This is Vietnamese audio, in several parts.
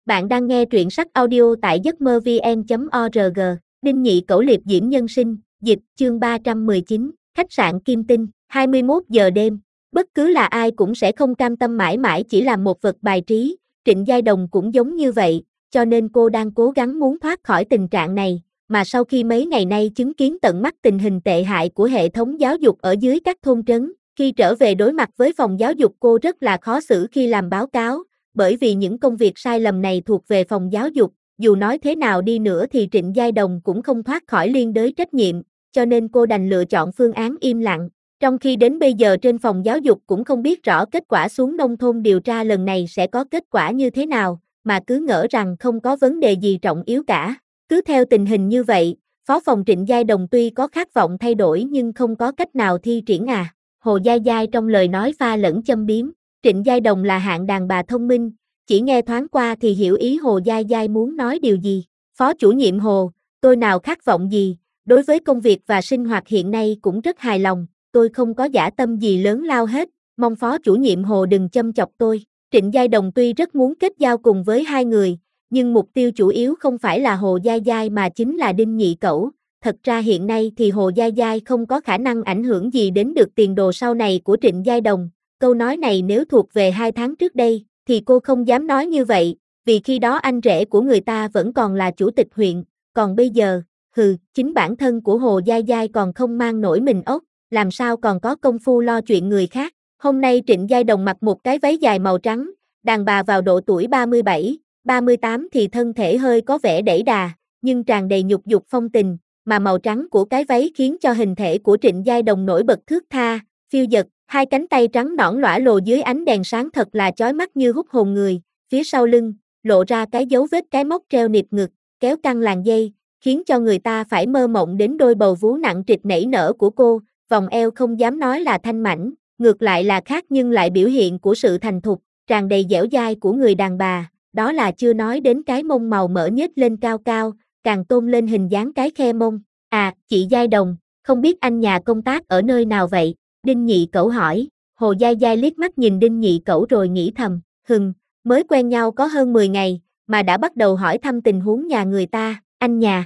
Bạn đang nghe truyện sách audio tại giấcmơ-vn.org. Đinh Nhị Cẩu liệp diễm nhân sinh, dịch, chương 319, khách sạn Kim Tinh, 21 giờ đêm. Bất cứ là ai cũng sẽ không cam tâm mãi mãi chỉ làm một vật bài trí, Trịnh Giai Đồng cũng giống như vậy, cho nên cô đang cố gắng muốn thoát khỏi tình trạng này, mà sau khi mấy ngày nay chứng kiến tận mắt tình hình tệ hại của hệ thống giáo dục ở dưới các thôn trấn, khi trở về đối mặt với phòng giáo dục cô rất là khó xử khi làm báo cáo. Bởi vì những công việc sai lầm này thuộc về phòng giáo dục, dù nói thế nào đi nữa thì Trịnh Giai Đồng cũng không thoát khỏi liên đới trách nhiệm, cho nên cô đành lựa chọn phương án im lặng. Trong khi đến bây giờ trên phòng giáo dục cũng không biết rõ kết quả xuống nông thôn điều tra lần này sẽ có kết quả như thế nào, mà cứ ngỡ rằng không có vấn đề gì trọng yếu cả. Cứ theo tình hình như vậy, phó phòng Trịnh Giai Đồng tuy có khát vọng thay đổi nhưng không có cách nào thi triển à. Hồ Giai Giai trong lời nói pha lẫn châm biếm. Trịnh Giai Đồng là hạng đàn bà thông minh, chỉ nghe thoáng qua thì hiểu ý Hồ Giai Giai muốn nói điều gì. Phó chủ nhiệm Hồ, tôi nào khát vọng gì, đối với công việc và sinh hoạt hiện nay cũng rất hài lòng, tôi không có dã tâm gì lớn lao hết, mong phó chủ nhiệm Hồ đừng châm chọc tôi. Trịnh Giai Đồng tuy rất muốn kết giao cùng với hai người, nhưng mục tiêu chủ yếu không phải là Hồ Giai Giai mà chính là Đinh Nhị Cẩu. Thật ra hiện nay thì Hồ Giai Giai không có khả năng ảnh hưởng gì đến được tiền đồ sau này của Trịnh Giai Đồng. Câu nói này nếu thuộc về 2 tháng trước đây, thì cô không dám nói như vậy, vì khi đó anh rể của người ta vẫn còn là chủ tịch huyện, còn bây giờ, chính bản thân của Hồ Giai Giai còn không mang nổi mình ốc, làm sao còn có công phu lo chuyện người khác. Hôm nay Trịnh Giai Đồng mặc một cái váy dài màu trắng, đàn bà vào độ tuổi 37, 38 thì thân thể hơi có vẻ đẩy đà, nhưng tràn đầy nhục dục phong tình, mà màu trắng của cái váy khiến cho hình thể của Trịnh Giai Đồng nổi bật thướt tha, phiêu dật. Hai cánh tay trắng nõn lõa lồ dưới ánh đèn sáng thật là chói mắt như hút hồn người, phía sau lưng, lộ ra cái dấu vết cái móc treo nịt ngực, kéo căng làn dây, khiến cho người ta phải mơ mộng đến đôi bầu vú nặng trịch nảy nở của cô, vòng eo không dám nói là thanh mảnh, ngược lại là khác nhưng lại biểu hiện của sự thành thục, tràn đầy dẻo dai của người đàn bà, đó là chưa nói đến cái mông màu mỡ nhếch lên cao cao, càng tôn lên hình dáng cái khe mông. À, chị Giai Đồng, không biết anh nhà công tác ở nơi nào vậy? Đinh Nhị Cẩu hỏi. Hồ Giai Giai liếc mắt nhìn Đinh Nhị Cẩu rồi nghĩ thầm, mới quen nhau có hơn 10 ngày, mà đã bắt đầu hỏi thăm tình huống nhà người ta, anh nhà.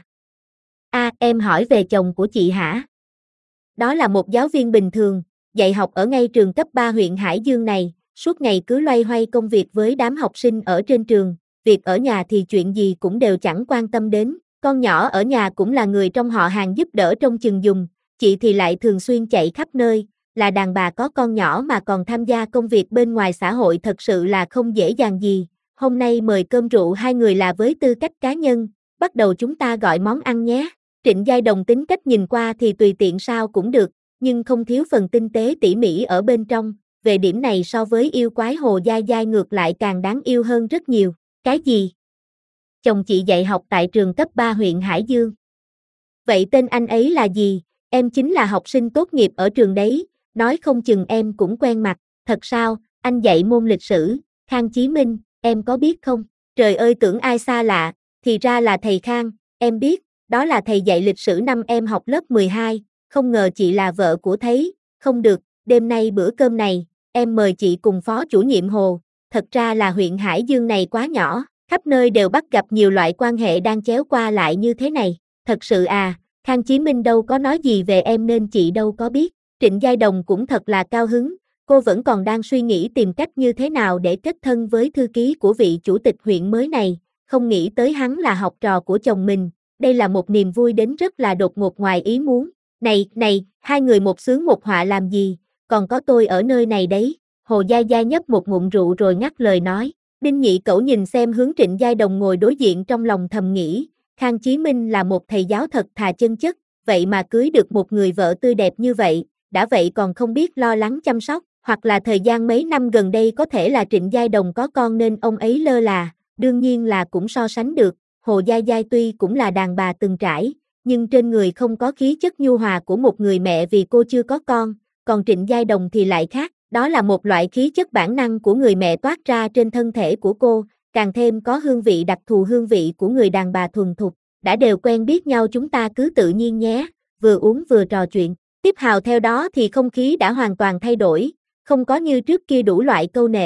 Em hỏi về chồng của chị hả? Đó là một giáo viên bình thường, dạy học ở ngay trường cấp 3 huyện Hải Dương này, suốt ngày cứ loay hoay công việc với đám học sinh ở trên trường, việc ở nhà thì chuyện gì cũng đều chẳng quan tâm đến, con nhỏ ở nhà cũng là người trong họ hàng giúp đỡ trong chừng dùng, chị thì lại thường xuyên chạy khắp nơi. Là đàn bà có con nhỏ mà còn tham gia công việc bên ngoài xã hội thật sự là không dễ dàng gì. Hôm nay mời cơm rượu hai người là với tư cách cá nhân, bắt đầu chúng ta gọi món ăn nhé. Trịnh Giai Đồng tính cách nhìn qua thì tùy tiện sao cũng được, nhưng không thiếu phần tinh tế tỉ mỉ ở bên trong. Về điểm này so với yêu quái Hồ Giai Giai ngược lại càng đáng yêu hơn rất nhiều. Cái gì? Chồng chị dạy học tại trường cấp 3 huyện Hải Dương. Vậy tên anh ấy là gì? Em chính là học sinh tốt nghiệp ở trường đấy. Nói không chừng em cũng quen mặt, thật sao, anh dạy môn lịch sử, Khang Chí Minh, em có biết không? Trời ơi tưởng ai xa lạ, thì ra là thầy Khang, em biết, đó là thầy dạy lịch sử năm em học lớp 12, không ngờ chị là vợ của thầy, không được, đêm nay bữa cơm này, em mời chị cùng phó chủ nhiệm Hồ, thật ra là huyện Hải Dương này quá nhỏ, khắp nơi đều bắt gặp nhiều loại quan hệ đang chéo qua lại như thế này, thật sự à, Khang Chí Minh đâu có nói gì về em nên chị đâu có biết. Trịnh Giai Đồng cũng thật là cao hứng, cô vẫn còn đang suy nghĩ tìm cách như thế nào để kết thân với thư ký của vị chủ tịch huyện mới này, không nghĩ tới hắn là học trò của chồng mình, đây là một niềm vui đến rất là đột ngột ngoài ý muốn. Này, hai người một xướng một họa làm gì, còn có tôi ở nơi này đấy. Hồ Giai Giai nhấp một ngụm rượu rồi ngắt lời nói. Đinh Nhị Cẩu nhìn xem hướng Trịnh Giai Đồng ngồi đối diện trong lòng thầm nghĩ, Khang Chí Minh là một thầy giáo thật thà chân chất, vậy mà cưới được một người vợ tươi đẹp như vậy. Đã vậy còn không biết lo lắng chăm sóc, hoặc là thời gian mấy năm gần đây có thể là Trịnh Giai Đồng có con nên ông ấy lơ là, đương nhiên là cũng so sánh được, Hồ Giai Giai tuy cũng là đàn bà từng trải, nhưng trên người không có khí chất nhu hòa của một người mẹ vì cô chưa có con, còn Trịnh Giai Đồng thì lại khác, đó là một loại khí chất bản năng của người mẹ toát ra trên thân thể của cô, càng thêm có hương vị đặc thù hương vị của người đàn bà thuần thục, đã đều quen biết nhau chúng ta cứ tự nhiên nhé, vừa uống vừa trò chuyện. Tiếp hào theo đó thì không khí đã hoàn toàn thay đổi, không có như trước kia đủ loại câu nệ,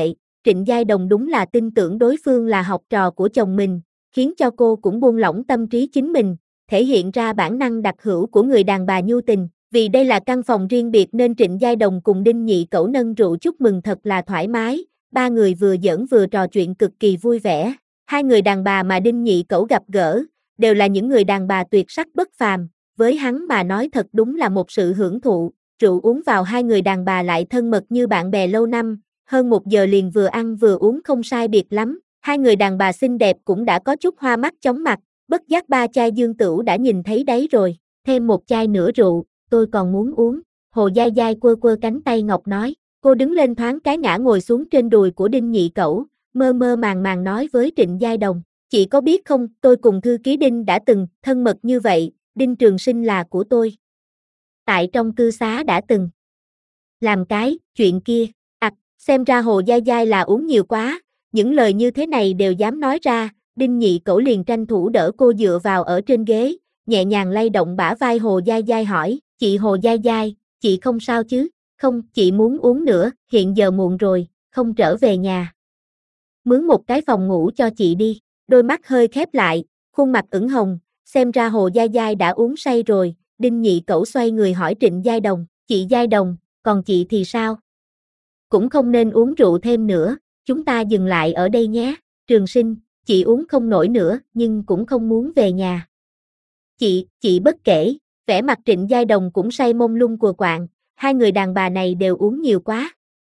Trịnh Giai Đồng đúng là tin tưởng đối phương là học trò của chồng mình, khiến cho cô cũng buông lỏng tâm trí chính mình, thể hiện ra bản năng đặc hữu của người đàn bà nhu tình. Vì đây là căn phòng riêng biệt nên Trịnh Giai Đồng cùng Đinh Nhị Cẩu nâng rượu chúc mừng thật là thoải mái, ba người vừa giỡn vừa trò chuyện cực kỳ vui vẻ. Hai người đàn bà mà Đinh Nhị Cẩu gặp gỡ, đều là những người đàn bà tuyệt sắc bất phàm, với hắn mà nói thật đúng là một sự hưởng thụ, rượu uống vào hai người đàn bà lại thân mật như bạn bè lâu năm, hơn 1 giờ liền vừa ăn vừa uống không sai biệt lắm, hai người đàn bà xinh đẹp cũng đã có chút hoa mắt chóng mặt, bất giác 3 chai dương tửu đã nhìn thấy đấy rồi, thêm 1 chai nữa rượu, tôi còn muốn uống, Hồ Giai Giai quơ quơ cánh tay ngọc nói, cô đứng lên thoáng cái ngã ngồi xuống trên đùi của Đinh Nhị Cẩu, mơ mơ màng màng nói với Trịnh Giai Đồng, chị có biết không, tôi cùng thư ký Đinh đã từng thân mật như vậy, Đinh Trường Sinh là của tôi. Tại trong cư xá đã từng làm cái chuyện kia, xem ra Hồ Giai Giai là uống nhiều quá, những lời như thế này đều dám nói ra, Đinh Nhị Cẩu liền tranh thủ đỡ cô dựa vào ở trên ghế, nhẹ nhàng lay động bả vai Hồ Giai Giai hỏi, chị Hồ Giai Giai, chị không sao chứ, không, chị muốn uống nữa, hiện giờ muộn rồi, không trở về nhà. Mướn một cái phòng ngủ cho chị đi, đôi mắt hơi khép lại, khuôn mặt ửng hồng, xem ra Hồ Giai Giai đã uống say rồi, Đinh Nhị Cẩu xoay người hỏi Trịnh Giai Đồng, chị Giai Đồng, còn chị thì sao? Cũng không nên uống rượu thêm nữa, chúng ta dừng lại ở đây nhé, Trường Sinh, chị uống không nổi nữa, nhưng cũng không muốn về nhà. Chị bất kể, vẻ mặt Trịnh Giai Đồng cũng say mông lung quờ quạng, hai người đàn bà này đều uống nhiều quá.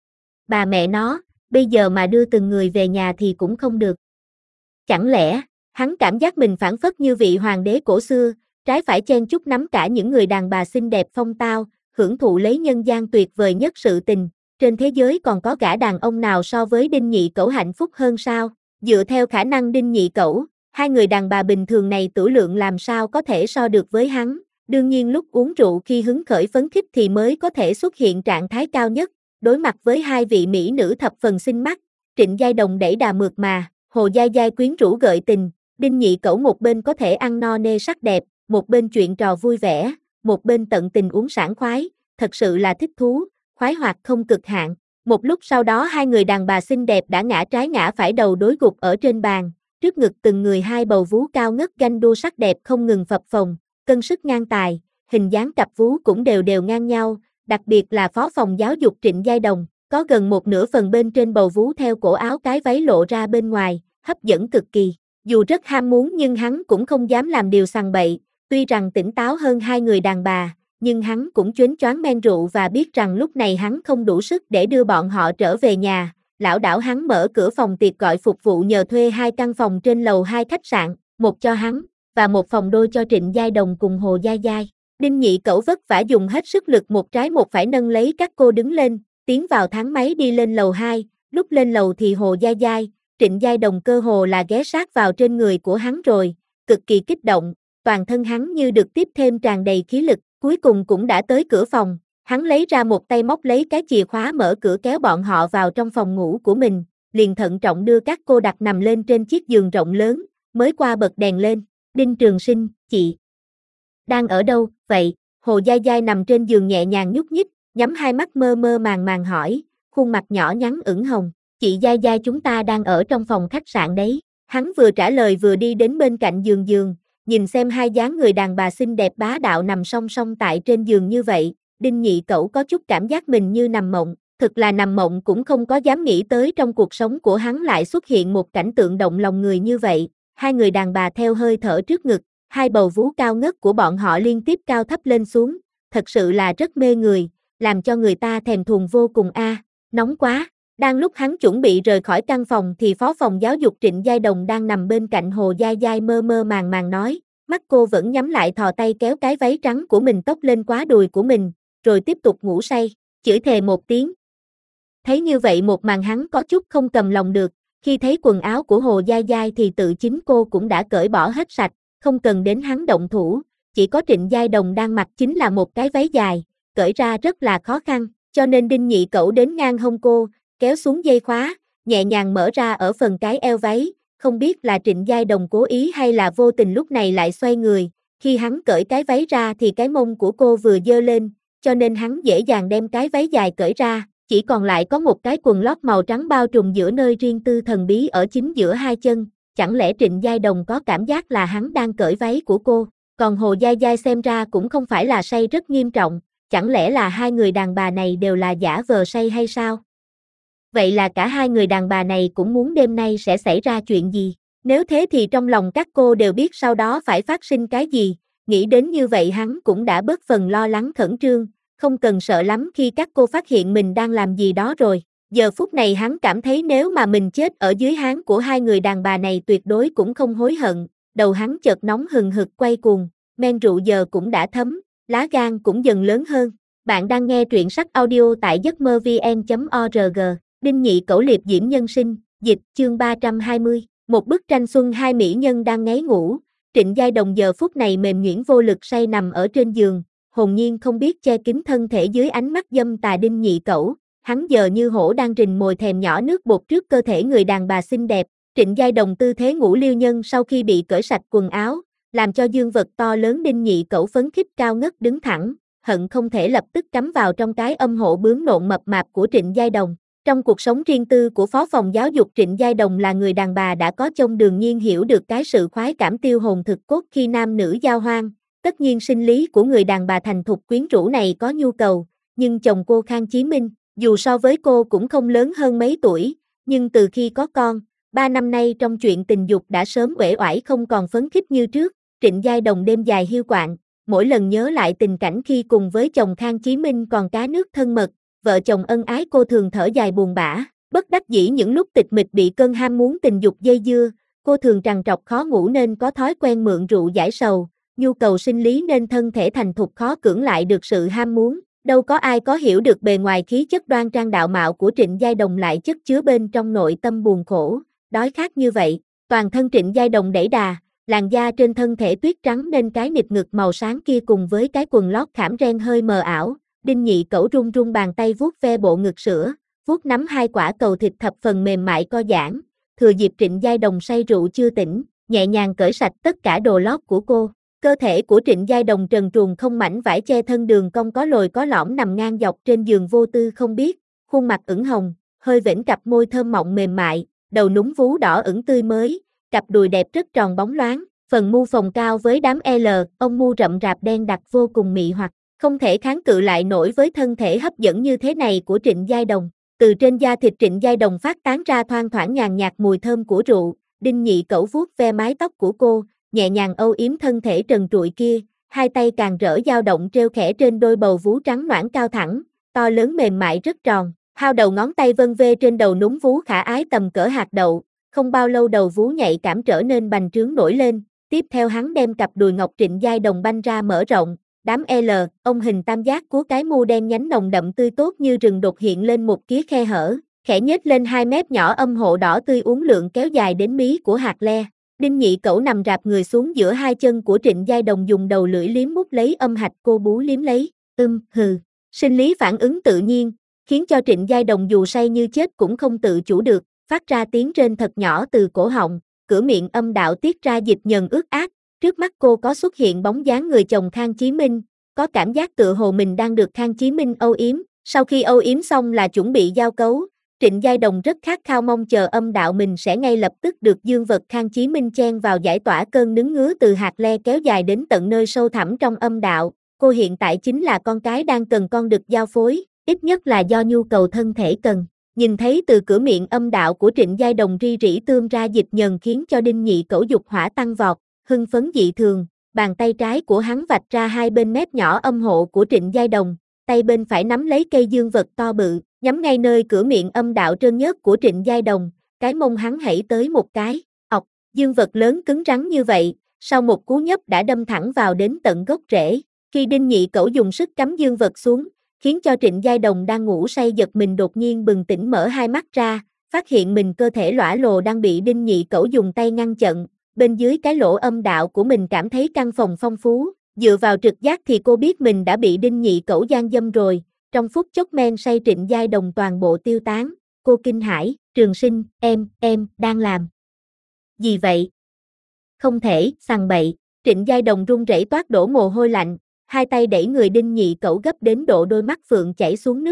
Bà mẹ nó, bây giờ mà đưa từng người về nhà thì cũng không được. Chẳng lẽ, hắn cảm giác mình phảng phất như vị hoàng đế cổ xưa, trái phải chen chúc nắm cả những người đàn bà xinh đẹp phong tao, hưởng thụ lấy nhân gian tuyệt vời nhất sự tình. Trên thế giới còn có gã đàn ông nào so với Đinh Nhị Cẩu hạnh phúc hơn sao? Dựa theo khả năng Đinh Nhị Cẩu, hai người đàn bà bình thường này tửu lượng làm sao có thể so được với hắn? Đương nhiên lúc uống rượu khi hứng khởi phấn khích thì mới có thể xuất hiện trạng thái cao nhất. Đối mặt với hai vị mỹ nữ thập phần xinh mắt, Trịnh Giai Đồng đẩy đà mượt mà, Hồ Giai Giai quyến rũ gợi tình, Đinh Nhị Cẩu một bên có thể ăn no nê sắc đẹp, một bên chuyện trò vui vẻ, một bên tận tình uống sảng khoái, thật sự là thích thú, khoái hoạt không cực hạn. Một lúc sau đó hai người đàn bà xinh đẹp đã ngã trái ngã phải đầu đối gục ở trên bàn, trước ngực từng người hai bầu vú cao ngất ganh đua sắc đẹp không ngừng phập phồng, cân sức ngang tài, hình dáng cặp vú cũng đều đều ngang nhau, đặc biệt là phó phòng giáo dục Trịnh Giai Đồng, có gần một nửa phần bên trên bầu vú theo cổ áo cái váy lộ ra bên ngoài, hấp dẫn cực kỳ. Dù rất ham muốn nhưng hắn cũng không dám làm điều sằng bậy, tuy rằng tỉnh táo hơn hai người đàn bà, nhưng hắn cũng chớnh choáng men rượu và biết rằng lúc này hắn không đủ sức để đưa bọn họ trở về nhà. Lảo đảo hắn mở cửa phòng tiệc gọi phục vụ nhờ thuê 2 căn phòng trên lầu 2 khách sạn, một cho hắn, và một phòng đôi cho Trịnh Giai Đồng cùng Hồ Giai Giai. Đinh Nhị Cẩu vất vả dùng hết sức lực một trái một phải nâng lấy các cô đứng lên, tiến vào thang máy đi lên lầu 2, lúc lên lầu thì Hồ Giai Giai, Trịnh Giai Đồng cơ hồ là ghé sát vào trên người của hắn rồi, cực kỳ kích động, toàn thân hắn như được tiếp thêm tràn đầy khí lực, cuối cùng cũng đã tới cửa phòng, hắn lấy ra một tay móc lấy cái chìa khóa mở cửa kéo bọn họ vào trong phòng ngủ của mình, liền thận trọng đưa các cô đặt nằm lên trên chiếc giường rộng lớn, mới qua bật đèn lên, Đinh Trường Sinh, chị đang ở đâu, vậy? Hồ Giai Giai nằm trên giường nhẹ nhàng nhúc nhích, nhắm hai mắt mơ mơ màng màng hỏi, khuôn mặt nhỏ nhắn ửng hồng, chị Giai Giai chúng ta đang ở trong phòng khách sạn đấy, hắn vừa trả lời vừa đi đến bên cạnh giường, nhìn xem hai dáng người đàn bà xinh đẹp bá đạo nằm song song tại trên giường như vậy, Đinh Nhị Cẩu có chút cảm giác mình như nằm mộng, thực là nằm mộng cũng không có dám nghĩ tới trong cuộc sống của hắn lại xuất hiện một cảnh tượng động lòng người như vậy, hai người đàn bà theo hơi thở trước ngực, hai bầu vú cao ngất của bọn họ liên tiếp cao thấp lên xuống, thật sự là rất mê người, làm cho người ta thèm thuồng vô cùng nóng quá. Đang lúc hắn chuẩn bị rời khỏi căn phòng thì phó phòng giáo dục Trịnh Giai Đồng đang nằm bên cạnh Hồ Giai Giai mơ mơ màng màng nói, mắt cô vẫn nhắm lại thò tay kéo cái váy trắng của mình tóc lên quá đùi của mình, rồi tiếp tục ngủ say, chửi thề một tiếng. Thấy như vậy một màn hắn có chút không cầm lòng được, khi thấy quần áo của Hồ Giai Giai thì tự chính cô cũng đã cởi bỏ hết sạch, không cần đến hắn động thủ, chỉ có Trịnh Giai Đồng đang mặc chính là một cái váy dài, cởi ra rất là khó khăn, cho nên Đinh Nhị Cẩu đến ngang hông cô, kéo xuống dây khóa, nhẹ nhàng mở ra ở phần cái eo váy, không biết là Trịnh Giai Đồng cố ý hay là vô tình lúc này lại xoay người, khi hắn cởi cái váy ra thì cái mông của cô vừa dơ lên, cho nên hắn dễ dàng đem cái váy dài cởi ra, chỉ còn lại có một cái quần lót màu trắng bao trùm giữa nơi riêng tư thần bí ở chính giữa hai chân, chẳng lẽ Trịnh Giai Đồng có cảm giác là hắn đang cởi váy của cô, còn Hồ Giai Giai xem ra cũng không phải là say rất nghiêm trọng, chẳng lẽ là hai người đàn bà này đều là giả vờ say hay sao? Vậy là cả hai người đàn bà này cũng muốn đêm nay sẽ xảy ra chuyện gì? Nếu thế thì trong lòng các cô đều biết sau đó phải phát sinh cái gì, nghĩ đến như vậy hắn cũng đã bớt phần lo lắng khẩn trương, không cần sợ lắm khi các cô phát hiện mình đang làm gì đó rồi. Giờ phút này hắn cảm thấy nếu mà mình chết ở dưới háng của hai người đàn bà này tuyệt đối cũng không hối hận, đầu hắn chợt nóng hừng hực quay cuồng, men rượu giờ cũng đã thấm, lá gan cũng dần lớn hơn. Bạn đang nghe truyện sách audio tại giấc mơ vn.org, Đinh Nhị Cẩu Liệp Diễm Nhân Sinh, dịch, chương 320, một bức tranh xuân hai mỹ nhân đang ngáy ngủ, Trịnh Giai Đồng giờ phút này mềm nhuyễn vô lực say nằm ở trên giường, hồn nhiên không biết che kín thân thể dưới ánh mắt dâm tà Đinh Nhị Cẩu, hắn giờ như hổ đang rình mồi thèm nhỏ nước bọt trước cơ thể người đàn bà xinh đẹp. Trịnh Giai Đồng tư thế ngủ liêu nhân sau khi bị cởi sạch quần áo, làm cho dương vật to lớn Đinh Nhị Cẩu phấn khích cao ngất đứng thẳng, hận không thể lập tức cắm vào trong cái âm hộ bướm nộn mập mạp của Trịnh Giai Đồng. Trong cuộc sống riêng tư của Phó Phòng Giáo dục Trịnh Giai Đồng là người đàn bà đã có chồng đương nhiên hiểu được cái sự khoái cảm tiêu hồn thực cốt khi nam nữ giao hoan. Tất nhiên sinh lý của người đàn bà thành thục quyến rũ này có nhu cầu, nhưng chồng cô Khang Chí Minh, dù so với cô cũng không lớn hơn mấy tuổi, nhưng từ khi có con, 3 năm nay trong chuyện tình dục đã sớm uể oải không còn phấn khích như trước. Trịnh Giai Đồng đêm dài hiu quạnh, mỗi lần nhớ lại tình cảnh khi cùng với chồng Khang Chí Minh còn cá nước thân mật, vợ chồng ân ái cô thường thở dài buồn bã, bất đắc dĩ những lúc tịch mịch bị cơn ham muốn tình dục dây dưa, cô thường trằn trọc khó ngủ nên có thói quen mượn rượu giải sầu, nhu cầu sinh lý nên thân thể thành thục khó cưỡng lại được sự ham muốn, đâu có ai có hiểu được bề ngoài khí chất đoan trang đạo mạo của Trịnh Giai Đồng lại chất chứa bên trong nội tâm buồn khổ, đói khát như vậy, toàn thân Trịnh Giai Đồng đẩy đà, làn da trên thân thể tuyết trắng nên cái nịt ngực màu sáng kia cùng với cái quần lót khảm ren hơi mờ ảo. Đinh Nhị Cẩu run run bàn tay vuốt ve bộ ngực sữa, vuốt nắm hai quả cầu thịt thập phần mềm mại co giãn, thừa dịp Trịnh Giai Đồng say rượu chưa tỉnh, nhẹ nhàng cởi sạch tất cả đồ lót của cô. Cơ thể của Trịnh Giai Đồng trần truồng không mảnh vải che thân đường cong có lồi có lõm nằm ngang dọc trên giường vô tư không biết, khuôn mặt ửng hồng, hơi vểnh cặp môi thơm mọng mềm mại, đầu núng vú đỏ ửng tươi mới, cặp đùi đẹp rất tròn bóng loáng, phần mu phồng cao với đám L, ông mu rậm rạp đen đặc vô cùng mị hoặc. Không thể kháng cự lại nổi với thân thể hấp dẫn như thế này của Trịnh Giai Đồng. Từ trên da thịt Trịnh Giai Đồng phát tán ra thoang thoảng nhàn nhạt mùi thơm của rượu, Đinh Nhị Cẩu vuốt ve mái tóc của cô, nhẹ nhàng âu yếm thân thể trần trụi kia, hai tay càng rỡ dao động treo khẽ trên đôi bầu vú trắng nõn cao thẳng, to lớn mềm mại rất tròn, hao đầu ngón tay vân vê trên đầu núm vú khả ái tầm cỡ hạt đậu, không bao lâu đầu vú nhạy cảm trở nên bành trướng nổi lên, tiếp theo hắn đem cặp đùi ngọc Trịnh Giai Đồng banh ra mở rộng. Đám L, ông hình tam giác của cái mu đen nhánh nồng đậm tươi tốt như rừng đột hiện lên một kía khe hở, khẽ nhếch lên hai mép nhỏ âm hộ đỏ tươi uốn lượn kéo dài đến mí của hạt le. Đinh Nhị Cẩu nằm rạp người xuống giữa hai chân của Trịnh Giai Đồng dùng đầu lưỡi liếm mút lấy âm hạch cô bú liếm lấy, hừ, sinh lý phản ứng tự nhiên, khiến cho Trịnh Giai Đồng dù say như chết cũng không tự chủ được, phát ra tiếng rên thật nhỏ từ cổ họng, cửa miệng âm đạo tiết ra dịch nhờn ướt át. Trước mắt cô có xuất hiện bóng dáng người chồng Khang Chí Minh, có cảm giác tựa hồ mình đang được Khang Chí Minh âu yếm, sau khi âu yếm xong là chuẩn bị giao cấu, Trịnh Giai Đồng rất khát khao mong chờ âm đạo mình sẽ ngay lập tức được dương vật Khang Chí Minh chen vào giải tỏa cơn nứng ngứa từ hạt le kéo dài đến tận nơi sâu thẳm trong âm đạo, cô hiện tại chính là con cái đang cần con được giao phối, ít nhất là do nhu cầu thân thể cần. Nhìn thấy từ cửa miệng âm đạo của Trịnh Giai Đồng ri rỉ tươm ra dịch nhờn khiến cho Đinh Nhị Cẩu dục hỏa tăng vọt, hưng phấn dị thường, bàn tay trái của hắn vạch ra hai bên mép nhỏ âm hộ của Trịnh Giai Đồng, tay bên phải nắm lấy cây dương vật to bự, nhắm ngay nơi cửa miệng âm đạo trơn nhớt của Trịnh Giai Đồng, cái mông hắn hãy tới một cái, ọc, dương vật lớn cứng rắn như vậy, sau một cú nhấp đã đâm thẳng vào đến tận gốc rễ, khi Đinh Nhị Cẩu dùng sức cắm dương vật xuống, khiến cho Trịnh Giai Đồng đang ngủ say giật mình đột nhiên bừng tỉnh mở hai mắt ra, phát hiện mình cơ thể lõa lồ đang bị Đinh Nhị Cẩu dùng tay ngăn chặn. Bên dưới cái lỗ âm đạo của mình cảm thấy căn phòng phong phú, dựa vào trực giác thì cô biết mình đã bị Đinh Nhị Cẩu gian dâm rồi, trong phút chốc men say Trịnh Giai Đồng toàn bộ tiêu tán, cô kinh hãi, Trường Sinh, em đang làm gì vậy? Không thể, sằng bậy, Trịnh Giai Đồng run rẩy toát đổ mồ hôi lạnh, hai tay đẩy người Đinh Nhị Cẩu gấp đến độ đôi mắt phượng chảy xuống nước mắt,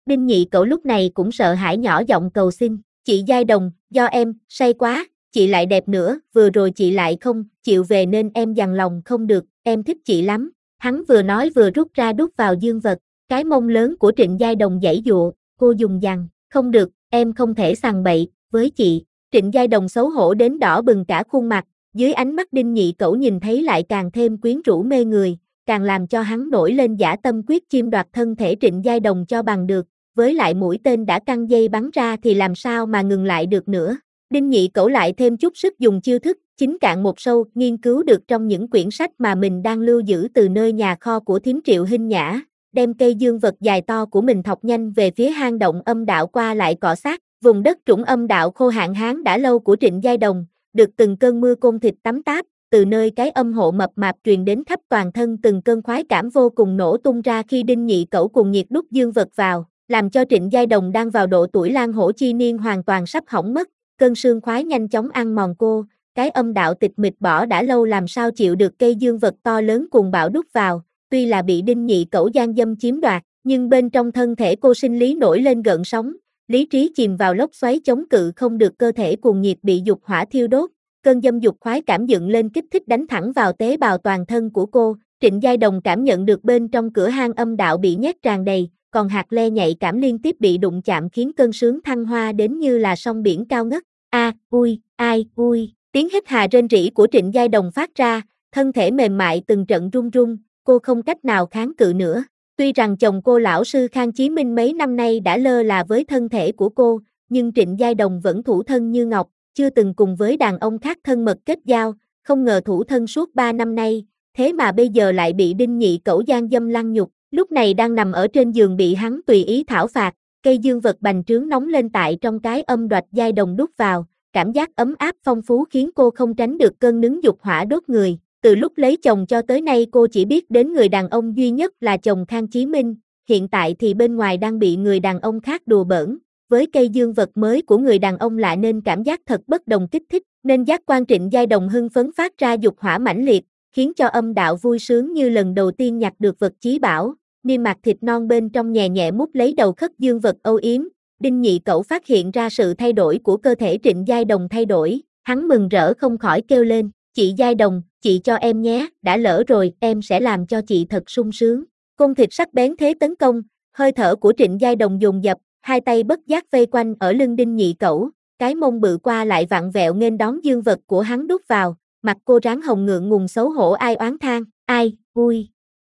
Đinh Nhị Cẩu lúc này cũng sợ hãi nhỏ giọng cầu xin, chị Giai Đồng, do em, say quá, chị lại đẹp nữa, vừa rồi chị lại không chịu về nên em dằn lòng không được, em thích chị lắm. Hắn vừa nói vừa rút ra đút vào dương vật, cái mông lớn của Trịnh Giai Đồng giãy giụa, cô dùng dằn, không được, em không thể sằng bậy, với chị. Trịnh Giai Đồng xấu hổ đến đỏ bừng cả khuôn mặt, dưới ánh mắt Đinh Nhị Cẩu nhìn thấy lại càng thêm quyến rũ mê người, càng làm cho hắn nổi lên dã tâm quyết chiêm đoạt thân thể Trịnh Giai Đồng cho bằng được, với lại mũi tên đã căng dây bắn ra thì làm sao mà ngừng lại được nữa. Đinh Nhị Cẩu lại thêm chút sức dùng chiêu thức, chính cạn một sâu, nghiên cứu được trong những quyển sách mà mình đang lưu giữ từ nơi nhà kho của thím Triệu Hinh Nhã, đem cây dương vật dài to của mình thọc nhanh về phía hang động âm đạo qua lại cọ sát, vùng đất trũng âm đạo khô hạn hán đã lâu của Trịnh Giai Đồng, được từng cơn mưa côn thịt tắm táp, từ nơi cái âm hộ mập mạp truyền đến khắp toàn thân từng cơn khoái cảm vô cùng nổ tung ra khi Đinh Nhị Cẩu cùng nhiệt đút dương vật vào, làm cho Trịnh Giai Đồng đang vào độ tuổi lang hổ chi niên hoàn toàn sắp hỏng mất, cơn sương khoái nhanh chóng ăn mòn cô, cái âm đạo tịch mịch bỏ đã lâu làm sao chịu được cây dương vật to lớn cuồng bạo đút vào, tuy là bị Đinh Nhị Cẩu gian dâm chiếm đoạt, nhưng bên trong thân thể cô sinh lý nổi lên gợn sóng, lý trí chìm vào lốc xoáy chống cự không được, cơ thể cuồng nhiệt bị dục hỏa thiêu đốt, cơn dâm dục khoái cảm dựng lên kích thích đánh thẳng vào tế bào toàn thân của cô. Trịnh Giai Đồng cảm nhận được bên trong cửa hang âm đạo bị nhét tràn đầy, còn hạt le nhạy cảm liên tiếp bị đụng chạm khiến cơn sướng thăng hoa đến như là sông biển cao ngất. Ui, ai, ui, tiếng hít hà rên rỉ của Trịnh Giai Đồng phát ra, thân thể mềm mại từng trận run run, cô không cách nào kháng cự nữa. Tuy rằng chồng cô lão sư Khang Chí Minh mấy năm nay đã lơ là với thân thể của cô, nhưng Trịnh Giai Đồng vẫn thủ thân như ngọc, chưa từng cùng với đàn ông khác thân mật kết giao, không ngờ thủ thân suốt 3 năm nay, thế mà bây giờ lại bị Đinh Nhị Cẩu gian dâm lăng nhục, lúc này đang nằm ở trên giường bị hắn tùy ý thảo phạt, cây dương vật bành trướng nóng lên tại trong cái âm đoạch Giai Đồng đút vào, cảm giác ấm áp phong phú khiến cô không tránh được cơn nứng dục hỏa đốt người. Từ lúc lấy chồng cho tới nay cô chỉ biết đến người đàn ông duy nhất là chồng Khang Chí Minh, hiện tại thì bên ngoài đang bị người đàn ông khác đùa bỡn. Với cây dương vật mới của người đàn ông lạ nên cảm giác thật bất đồng kích thích, nên giác quan Trịnh Giai Đồng hưng phấn phát ra dục hỏa mãnh liệt, khiến cho âm đạo vui sướng như lần đầu tiên nhặt được vật chí bảo, niêm mạc thịt non bên trong nhẹ nhẹ mút lấy đầu khất dương vật âu yếm. Đinh Nhị Cẩu phát hiện ra sự thay đổi của cơ thể Trịnh Giai Đồng thay đổi, hắn mừng rỡ không khỏi kêu lên, chị Giai Đồng, chị cho em nhé, đã lỡ rồi, em sẽ làm cho chị thật sung sướng. Côn thịt sắc bén thế tấn công, hơi thở của Trịnh Giai Đồng dồn dập, hai tay bất giác vây quanh ở lưng Đinh Nhị Cẩu, cái mông bự qua lại vặn vẹo nghênh đón dương vật của hắn đút vào, mặt cô ráng hồng ngượng ngùng xấu hổ ai oán than, ai, ui.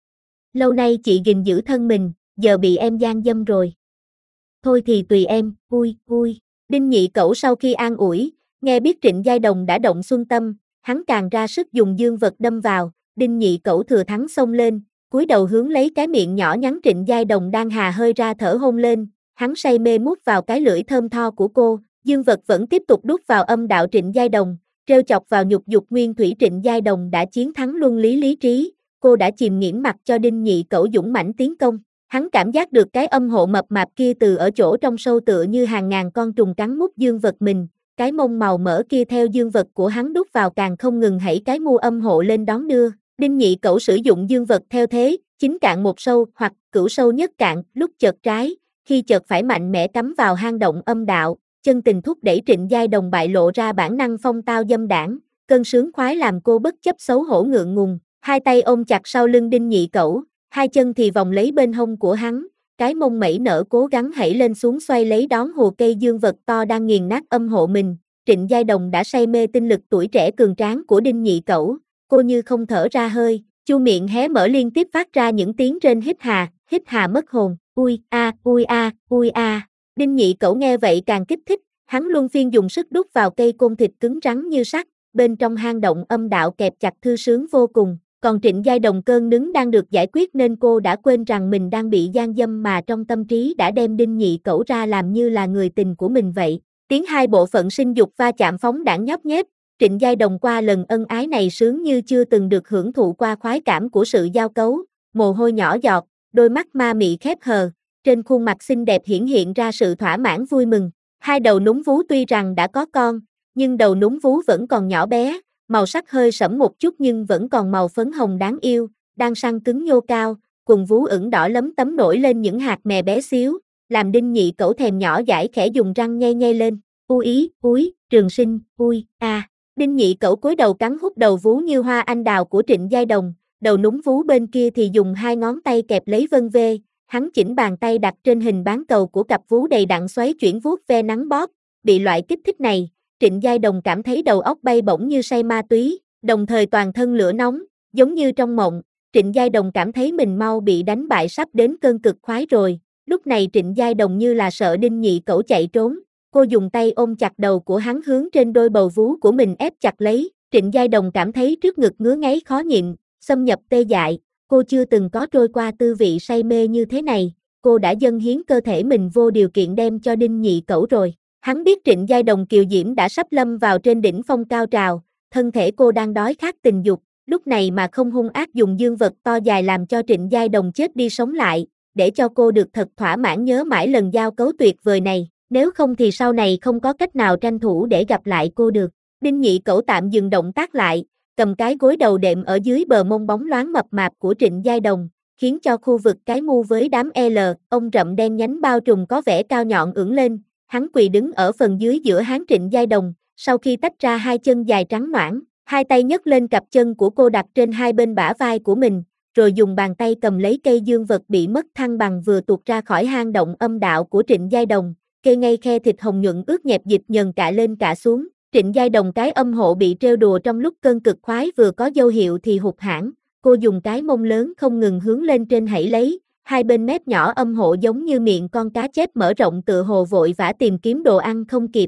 Lâu nay chị gìn giữ thân mình, giờ bị em gian dâm rồi. Thôi thì tùy em, ui. Đinh Nhị Cẩu sau khi an ủi, nghe biết Trịnh Giai Đồng đã động xuân tâm, hắn càng ra sức dùng dương vật đâm vào, Đinh Nhị Cẩu thừa thắng xông lên, cúi đầu hướng lấy cái miệng nhỏ nhắn Trịnh Giai Đồng đang hà hơi ra thở hôn lên, hắn say mê mút vào cái lưỡi thơm tho của cô, dương vật vẫn tiếp tục đút vào âm đạo Trịnh Giai Đồng, trêu chọc vào nhục dục nguyên thủy Trịnh Giai Đồng đã chiến thắng luân lý trí, cô đã chìm nghiễm mặt cho Đinh Nhị Cẩu dũng mãnh tiến công. Hắn cảm giác được cái âm hộ mập mạp kia từ ở chỗ trong sâu tựa như hàng ngàn con trùng cắn mút dương vật mình, cái mông màu mỡ kia theo dương vật của hắn đút vào càng không ngừng hãy cái mu âm hộ lên đón đưa. Đinh Nhị Cẩu sử dụng dương vật theo thế, chính cạn một sâu hoặc cửu sâu nhất cạn, lúc chợt trái, khi chợt phải mạnh mẽ cắm vào hang động âm đạo, chân tình thúc đẩy Trịnh Giai Đồng bại lộ ra bản năng phong tao dâm đảng, cơn sướng khoái làm cô bất chấp xấu hổ ngượng ngùng, hai tay ôm chặt sau lưng Đinh Nhị Cẩu, hai chân thì vòng lấy bên hông của hắn, cái mông mẩy nở cố gắng hãy lên xuống xoay lấy đón hồ cây dương vật to đang nghiền nát âm hộ mình. Trịnh Giai Đồng đã say mê tinh lực tuổi trẻ cường tráng của Đinh Nhị Cẩu, cô như không thở ra hơi, chu miệng hé mở liên tiếp phát ra những tiếng rên hít hà mất hồn, ui a. Đinh Nhị Cẩu nghe vậy càng kích thích, hắn luân phiên dùng sức đút vào cây côn thịt cứng rắn như sắt, bên trong hang động âm đạo kẹp chặt thư sướng vô cùng. Còn Trịnh Giai Đồng cơn nứng đang được giải quyết nên cô đã quên rằng mình đang bị gian dâm mà trong tâm trí đã đem Đinh Nhị Cẩu ra làm như là người tình của mình vậy. Tiếng hai bộ phận sinh dục va chạm phóng đãng nhóp nhép, Trịnh Giai Đồng qua lần ân ái này sướng như chưa từng được hưởng thụ qua khoái cảm của sự giao cấu, mồ hôi nhỏ giọt, đôi mắt ma mị khép hờ, trên khuôn mặt xinh đẹp hiển hiện ra sự thỏa mãn vui mừng. Hai đầu núm vú tuy rằng đã có con, nhưng đầu núm vú vẫn còn nhỏ bé, màu sắc hơi sẫm một chút nhưng vẫn còn màu phấn hồng đáng yêu, đang săn cứng nhô cao, cùng vú ửng đỏ lấm tấm nổi lên những hạt mè bé xíu, làm Đinh Nhị Cẩu thèm nhỏ dãi khẽ dùng răng nhay nhay lên. Úi, Trường Sinh, Đinh Nhị Cẩu cúi đầu cắn hút đầu vú như hoa anh đào của Trịnh Giai Đồng, đầu núm vú bên kia thì dùng hai ngón tay kẹp lấy vân vê, hắn chỉnh bàn tay đặt trên hình bán cầu của cặp vú đầy đặn xoáy chuyển vuốt ve nắng bóp, bị loại kích thích này, Trịnh Giai Đồng cảm thấy đầu óc bay bổng như say ma túy, đồng thời toàn thân lửa nóng, giống như trong mộng, Trịnh Giai Đồng cảm thấy mình mau bị đánh bại sắp đến cơn cực khoái rồi, lúc này Trịnh Giai Đồng như là sợ Đinh Nhị Cẩu chạy trốn, cô dùng tay ôm chặt đầu của hắn hướng trên đôi bầu vú của mình ép chặt lấy, Trịnh Giai Đồng cảm thấy trước ngực ngứa ngáy khó nhịn, xâm nhập tê dại, cô chưa từng có trôi qua tư vị say mê như thế này, cô đã dâng hiến cơ thể mình vô điều kiện đem cho Đinh Nhị Cẩu rồi. Hắn biết Trịnh Giai Đồng kiều diễm đã sắp lâm vào trên đỉnh phong cao trào, thân thể cô đang đói khát tình dục, lúc này mà không hung ác dùng dương vật to dài làm cho Trịnh Giai Đồng chết đi sống lại, để cho cô được thật thỏa mãn nhớ mãi lần giao cấu tuyệt vời này, nếu không thì sau này không có cách nào tranh thủ để gặp lại cô được. Đinh Nhị Cẩu tạm dừng động tác lại, cầm cái gối đầu đệm ở dưới bờ mông bóng loáng mập mạp của Trịnh Giai Đồng, khiến cho khu vực cái mu với đám L, ông rậm đen nhánh bao trùm có vẻ cao nhọn ưỡn lên, hắn quỳ đứng ở phần dưới giữa háng Trịnh Giai Đồng, sau khi tách ra hai chân dài trắng ноãn, hai tay nhấc lên cặp chân của cô đặt trên hai bên bả vai của mình, rồi dùng bàn tay cầm lấy cây dương vật bị mất thăng bằng vừa tuột ra khỏi hang động âm đạo của Trịnh Giai Đồng, kê ngay khe thịt hồng nhuận ướt nhẹp dịch nhờn cả lên cả xuống. Trịnh Giai Đồng cái âm hộ bị trêu đùa trong lúc cơn cực khoái vừa có dấu hiệu thì hụt hẫng, cô dùng cái mông lớn không ngừng hướng lên trên hãy lấy, hai bên mép nhỏ âm hộ giống như miệng con cá chép mở rộng tựa hồ vội vã tìm kiếm đồ ăn không kịp,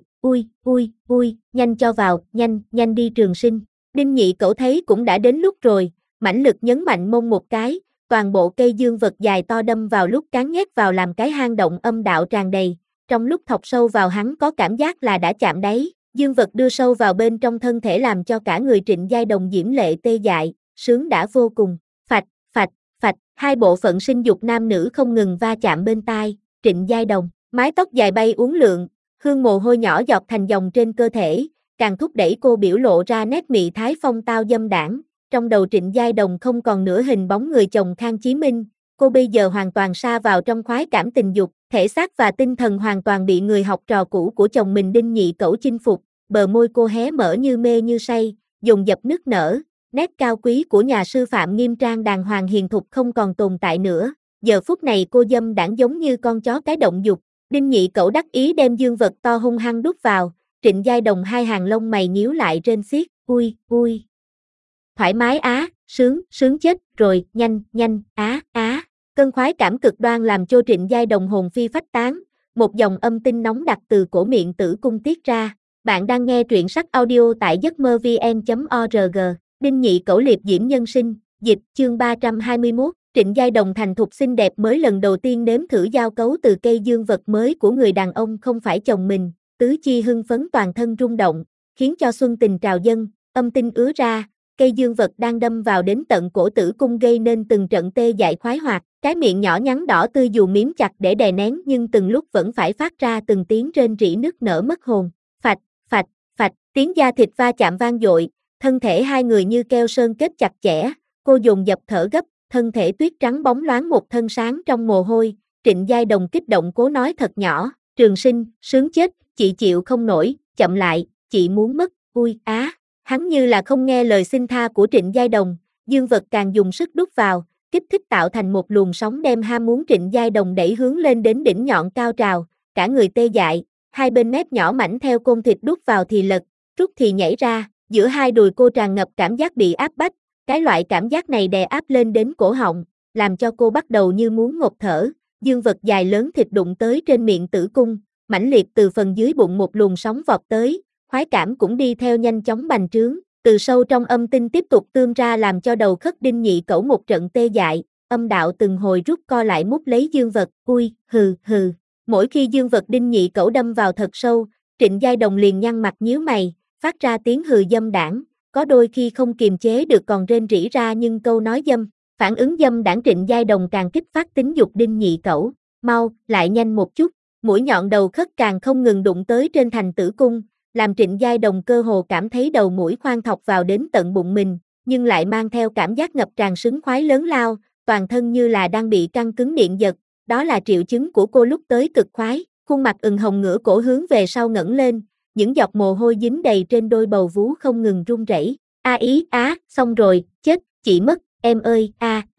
nhanh cho vào, nhanh đi Trường Sinh. Đinh Nhị Cẩu thấy cũng đã đến lúc rồi, mãnh lực nhấn mạnh mông một cái, toàn bộ cây dương vật dài to đâm vào lúc cán nhét vào làm cái hang động âm đạo tràn đầy, trong lúc thọc sâu vào hắn có cảm giác là đã chạm đáy. Dương vật đưa sâu vào bên trong thân thể làm cho cả người Trịnh Giai Đồng diễm lệ tê dại, sướng đã vô cùng, phạch, hai bộ phận sinh dục nam nữ không ngừng va chạm bên tai, Trịnh Giai Đồng, mái tóc dài bay uốn lượn, hương mồ hôi nhỏ giọt thành dòng trên cơ thể, càng thúc đẩy cô biểu lộ ra nét mị thái phong tao dâm đãng. Trong đầu Trịnh Giai Đồng không còn nửa hình bóng người chồng Khang Chí Minh, cô bây giờ hoàn toàn sa vào trong khoái cảm tình dục, thể xác và tinh thần hoàn toàn bị người học trò cũ của chồng mình Đinh Nhị Cẩu chinh phục, bờ môi cô hé mở như mê như say, dồn dập nức nở, nét cao quý của nhà sư phạm nghiêm trang đàng hoàng hiền thục không còn tồn tại nữa, giờ phút này cô dâm đãng giống như con chó cái động dục, Đinh Nhị Cẩu đắc ý đem dương vật to hung hăng đút vào, Trịnh Giai Đồng hai hàng lông mày nhíu lại trên xiết, thoải mái sướng chết rồi, nhanh, cơn khoái cảm cực đoan làm cho Trịnh Giai Đồng hồn phi phách tán, một dòng âm tinh nóng đặc từ cổ miệng tử cung tiết ra. Bạn đang nghe truyện sách audio tại giấc mơ vn.org. Đinh Nhị Cẩu liệp diễm nhân sinh, dịch, chương 321. Trịnh Giai Đồng thành thục xinh đẹp mới lần đầu tiên nếm thử giao cấu từ cây dương vật mới của người đàn ông không phải chồng mình, tứ chi hưng phấn toàn thân rung động, khiến cho xuân tình trào dâng, âm tinh ứa ra. Cây dương vật đang đâm vào đến tận cổ tử cung gây nên từng trận tê dại khoái hoạt, cái miệng nhỏ nhắn đỏ tươi dù miếm chặt để đè nén nhưng từng lúc vẫn phải phát ra từng tiếng rên rỉ nức nở mất hồn, phạch, tiếng da thịt va chạm vang dội, thân thể hai người như keo sơn kết chặt chẽ, cô dồn dập thở gấp, thân thể tuyết trắng bóng loáng một thân sáng trong mồ hôi, Trịnh Giai Đồng kích động cố nói thật nhỏ, Trường Sinh, sướng chết, chị chịu không nổi, chậm lại, chị muốn mất, Hắn như là không nghe lời xin tha của Trịnh Giai Đồng, dương vật càng dùng sức đút vào, kích thích tạo thành một luồng sóng đem ham muốn Trịnh Giai Đồng đẩy hướng lên đến đỉnh nhọn cao trào, cả người tê dại, hai bên mép nhỏ mảnh theo côn thịt đút vào thì lật, rút thì nhảy ra, giữa hai đùi cô tràn ngập cảm giác bị áp bách, cái loại cảm giác này đè áp lên đến cổ họng, làm cho cô bắt đầu như muốn ngộp thở, dương vật dài lớn thịt đụng tới trên miệng tử cung, mãnh liệt từ phần dưới bụng một luồng sóng vọt tới. Khoái cảm cũng đi theo nhanh chóng bành trướng, từ sâu trong âm tinh tiếp tục tươm ra làm cho đầu khất Đinh Nhị Cẩu một trận tê dại, âm đạo từng hồi rút co lại mút lấy dương vật, hừ. Mỗi khi dương vật Đinh Nhị Cẩu đâm vào thật sâu, Trịnh Giai Đồng liền nhăn mặt nhíu mày, phát ra tiếng hừ dâm đảng, có đôi khi không kiềm chế được còn rên rỉ ra nhưng câu nói dâm, phản ứng dâm đảng Trịnh Giai Đồng càng kích phát tính dục Đinh Nhị Cẩu, mau, lại nhanh một chút, mũi nhọn đầu khất càng không ngừng đụng tới trên thành tử cung, làm Trịnh Giai Đồng cơ hồ cảm thấy đầu mũi khoan thọc vào đến tận bụng mình, nhưng lại mang theo cảm giác ngập tràn sướng khoái lớn lao, toàn thân như là đang bị căng cứng điện giật, đó là triệu chứng của cô lúc tới cực khoái, khuôn mặt ửng hồng ngửa cổ hướng về sau ngẩng lên, những giọt mồ hôi dính đầy trên đôi bầu vú không ngừng run rẩy. Xong rồi, chết, chị mất, em ơi,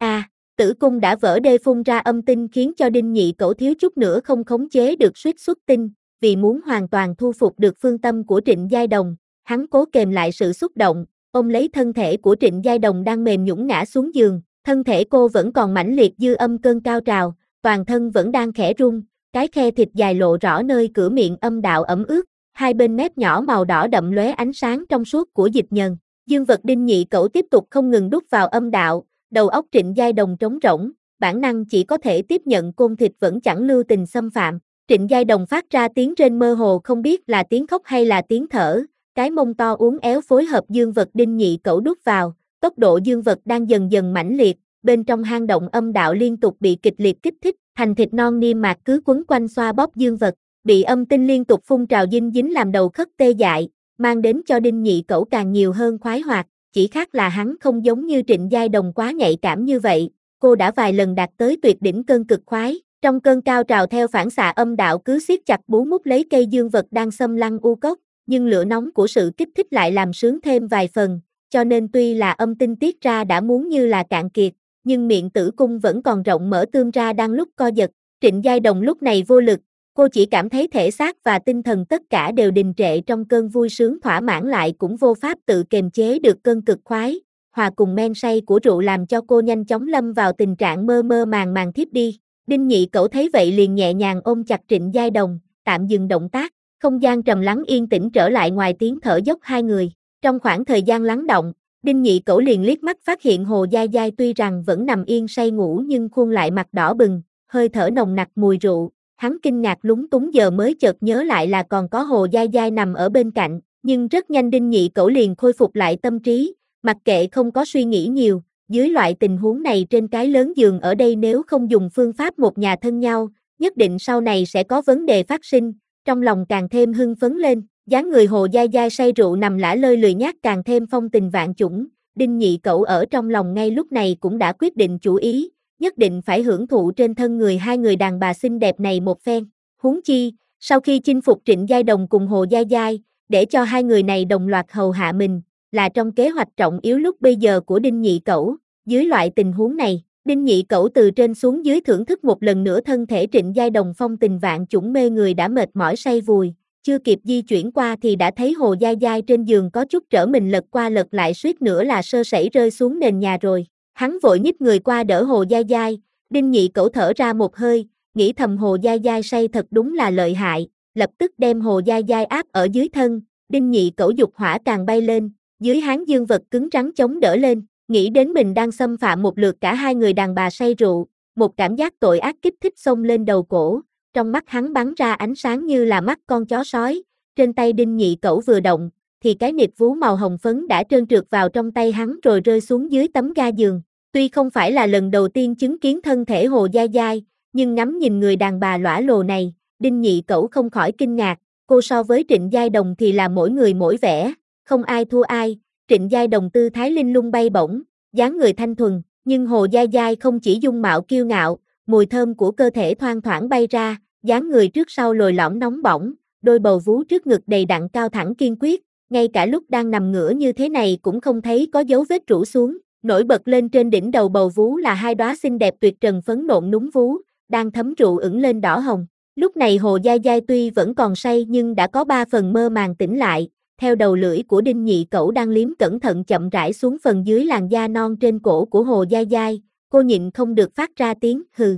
tử cung đã vỡ đê phun ra âm tinh khiến cho Đinh Nhị Cẩu thiếu chút nữa không khống chế được suýt xuất tinh, vì muốn hoàn toàn thu phục được phương tâm của Trịnh Giai Đồng, hắn cố kềm lại sự xúc động, ôm lấy thân thể của Trịnh Giai Đồng đang mềm nhũn ngã xuống giường, thân thể cô vẫn còn mãnh liệt dư âm cơn cao trào, toàn thân vẫn đang khẽ rung, cái khe thịt dài lộ rõ nơi cửa miệng âm đạo ẩm ướt, hai bên mép nhỏ màu đỏ đậm lóe ánh sáng trong suốt của dịch nhờn. Dương vật Đinh Nhị Cẩu tiếp tục không ngừng đút vào âm đạo, đầu óc Trịnh Giai Đồng trống rỗng, bản năng chỉ có thể tiếp nhận côn thịt vẫn chẳng lưu tình xâm phạm. Trịnh Giai Đồng phát ra tiếng rên mơ hồ không biết là tiếng khóc hay là tiếng thở, cái mông to uốn éo phối hợp dương vật Đinh Nhị Cẩu đút vào, tốc độ dương vật đang dần dần mãnh liệt, bên trong hang động âm đạo liên tục bị kịch liệt kích thích, thành thịt non niêm mạc cứ quấn quanh xoa bóp dương vật, bị âm tinh liên tục phun trào dinh dính làm đầu khất tê dại, mang đến cho Đinh Nhị Cẩu càng nhiều hơn khoái hoạt, chỉ khác là hắn không giống như Trịnh Giai Đồng quá nhạy cảm như vậy, cô đã vài lần đạt tới tuyệt đỉnh cơn cực khoái, trong cơn cao trào theo phản xạ âm đạo cứ siết chặt bú mút lấy cây dương vật đang xâm lăng u cốc, nhưng lửa nóng của sự kích thích lại làm sướng thêm vài phần, cho nên tuy là âm tinh tiết ra đã muốn như là cạn kiệt, nhưng miệng tử cung vẫn còn rộng mở tươm ra đang lúc co giật. Trịnh Giai Đồng lúc này vô lực, cô chỉ cảm thấy thể xác và tinh thần tất cả đều đình trệ trong cơn vui sướng thỏa mãn lại cũng vô pháp tự kiềm chế được cơn cực khoái, hòa cùng men say của rượu làm cho cô nhanh chóng lâm vào tình trạng mơ mơ màng màng thiếp đi. Đinh Nhị Cẩu thấy vậy liền nhẹ nhàng ôm chặt Trịnh Giai Đồng, tạm dừng động tác, không gian trầm lắng yên tĩnh trở lại ngoài tiếng thở dốc hai người. Trong khoảng thời gian lắng động, Đinh Nhị Cẩu liền liếc mắt phát hiện Hồ Giai Giai tuy rằng vẫn nằm yên say ngủ nhưng khuôn lại mặt đỏ bừng, hơi thở nồng nặc mùi rượu, hắn kinh ngạc lúng túng giờ mới chợt nhớ lại là còn có Hồ Giai Giai nằm ở bên cạnh, nhưng rất nhanh Đinh Nhị Cẩu liền khôi phục lại tâm trí, mặc kệ không có suy nghĩ nhiều, dưới loại tình huống này trên cái lớn giường ở đây nếu không dùng phương pháp một nhà thân nhau, nhất định sau này sẽ có vấn đề phát sinh, trong lòng càng thêm hưng phấn lên. Dáng người Hồ Giai Giai say rượu nằm lả lơi lười nhác càng thêm phong tình vạn chủng, Đinh Nhị Cẩu ở trong lòng ngay lúc này cũng đã quyết định chủ ý, nhất định phải hưởng thụ trên thân người hai người đàn bà xinh đẹp này một phen. Huống chi, sau khi chinh phục Trịnh Giai Đồng cùng Hồ Giai Giai, để cho hai người này đồng loạt hầu hạ mình, là trong kế hoạch trọng yếu lúc bây giờ của Đinh Nhị Cẩu. Dưới loại tình huống này, Đinh Nhị Cẩu từ trên xuống dưới thưởng thức một lần nữa thân thể Trịnh Giai Đồng phong tình vạn chủng mê người đã mệt mỏi say vùi. Chưa kịp di chuyển qua thì đã thấy Hồ Giai Giai trên giường có chút trở mình lật qua lật lại suýt nữa là sơ sẩy rơi xuống nền nhà rồi. Hắn vội nhích người qua đỡ Hồ Giai Giai, Đinh Nhị Cẩu thở ra một hơi, nghĩ thầm Hồ Giai Giai say thật đúng là lợi hại, lập tức đem Hồ Giai Giai áp ở dưới thân, Đinh Nhị Cẩu dục hỏa càng bay lên, dưới háng dương vật cứng rắn chống đỡ lên, nghĩ đến mình đang xâm phạm một lượt cả hai người đàn bà say rượu, một cảm giác tội ác kích thích xông lên đầu cổ. Trong mắt hắn bắn ra ánh sáng như là mắt con chó sói, trên tay Đinh Nhị Cẩu vừa động, thì cái nịt vú màu hồng phấn đã trơn trượt vào trong tay hắn rồi rơi xuống dưới tấm ga giường. Tuy không phải là lần đầu tiên chứng kiến thân thể Hồ Giai Giai, nhưng ngắm nhìn người đàn bà lõa lồ này, Đinh Nhị Cẩu không khỏi kinh ngạc, cô so với Trịnh Giai Đồng thì là mỗi người mỗi vẻ, không ai thua ai, Trịnh Giai Đồng tư thái linh lung bay bổng, dáng người thanh thuần, nhưng Hồ Giai Giai không chỉ dung mạo kiêu ngạo, mùi thơm của cơ thể thoang thoảng bay ra, dáng người trước sau lồi lõm nóng bỏng, đôi bầu vú trước ngực đầy đặn cao thẳng kiên quyết, ngay cả lúc đang nằm ngửa như thế này cũng không thấy có dấu vết rũ xuống, nổi bật lên trên đỉnh đầu bầu vú là hai đóa xinh đẹp tuyệt trần phấn nộn núm vú, đang thấm rượu ửng lên đỏ hồng. Lúc này Hồ Giai Giai tuy vẫn còn say nhưng đã có 3 phần mơ màng tỉnh lại, theo đầu lưỡi của Đinh Nhị Cẩu đang liếm cẩn thận chậm rãi xuống phần dưới làn da non trên cổ của Hồ Giai Giai, cô nhịn không được phát ra tiếng hừ.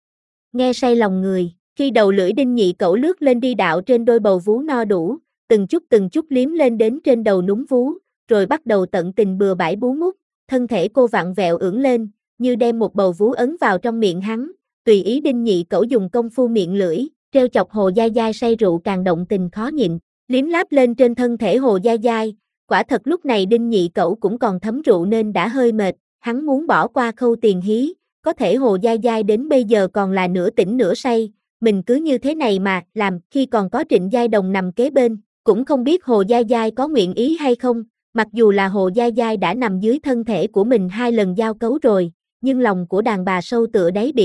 Nghe say lòng người, khi đầu lưỡi Đinh Nhị Cẩu lướt lên đi đạo trên đôi bầu vú no đủ, từng chút liếm lên đến trên đầu núm vú, rồi bắt đầu tận tình bừa bãi bú mút, thân thể cô vặn vẹo ưỡn lên, như đem một bầu vú ấn vào trong miệng hắn, tùy ý Đinh Nhị Cẩu dùng công phu miệng lưỡi, treo chọc Hồ Giai Giai say rượu càng động tình khó nhịn, liếm láp lên trên thân thể Hồ Giai Giai, quả thật lúc này Đinh Nhị Cẩu cũng còn thấm rượu nên đã hơi mệt, hắn muốn bỏ qua khâu tiền hí, có thể Hồ Giai Giai đến bây giờ còn là nửa tỉnh nửa say, mình cứ như thế này mà làm, khi còn có Trịnh Giai Đồng nằm kế bên, cũng không biết Hồ Giai Giai có nguyện ý hay không, mặc dù là Hồ Giai Giai đã nằm dưới thân thể của mình 2 lần giao cấu rồi, nhưng lòng của đàn bà sâu tựa đáy biển,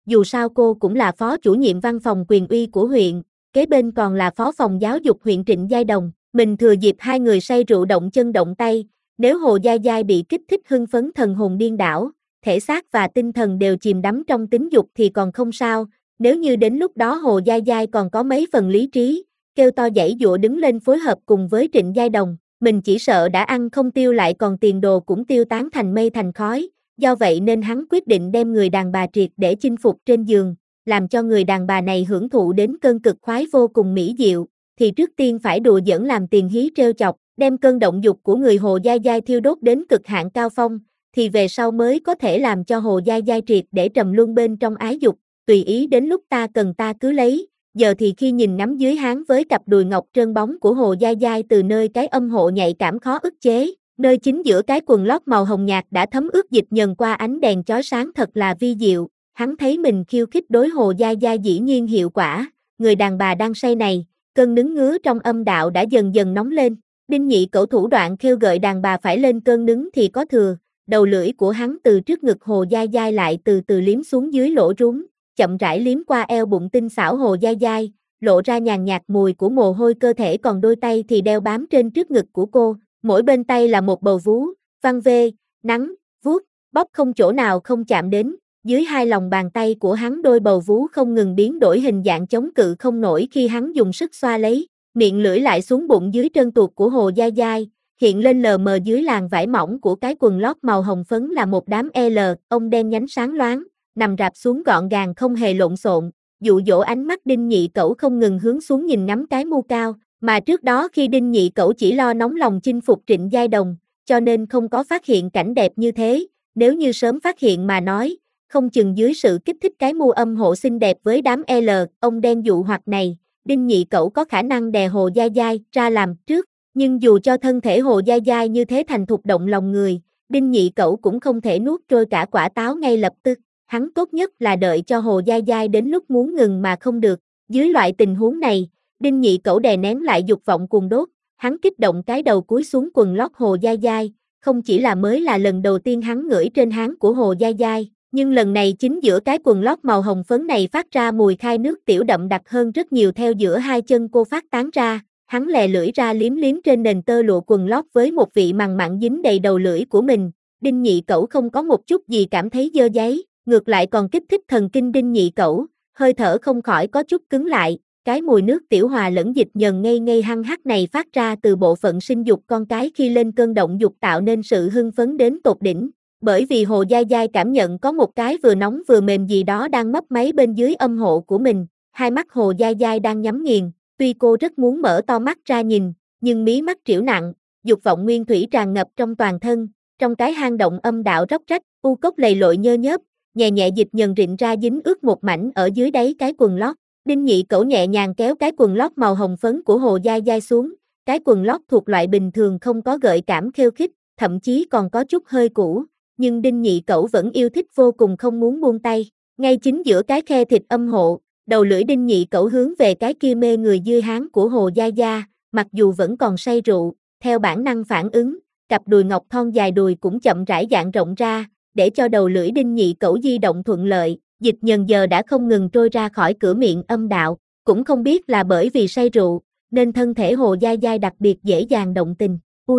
dù sao cô cũng là phó chủ nhiệm văn phòng quyền uy của huyện, kế bên còn là phó phòng giáo dục huyện Trịnh Giai Đồng, mình thừa dịp hai người say rượu động chân động tay, nếu Hồ Giai Giai bị kích thích hưng phấn thần hồn điên đảo, thể xác và tinh thần đều chìm đắm trong tính dục thì còn không sao, nếu như đến lúc đó Hồ Giai Giai còn có mấy phần lý trí, kêu to giãy giụa đứng lên phối hợp cùng với Trịnh Giai Đồng, mình chỉ sợ đã ăn không tiêu lại còn tiền đồ cũng tiêu tán thành mây thành khói, do vậy nên hắn quyết định đem người đàn bà triệt để chinh phục trên giường, làm cho người đàn bà này hưởng thụ đến cơn cực khoái vô cùng mỹ diệu, thì trước tiên phải đùa giỡn làm tiền hí trêu chọc, đem cơn động dục của người Hồ Giai Giai thiêu đốt đến cực hạn cao phong, thì về sau mới có thể làm cho Hồ Giai Giai triệt để trầm luân bên trong ái dục, tùy ý đến lúc ta cần ta cứ lấy, giờ thì khi nhìn ngắm dưới háng với cặp đùi ngọc trơn bóng của Hồ Giai Giai từ nơi cái âm hộ nhạy cảm khó ức chế, nơi chính giữa cái quần lót màu hồng nhạt đã thấm ướt dịch nhờn qua ánh đèn chói sáng thật là vi diệu, hắn thấy mình khiêu khích đối Hồ Giai Giai dĩ nhiên hiệu quả, người đàn bà đang say này, cơn nứng ngứa trong âm đạo đã dần dần nóng lên, Đinh Nhị Cẩu thủ đoạn khêu gợi đàn bà phải lên cơn nứng thì có thừa, đầu lưỡi của hắn từ trước ngực Hồ Giai Giai lại từ từ liếm xuống dưới lỗ rúng, chậm rãi liếm qua eo bụng tinh xảo Hồ Giai Giai, lộ ra nhàn nhạt mùi của mồ hôi cơ thể còn đôi tay thì đeo bám trên trước ngực của cô, mỗi bên tay là một bầu vú, văng vê, nắng, vuốt, bóp không chỗ nào không chạm đến, dưới hai lòng bàn tay của hắn đôi bầu vú không ngừng biến đổi hình dạng chống cự không nổi khi hắn dùng sức xoa lấy, miệng lưỡi lại xuống bụng dưới trơn tuột của Hồ Giai Giai, hiện lên lờ mờ dưới làn vải mỏng của cái quần lót màu hồng phấn là một đám ông đen nhánh sáng loáng, nằm rạp xuống gọn gàng không hề lộn xộn, dụ dỗ ánh mắt Đinh Nhị Cẩu không ngừng hướng xuống nhìn ngắm cái mu cao, mà trước đó khi Đinh Nhị Cẩu chỉ lo nóng lòng chinh phục Trịnh Giai Đồng, cho nên không có phát hiện cảnh đẹp như thế, nếu như sớm phát hiện mà nói, không chừng dưới sự kích thích cái mu âm hộ xinh đẹp với đám ông đen dụ hoặc này, Đinh Nhị Cẩu có khả năng đè Hồ Giai Giai ra làm trước, nhưng dù cho thân thể Hồ Giai Giai như thế thành thục động lòng người, Đinh Nhị Cẩu cũng không thể nuốt trôi cả quả táo ngay lập tức. Hắn tốt nhất là đợi cho Hồ Giai Giai đến lúc muốn ngừng mà không được, dưới loại tình huống này, Đinh Nhị Cẩu đè nén lại dục vọng cuồng đốt, hắn kích động cái đầu cúi xuống quần lót Hồ Giai Giai, không chỉ là mới là lần đầu tiên hắn ngửi trên háng của Hồ Giai Giai, nhưng lần này chính giữa cái quần lót màu hồng phấn này phát ra mùi khai nước tiểu đậm đặc hơn rất nhiều theo giữa hai chân cô phát tán ra, hắn lè lưỡi ra liếm liếm trên nền tơ lụa quần lót với một vị mằn mặn dính đầy đầu lưỡi của mình, Đinh Nhị Cẩu không có một chút gì cảm thấy dơ dáy. Ngược lại còn kích thích thần kinh Đinh Nhị Cẩu, hơi thở không khỏi có chút cứng lại, cái mùi nước tiểu hòa lẫn dịch nhờn ngây ngây hăng hắc này phát ra từ bộ phận sinh dục con cái khi lên cơn động dục tạo nên sự hưng phấn đến tột đỉnh, bởi vì Hồ Giai Giai cảm nhận có một cái vừa nóng vừa mềm gì đó đang mấp máy bên dưới âm hộ của mình, hai mắt Hồ Giai Giai đang nhắm nghiền, tuy cô rất muốn mở to mắt ra nhìn, nhưng mí mắt trĩu nặng, dục vọng nguyên thủy tràn ngập trong toàn thân, trong cái hang động âm đạo róc rách, u cốc lầy lội nhơ nhớp, nhẹ nhẹ dịch nhờn rịn ra dính ướt một mảnh ở dưới đáy cái quần lót. Đinh Nhị Cẩu nhẹ nhàng kéo cái quần lót màu hồng phấn của Hồ Giai Giai xuống, cái quần lót thuộc loại bình thường không có gợi cảm khêu khích, thậm chí còn có chút hơi cũ, nhưng Đinh Nhị Cẩu vẫn yêu thích vô cùng không muốn buông tay. Ngay chính giữa cái khe thịt âm hộ, đầu lưỡi Đinh Nhị Cẩu hướng về cái kia mê người dưới háng của Hồ Giai Giai, mặc dù vẫn còn say rượu, theo bản năng phản ứng, cặp đùi ngọc thon dài đùi cũng chậm rãi dạn rộng ra, để cho đầu lưỡi Đinh Nhị Cẩu di động thuận lợi, dịch nhờn giờ đã không ngừng trôi ra khỏi cửa miệng âm đạo, cũng không biết là bởi vì say rượu, nên thân thể Hồ Giai Giai đặc biệt dễ dàng động tình,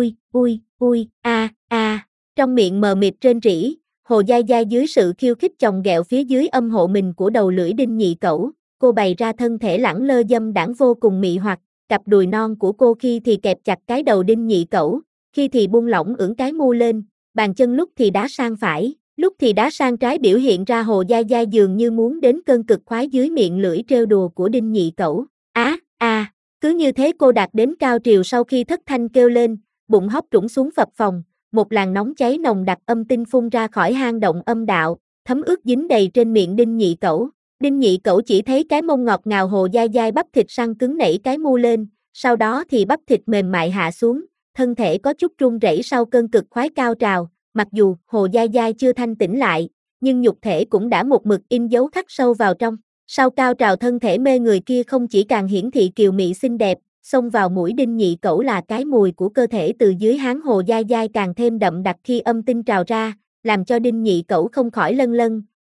trong miệng mờ mịt rên rỉ, Hồ Giai Giai dưới sự khiêu khích chồng ghẹo phía dưới âm hộ mình của đầu lưỡi Đinh Nhị Cẩu, cô bày ra thân thể lẳng lơ dâm đãng vô cùng mị hoặc, cặp đùi non của cô khi thì kẹp chặt cái đầu Đinh Nhị Cẩu, khi thì buông lỏng ưỡn cái mu lên, bàn chân lúc thì đá sang phải, lúc thì đá sang trái biểu hiện ra Hồ Giai Giai dường như muốn đến cơn cực khoái dưới miệng lưỡi trêu đùa của Đinh Nhị Cẩu. Cứ như thế cô đạt đến cao triều sau khi thất thanh kêu lên, bụng hóc trũng xuống phập phồng, một làn nóng cháy nồng đặc âm tinh phun ra khỏi hang động âm đạo, thấm ướt dính đầy trên miệng Đinh Nhị Cẩu. Đinh Nhị Cẩu chỉ thấy cái mông ngọt ngào Hồ Giai Giai bắp thịt săn cứng nảy cái mu lên, sau đó thì bắp thịt mềm mại hạ xuống, thân thể có chút run rẩy sau cơn cực khoái cao trào, mặc dù Hồ Giai Giai chưa thanh tỉnh lại, nhưng nhục thể cũng đã một mực in dấu khắc sâu vào trong. Sau cao trào thân thể mê người kia không chỉ càng hiển thị kiều mị xinh đẹp, xông vào mũi Đinh Nhị Cẩu là cái mùi của cơ thể từ dưới háng Hồ Giai Giai càng thêm đậm đặc khi âm tinh trào ra, làm cho Đinh Nhị Cẩu không khỏi lân lân,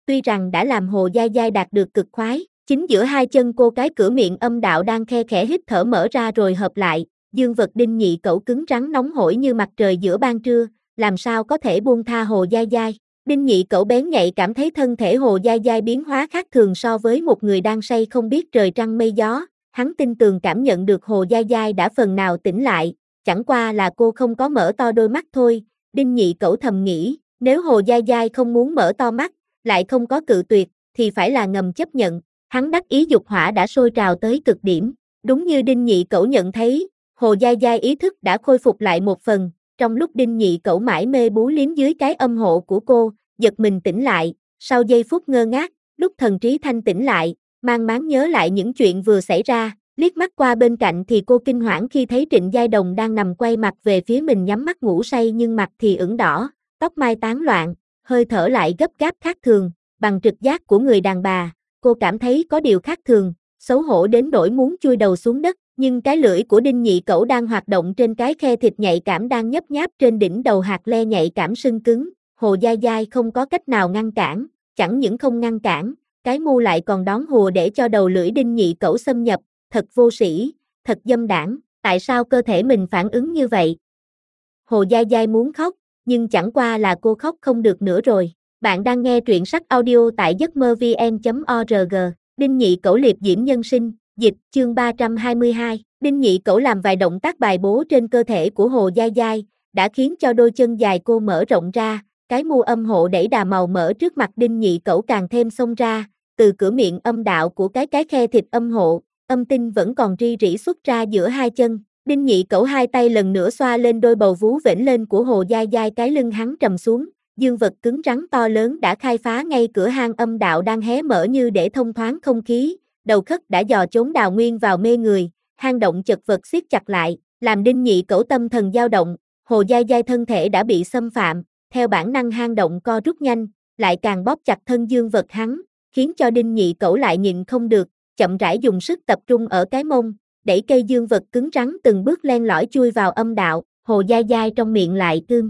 tuy rằng đã làm Hồ Giai Giai đạt được cực khoái, chính giữa hai chân cô cái cửa miệng âm đạo đang khe khẽ hít thở mở ra rồi hợp lại, dương vật Đinh Nhị Cẩu cứng rắn nóng hổi như mặt trời giữa ban trưa, làm sao có thể buông tha Hồ Giai Giai. Đinh Nhị Cẩu bén nhạy cảm thấy thân thể Hồ Giai Giai biến hóa khác thường so với một người đang say không biết trời trăng mây gió, hắn tin tường cảm nhận được Hồ Giai Giai đã phần nào tỉnh lại, chẳng qua là cô không có mở to đôi mắt thôi. Đinh Nhị Cẩu thầm nghĩ, nếu Hồ Giai Giai không muốn mở to mắt, lại không có cự tuyệt, thì phải là ngầm chấp nhận. Hắn đắc ý dục hỏa đã sôi trào tới cực điểm, đúng như Đinh Nhị Cẩu nhận thấy, Hồ Giai Giai ý thức đã khôi phục lại một phần, trong lúc Đinh Nhị Cẩu mải mê bú liếm dưới cái âm hộ của cô, giật mình tỉnh lại, sau giây phút ngơ ngác, lúc thần trí thanh tỉnh lại, mang máng nhớ lại những chuyện vừa xảy ra, liếc mắt qua bên cạnh thì cô kinh hoảng khi thấy Trịnh Giai Đồng đang nằm quay mặt về phía mình nhắm mắt ngủ say nhưng mặt thì ửng đỏ, tóc mai tán loạn, hơi thở lại gấp gáp khác thường, bằng trực giác của người đàn bà, cô cảm thấy có điều khác thường, xấu hổ đến nỗi muốn chui đầu xuống đất, nhưng cái lưỡi của Đinh Nhị Cẩu đang hoạt động trên cái khe thịt nhạy cảm đang nhấp nháp trên đỉnh đầu hạt le nhạy cảm sưng cứng, Hồ Giai Giai không có cách nào ngăn cản, chẳng những không ngăn cản, cái mu lại còn đón hùa để cho đầu lưỡi Đinh Nhị Cẩu xâm nhập, thật vô sĩ, thật dâm đảng, tại sao cơ thể mình phản ứng như vậy? Hồ Giai Giai muốn khóc, nhưng chẳng qua là cô khóc không được nữa rồi. Bạn đang nghe truyện sách audio tại giấc mơ vn.org. Đinh Nhị Cẩu liệp diễm nhân sinh, dịch, chương 322. Đinh Nhị Cẩu làm vài động tác bài bố trên cơ thể của Hồ Giai Giai, đã khiến cho đôi chân dài cô mở rộng ra, cái mu âm hộ đẩy đà màu mỡ trước mặt Đinh Nhị Cẩu càng thêm xông ra, từ cửa miệng âm đạo của cái khe thịt âm hộ, âm tinh vẫn còn ri rỉ xuất ra giữa hai chân. Đinh Nhị Cẩu hai tay lần nữa xoa lên đôi bầu vú vểnh lên của Hồ Giai Giai, cái lưng hắn trầm xuống, dương vật cứng rắn to lớn đã khai phá ngay cửa hang âm đạo đang hé mở như để thông thoáng không khí, đầu khất đã dò chốn đào nguyên vào mê người, hang động chật vật siết chặt lại, làm Đinh Nhị Cẩu tâm thần dao động, Hồ Giai Giai thân thể đã bị xâm phạm, theo bản năng hang động co rút nhanh, lại càng bóp chặt thân dương vật hắn, khiến cho Đinh Nhị Cẩu lại nhịn không được, chậm rãi dùng sức tập trung ở cái mông, đẩy cây dương vật cứng rắn từng bước len lỏi chui vào âm đạo, Hồ Giai Giai trong miệng lại cương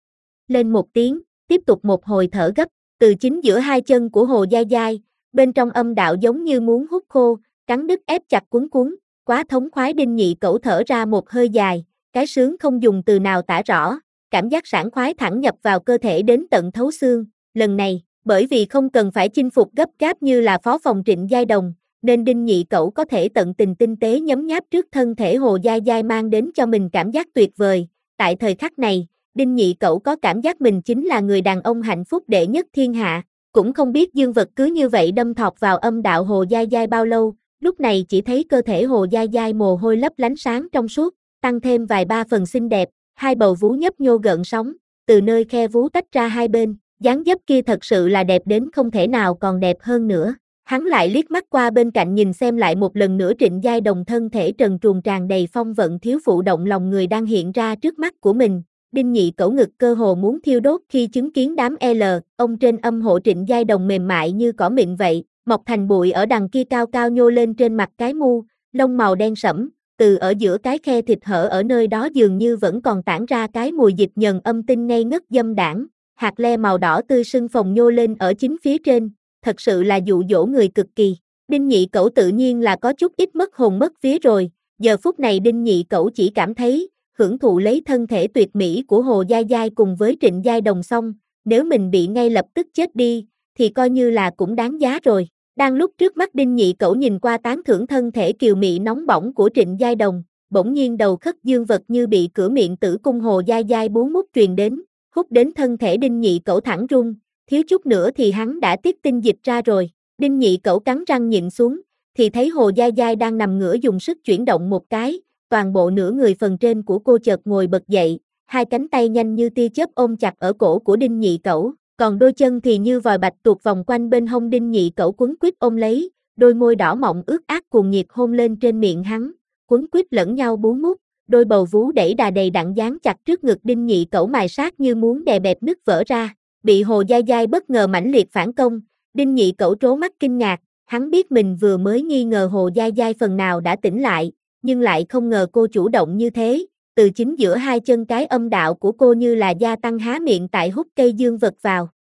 lên một tiếng, tiếp tục một hồi thở gấp, từ chính giữa hai chân của Hồ Giai Giai, bên trong âm đạo giống như muốn hút khô, cắn đứt ép chặt cuốn cuốn, quá thống khoái. Đinh Nhị Cẩu thở ra một hơi dài, cái sướng không dùng từ nào tả rõ, cảm giác sảng khoái thẳng nhập vào cơ thể đến tận thấu xương, lần này, bởi vì không cần phải chinh phục gấp gáp như là phó phòng Trịnh Giai Đồng, nên Đinh Nhị Cẩu có thể tận tình tinh tế nhấm nháp trước thân thể Hồ Giai Giai mang đến cho mình cảm giác tuyệt vời. Tại thời khắc này, Đinh Nhị Cẩu có cảm giác mình chính là người đàn ông hạnh phúc đệ nhất thiên hạ, cũng không biết dương vật cứ như vậy đâm thọc vào âm đạo Hồ Giai Giai bao lâu, lúc này chỉ thấy cơ thể Hồ Giai Giai mồ hôi lấp lánh sáng trong suốt, tăng thêm vài ba phần xinh đẹp, hai bầu vú nhấp nhô gợn sóng, từ nơi khe vú tách ra hai bên, dáng dấp kia thật sự là đẹp đến không thể nào còn đẹp hơn nữa. Hắn lại liếc mắt qua bên cạnh nhìn xem lại một lần nữa Trịnh Giai Đồng thân thể trần truồng tràn đầy phong vận thiếu phụ động lòng người đang hiện ra trước mắt của mình. Đinh Nhị Cẩu ngực cơ hồ muốn thiêu đốt khi chứng kiến đám L, ông trên âm hộ Trịnh Giai Đồng mềm mại như cỏ mịn vậy, mọc thành bụi ở đằng kia cao cao nhô lên trên mặt cái mu, lông màu đen sẫm, từ ở giữa cái khe thịt hở ở nơi đó dường như vẫn còn tản ra cái mùi dịch nhờn âm tinh ngây ngất dâm đãng, hạt le màu đỏ tươi sưng phồng nhô lên ở chính phía trên, thật sự là dụ dỗ người cực kỳ. Đinh Nhị Cẩu tự nhiên là có chút ít mất hồn mất vía rồi, giờ phút này Đinh Nhị Cẩu chỉ cảm thấy hưởng thụ lấy thân thể tuyệt mỹ của Hồ Giai Giai cùng với Trịnh Giai Đồng xong, nếu mình bị ngay lập tức chết đi, thì coi như là cũng đáng giá rồi. Đang lúc trước mắt Đinh Nhị Cẩu nhìn qua tán thưởng thân thể kiều mị nóng bỏng của Trịnh Giai Đồng, bỗng nhiên đầu khất dương vật như bị cửa miệng tử cung Hồ Giai Giai bú mút truyền đến, hút đến thân thể Đinh Nhị Cẩu thẳng rung, thiếu chút nữa thì hắn đã tiết tinh dịch ra rồi. Đinh Nhị Cẩu cắn răng nhịn xuống, thì thấy Hồ Giai Giai đang nằm ngửa dùng sức chuyển động một cái, toàn bộ nửa người phần trên của cô chợt ngồi bật dậy, hai cánh tay nhanh như tia chớp ôm chặt ở cổ của Đinh Nhị Cẩu, còn đôi chân thì như vòi bạch tuộc vòng quanh bên hông Đinh Nhị Cẩu quấn quýt ôm lấy, đôi môi đỏ mọng ướt át cuồng nhiệt hôn lên trên miệng hắn, quấn quýt lẫn nhau bú mút, đôi bầu vú đẩy đà đầy đặn dán chặt trước ngực Đinh Nhị Cẩu mài sát như muốn đè bẹp nứt vỡ ra. Bị Hồ Giai Giai bất ngờ mãnh liệt phản công, Đinh Nhị Cẩu trố mắt kinh ngạc, hắn biết mình vừa mới nghi ngờ Hồ Giai Giai phần nào đã tỉnh lại, nhưng lại không ngờ cô chủ động như thế, từ chính giữa hai chân cái âm đạo của cô như là gia tăng há miệng tại hút cây dương vật vào,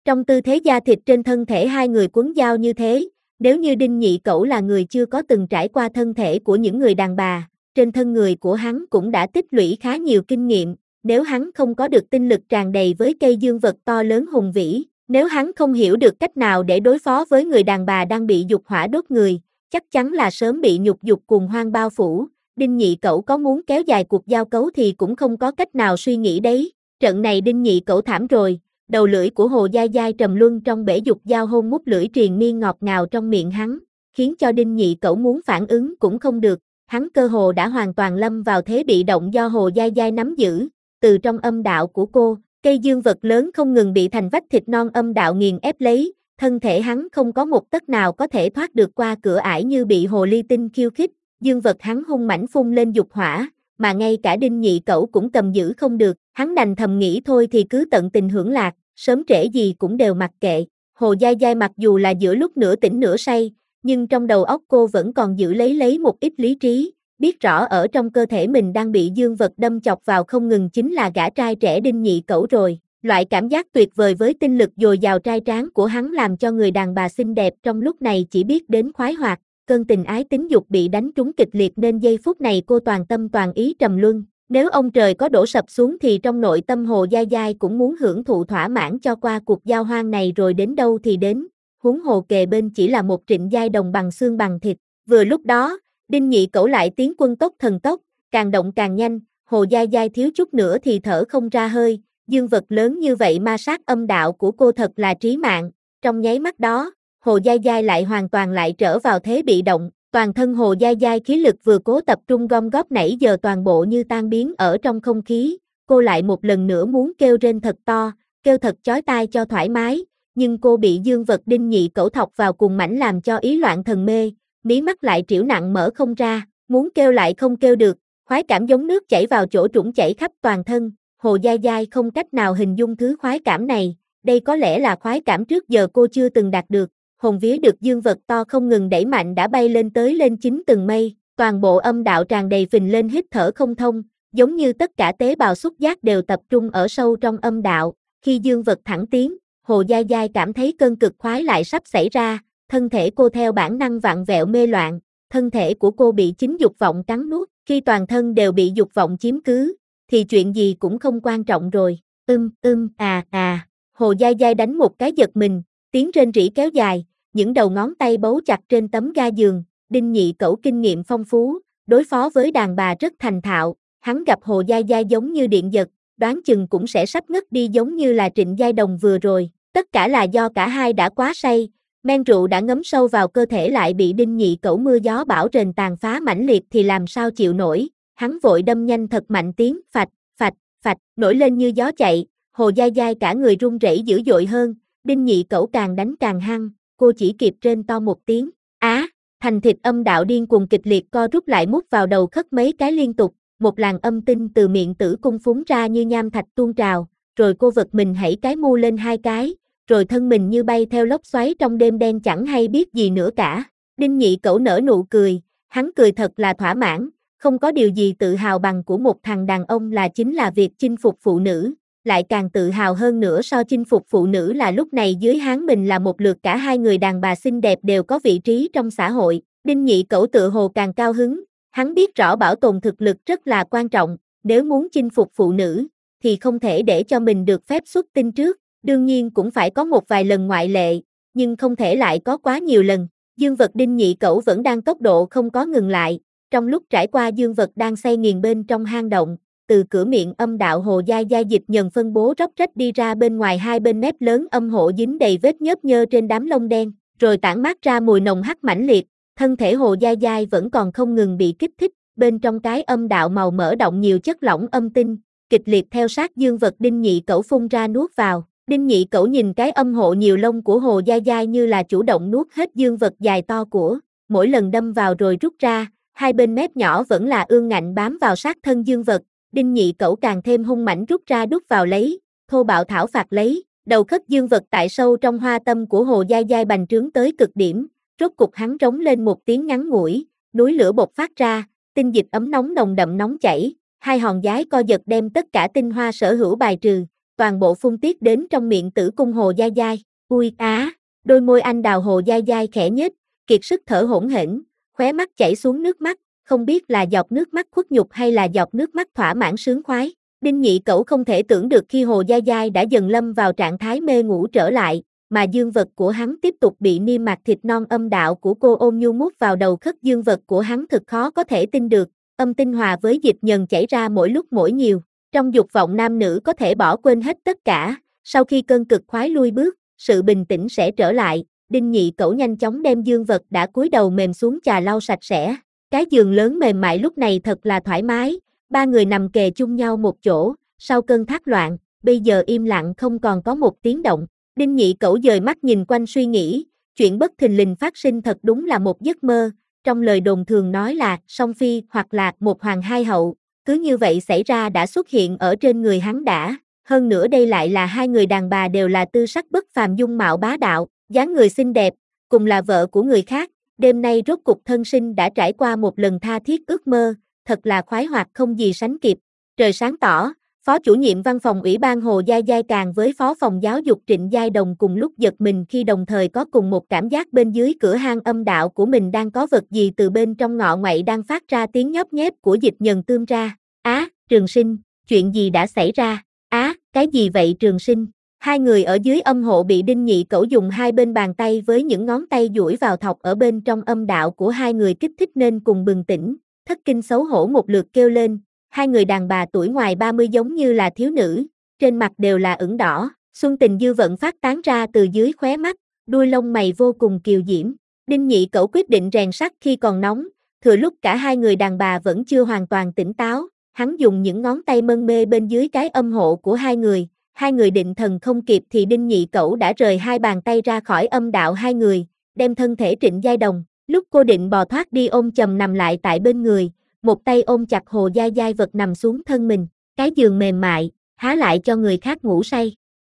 Trong tư thế da thịt trên thân thể hai người quấn dao như thế, nếu như Đinh Nhị Cẩu là người chưa có từng trải qua thân thể của những người đàn bà, trên thân người của hắn cũng đã tích lũy khá nhiều kinh nghiệm, nếu hắn không có được tinh lực tràn đầy với cây dương vật to lớn hùng vĩ, nếu hắn không hiểu được cách nào để đối phó với người đàn bà đang bị dục hỏa đốt người, chắc chắn là sớm bị nhục dục cùng hoang bao phủ. Đinh Nhị Cẩu có muốn kéo dài cuộc giao cấu thì cũng không có cách nào suy nghĩ đấy. Trận này Đinh Nhị Cẩu thảm rồi, đầu lưỡi của Hồ Dai Dai trầm luân trong bể dục giao hôn mút lưỡi triền miên ngọt ngào trong miệng hắn, khiến cho Đinh Nhị Cẩu muốn phản ứng cũng không được, hắn cơ hồ đã hoàn toàn lâm vào thế bị động do Hồ Dai Dai nắm giữ. Từ trong âm đạo của cô, cây dương vật lớn không ngừng bị thành vách thịt non âm đạo nghiền ép lấy, thân thể hắn không có một tấc nào có thể thoát được qua cửa ải như bị hồ ly tinh khiêu khích, dương vật hắn hung mãnh phun lên dục hỏa, mà ngay cả Đinh Nhị Cẩu cũng cầm giữ không được, hắn đành thầm nghĩ thôi thì cứ tận tình hưởng lạc, sớm trễ gì cũng đều mặc kệ. Hồ Dai Dai mặc dù là giữa lúc nửa tỉnh nửa say, nhưng trong đầu óc cô vẫn còn giữ lấy một ít lý trí, biết rõ ở trong cơ thể mình đang bị dương vật đâm chọc vào không ngừng chính là gã trai trẻ Đinh Nhị Cẩu rồi. Loại cảm giác tuyệt vời với tinh lực dồi dào trai tráng của hắn làm cho người đàn bà xinh đẹp trong lúc này chỉ biết đến khoái hoạt, cơn tình ái tính dục bị đánh trúng kịch liệt nên giây phút này cô toàn tâm toàn ý trầm luân. Nếu ông trời có đổ sập xuống thì trong nội tâm Hồ Dai Dai cũng muốn hưởng thụ thỏa mãn cho qua cuộc giao hoan này rồi đến đâu thì đến, huống hồ kề bên chỉ là một Trịnh Giai Đồng bằng xương bằng thịt. Vừa lúc đó, Đinh Nhị Cẩu lại tiến quân tốc thần tốc, càng động càng nhanh, Hồ Dai Dai thiếu chút nữa thì thở không ra hơi, dương vật lớn như vậy ma sát âm đạo của cô thật là trí mạng. Trong nháy mắt đó, Hồ Dai Dai lại hoàn toàn lại trở vào thế bị động, toàn thân Hồ Dai Dai khí lực vừa cố tập trung gom góp nãy giờ toàn bộ như tan biến ở trong không khí, cô lại một lần nữa muốn kêu rên thật to, kêu thật chói tai cho thoải mái, nhưng cô bị dương vật Đinh Nhị Cẩu thọc vào cùng mảnh làm cho ý loạn thần mê, mí mắt lại trĩu nặng mở không ra, muốn kêu lại không kêu được, khoái cảm giống nước chảy vào chỗ trũng chảy khắp toàn thân, Hồ Dai Dai không cách nào hình dung thứ khoái cảm này, đây có lẽ là khoái cảm trước giờ cô chưa từng đạt được. Hồn vía được dương vật to không ngừng đẩy mạnh đã bay lên tới lên 9 tầng mây, toàn bộ âm đạo tràn đầy phình lên hít thở không thông, giống như tất cả tế bào xúc giác đều tập trung ở sâu trong âm đạo, khi dương vật thẳng tiến, Hồ Dai Dai cảm thấy cơn cực khoái lại sắp xảy ra, thân thể cô theo bản năng vặn vẹo mê loạn, thân thể của cô bị chính dục vọng cắn nuốt, khi toàn thân đều bị dục vọng chiếm cứ, thì chuyện gì cũng không quan trọng rồi, Hồ Dai Dai đánh một cái giật mình, tiếng rên rỉ kéo dài, những đầu ngón tay bấu chặt trên tấm ga giường, Đinh Nhị Cẩu kinh nghiệm phong phú, đối phó với đàn bà rất thành thạo, hắn gặp Hồ Dai Dai giống như điện giật, đoán chừng cũng sẽ sắp ngất đi giống như là Trịnh Giai Đồng vừa rồi, tất cả là do cả hai đã quá say, men rượu đã ngấm sâu vào cơ thể lại bị Đinh Nhị Cẩu mưa gió bão rền tàn phá mãnh liệt thì làm sao chịu nổi, hắn vội đâm nhanh thật mạnh tiếng phạch, phạch, phạch, nổi lên như gió chạy, Hồ Dai Dai cả người run rẩy dữ dội hơn, Đinh Nhị Cẩu càng đánh càng hăng, cô chỉ kịp rên to một tiếng, thành thịt âm đạo điên cuồng kịch liệt co rút lại mút vào đầu khất mấy cái liên tục, một làn âm tinh từ miệng tử cung phúng ra như nham thạch tuôn trào, rồi cô vật mình hãy cái mu lên hai cái, rồi thân mình như bay theo lốc xoáy trong đêm đen chẳng hay biết gì nữa cả. Đinh Nhị Cẩu nở nụ cười, hắn cười thật là thỏa mãn, không có điều gì tự hào bằng của một thằng đàn ông là chính là việc chinh phục phụ nữ. Lại càng tự hào hơn nữa so chinh phục phụ nữ là lúc này dưới háng mình là một lượt cả hai người đàn bà xinh đẹp đều có vị trí trong xã hội. Đinh Nhị Cẩu tự hồ càng cao hứng, hắn biết rõ bảo tồn thực lực rất là quan trọng, nếu muốn chinh phục phụ nữ, thì không thể để cho mình được phép xuất tinh trước, đương nhiên cũng phải có một vài lần ngoại lệ, nhưng không thể lại có quá nhiều lần. Dương vật Đinh Nhị Cẩu vẫn đang tốc độ không có ngừng lại, trong lúc trải qua dương vật đang xay nghiền bên trong hang động. Từ cửa miệng âm đạo Hồ Dai Dai dịch nhờn phân bố róc rách đi ra bên ngoài hai bên mép lớn âm hộ dính đầy vết nhớp nhơ trên đám lông đen, rồi tản mát ra mùi nồng hắc mãnh liệt, thân thể Hồ Dai Dai vẫn còn không ngừng bị kích thích, bên trong cái âm đạo màu mỡ động nhiều chất lỏng âm tinh, kịch liệt theo sát dương vật Đinh Nhị Cẩu phun ra nuốt vào. Đinh Nhị Cẩu nhìn cái âm hộ nhiều lông của Hồ Dai Dai như là chủ động nuốt hết dương vật dài to của, mỗi lần đâm vào rồi rút ra, hai bên mép nhỏ vẫn là ương ngạnh bám vào sát thân dương vật. Đinh Nhị Cẩu càng thêm hung mãnh rút ra đút vào lấy, thô bạo thảo phạt lấy, đầu khất dương vật tại sâu trong hoa tâm của Hồ Dai Dai bành trướng tới cực điểm, rốt cục hắn rống lên một tiếng ngắn ngủi, núi lửa bộc phát ra, tinh dịch ấm nóng nồng đậm nóng chảy, hai hòn giái co giật đem tất cả tinh hoa sở hữu bài trừ, toàn bộ phun tiết đến trong miệng tử cung Hồ Giai Giai. Ui á, đôi môi anh đào Hồ Giai Giai khẽ nhếch, kiệt sức thở hổn hển, khóe mắt chảy xuống nước mắt, không biết là giọt nước mắt khuất nhục hay là giọt nước mắt thỏa mãn sướng khoái. Đinh Nhị Cẩu không thể tưởng được khi Hồ Giai Giai đã dần lâm vào trạng thái mê ngủ trở lại, mà dương vật của hắn tiếp tục bị niêm mạc thịt non âm đạo của cô ôm nhu mút vào đầu khất dương vật của hắn thật khó có thể tin được, âm tinh hòa với dịch nhờn chảy ra mỗi lúc mỗi nhiều. Trong dục vọng nam nữ có thể bỏ quên hết tất cả, sau khi cơn cực khoái lui bước, sự bình tĩnh sẽ trở lại. Đinh Nhị Cẩu nhanh chóng đem dương vật đã cúi đầu mềm xuống chà lau sạch sẽ. Cái giường lớn mềm mại lúc này thật là thoải mái, ba người nằm kề chung nhau một chỗ, sau cơn thác loạn, bây giờ im lặng không còn có một tiếng động. Đinh Nhị Cẩu dời mắt nhìn quanh suy nghĩ, chuyện bất thình lình phát sinh thật đúng là một giấc mơ, trong lời đồn thường nói là song phi hoặc là một hoàng hai hậu, cứ như vậy xảy ra đã xuất hiện ở trên người hắn đã, hơn nữa đây lại là hai người đàn bà đều là tư sắc bất phàm dung mạo bá đạo, dáng người xinh đẹp, cùng là vợ của người khác, đêm nay rốt cục thân sinh đã trải qua một lần tha thiết ước mơ, thật là khoái hoạt không gì sánh kịp. Trời sáng tỏ, Phó chủ nhiệm văn phòng Ủy ban Hồ Giai Giai càng với Phó phòng giáo dục Trịnh Giai Đồng cùng lúc giật mình khi đồng thời có cùng một cảm giác bên dưới cửa hang âm đạo của mình đang có vật gì từ bên trong ngọ ngoại đang phát ra tiếng nhóp nhép của dịch nhờn tươm ra. Trường Sinh, chuyện gì đã xảy ra? Cái gì vậy Trường Sinh? Hai người ở dưới âm hộ bị Đinh Nhị Cẩu dùng hai bên bàn tay với những ngón tay duỗi vào thọc ở bên trong âm đạo của hai người kích thích nên cùng bừng tỉnh, thất kinh xấu hổ một lượt kêu lên. Hai người đàn bà tuổi ngoài 30 giống như là thiếu nữ, trên mặt đều là ửng đỏ, xuân tình dư vận phát tán ra từ dưới khóe mắt, đuôi lông mày vô cùng kiều diễm. Đinh Nhị Cẩu quyết định rèn sắt khi còn nóng, thừa lúc cả hai người đàn bà vẫn chưa hoàn toàn tỉnh táo, hắn dùng những ngón tay mân mê bên dưới cái âm hộ của hai người định thần không kịp thì Đinh Nhị Cẩu đã rời hai bàn tay ra khỏi âm đạo hai người, đem thân thể Trịnh Giai Đồng, lúc cô định bò thoát đi ôm chầm nằm lại tại bên người, một tay ôm chặt Hồ Giai Giai vật nằm xuống thân mình, cái giường mềm mại, há lại cho người khác ngủ say.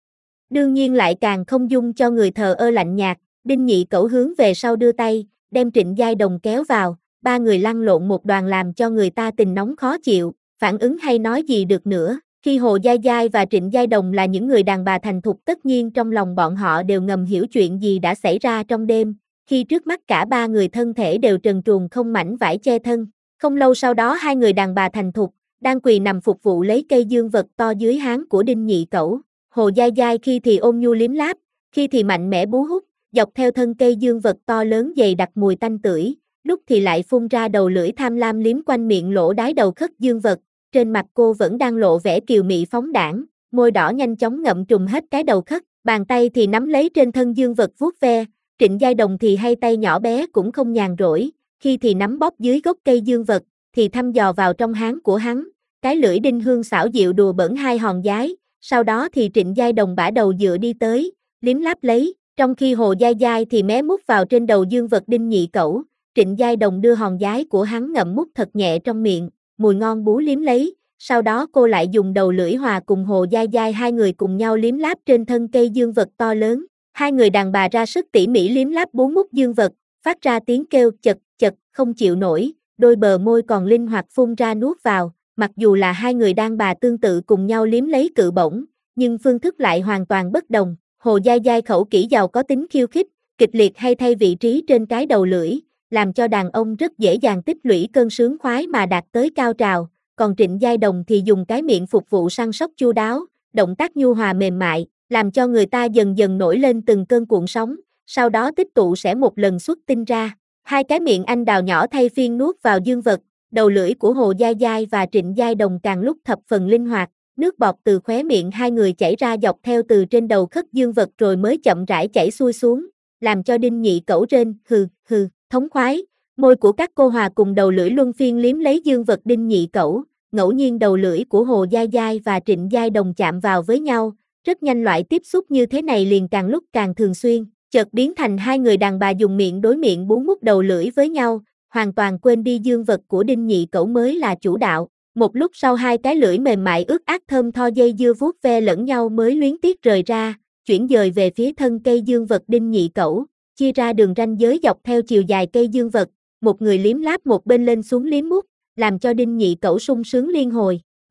Đương nhiên lại càng không dung cho người thờ ơ lạnh nhạt, Đinh Nhị Cẩu hướng về sau đưa tay, đem Trịnh Giai Đồng kéo vào, ba người lăn lộn một đoàn làm cho người ta tình nóng khó chịu, phản ứng hay nói gì được nữa. Khi Hồ Giai Giai và Trịnh Giai Đồng là những người đàn bà thành thục tất nhiên trong lòng bọn họ đều ngầm hiểu chuyện gì đã xảy ra trong đêm, khi trước mắt cả ba người thân thể đều trần truồng không mảnh vải che thân. Không lâu sau đó hai người đàn bà thành thục, đang quỳ nằm phục vụ lấy cây dương vật to dưới háng của Đinh Nhị Cẩu. Hồ Giai Giai khi thì ôm nhu liếm láp, khi thì mạnh mẽ bú hút, dọc theo thân cây dương vật to lớn dày đặc mùi tanh tưởi, lúc thì lại phun ra đầu lưỡi tham lam liếm quanh miệng lỗ đái đầu khất dương vật. Trên mặt cô vẫn đang lộ vẻ kiều mị phóng đãng, môi đỏ nhanh chóng ngậm trùm hết cái đầu khất, bàn tay thì nắm lấy trên thân dương vật vuốt ve, Trịnh Giai Đồng thì hay tay nhỏ bé cũng không nhàn rỗi, khi thì nắm bóp dưới gốc cây dương vật, thì thăm dò vào trong háng của hắn, cái lưỡi đinh hương xảo diệu đùa bỡn hai hòn giái, sau đó thì Trịnh Giai Đồng bả đầu dựa đi tới, liếm láp lấy, trong khi Hồ Giai Giai thì mé mút vào trên đầu dương vật Đinh Nhị Cẩu, Trịnh Giai Đồng đưa hòn giái của hắn ngậm mút thật nhẹ trong miệng, mùi ngon bú liếm lấy, sau đó cô lại dùng đầu lưỡi hòa cùng Hồ Giai Giai hai người cùng nhau liếm láp trên thân cây dương vật to lớn, hai người đàn bà ra sức tỉ mỉ liếm láp bú mút dương vật, phát ra tiếng kêu chật chật không chịu nổi, đôi bờ môi còn linh hoạt phun ra nuốt vào, mặc dù là hai người đàn bà tương tự cùng nhau liếm lấy cự bổng, nhưng phương thức lại hoàn toàn bất đồng. Hồ Giai Giai khẩu kỹ giàu có tính khiêu khích, kịch liệt hay thay vị trí trên cái đầu lưỡi, làm cho đàn ông rất dễ dàng tích lũy cơn sướng khoái mà đạt tới cao trào, còn Trịnh Giai Đồng thì dùng cái miệng phục vụ săn sóc chu đáo, động tác nhu hòa mềm mại, làm cho người ta dần dần nổi lên từng cơn cuộn sóng, sau đó tích tụ sẽ một lần xuất tinh ra. Hai cái miệng anh đào nhỏ thay phiên nuốt vào dương vật, đầu lưỡi của Hồ Giai Giai và Trịnh Giai Đồng càng lúc thập phần linh hoạt, nước bọt từ khóe miệng hai người chảy ra dọc theo từ trên đầu khất dương vật rồi mới chậm rãi chảy xuôi xuống, làm cho Đinh Nhị Cẩu rên hừ, thống khoái, môi của các cô hòa cùng đầu lưỡi luân phiên liếm lấy dương vật Đinh Nhị Cẩu, ngẫu nhiên đầu lưỡi của Hồ Giai Giai và Trịnh Giai Đồng chạm vào với nhau, rất nhanh loại tiếp xúc như thế này liền càng lúc càng thường xuyên, chợt biến thành hai người đàn bà dùng miệng đối miệng bú mút đầu lưỡi với nhau, hoàn toàn quên đi dương vật của Đinh Nhị Cẩu mới là chủ đạo. Một lúc sau hai cái lưỡi mềm mại ướt át thơm tho dây dưa vuốt ve lẫn nhau mới luyến tiếc rời ra, chuyển dời về phía thân cây dương vật Đinh Nhị Cẩu, chia ra đường ranh giới dọc theo chiều dài cây dương vật, một người liếm láp một bên lên xuống liếm mút, làm cho Đinh Nhị Cẩu sung sướng liên hồi.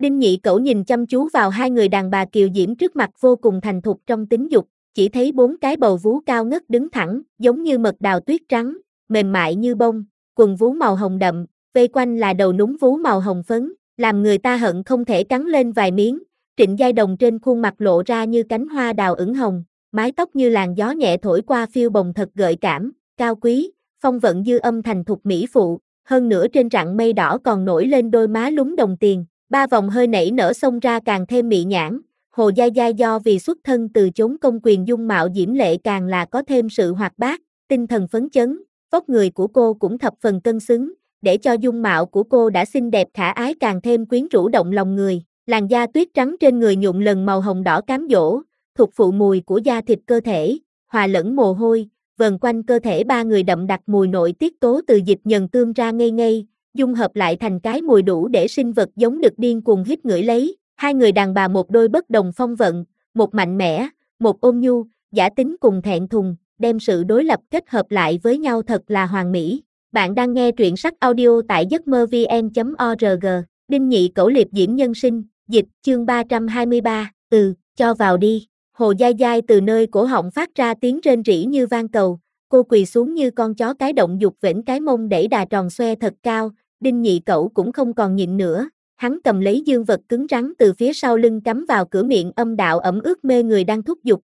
Đinh Nhị Cẩu nhìn chăm chú vào hai người đàn bà kiều diễm trước mặt vô cùng thành thục trong tính dục, chỉ thấy 4 cái bầu vú cao ngất đứng thẳng, giống như mật đào tuyết trắng, mềm mại như bông, quần vú màu hồng đậm, vây quanh là đầu núng vú màu hồng phấn, làm người ta hận không thể cắn lên vài miếng. Trịnh Giai Đồng trên khuôn mặt lộ ra như cánh hoa đào ửng hồng, mái tóc như làn gió nhẹ thổi qua phiêu bồng thật gợi cảm, cao quý, phong vận dư âm thành thục mỹ phụ, hơn nữa trên rặng mây đỏ còn nổi lên đôi má lúm đồng tiền, 3 vòng hơi nảy nở xông ra càng thêm mị nhãn. Hồ Giai Giai do vì xuất thân từ chốn công quyền dung mạo diễm lệ càng là có thêm sự hoạt bát, tinh thần phấn chấn, vóc người của cô cũng thập phần cân xứng, để cho dung mạo của cô đã xinh đẹp khả ái càng thêm quyến rũ động lòng người. Làn da tuyết trắng trên người nhuộm lần màu hồng đỏ cám dỗ, thuộc phụ mùi của da thịt cơ thể, hòa lẫn mồ hôi, vần quanh cơ thể ba người đậm đặc mùi nội tiết tố từ dịch nhờn tươm ra ngây ngây, dung hợp lại thành cái mùi đủ để sinh vật giống được điên cuồng hít ngửi lấy. Hai người đàn bà một đôi bất đồng phong vận, một mạnh mẽ, một ôn nhu, giả tính cùng thẹn thùng, đem sự đối lập kết hợp lại với nhau thật là hoàn mỹ. Bạn đang nghe truyện sách audio tại giấc mơ vn.org. Đinh Nhị Cẩu liệp diễm nhân sinh, dịch, chương 323, cho vào đi. Hồ Giai Giai từ nơi cổ họng phát ra tiếng rên rỉ như van cầu, cô quỳ xuống như con chó cái động dục vểnh cái mông đẩy đà tròn xoe thật cao. Đinh Nhị Cẩu cũng không còn nhịn nữa, hắn cầm lấy dương vật cứng rắn từ phía sau lưng cắm vào cửa miệng âm đạo ẩm ướt mê người đang thúc giục,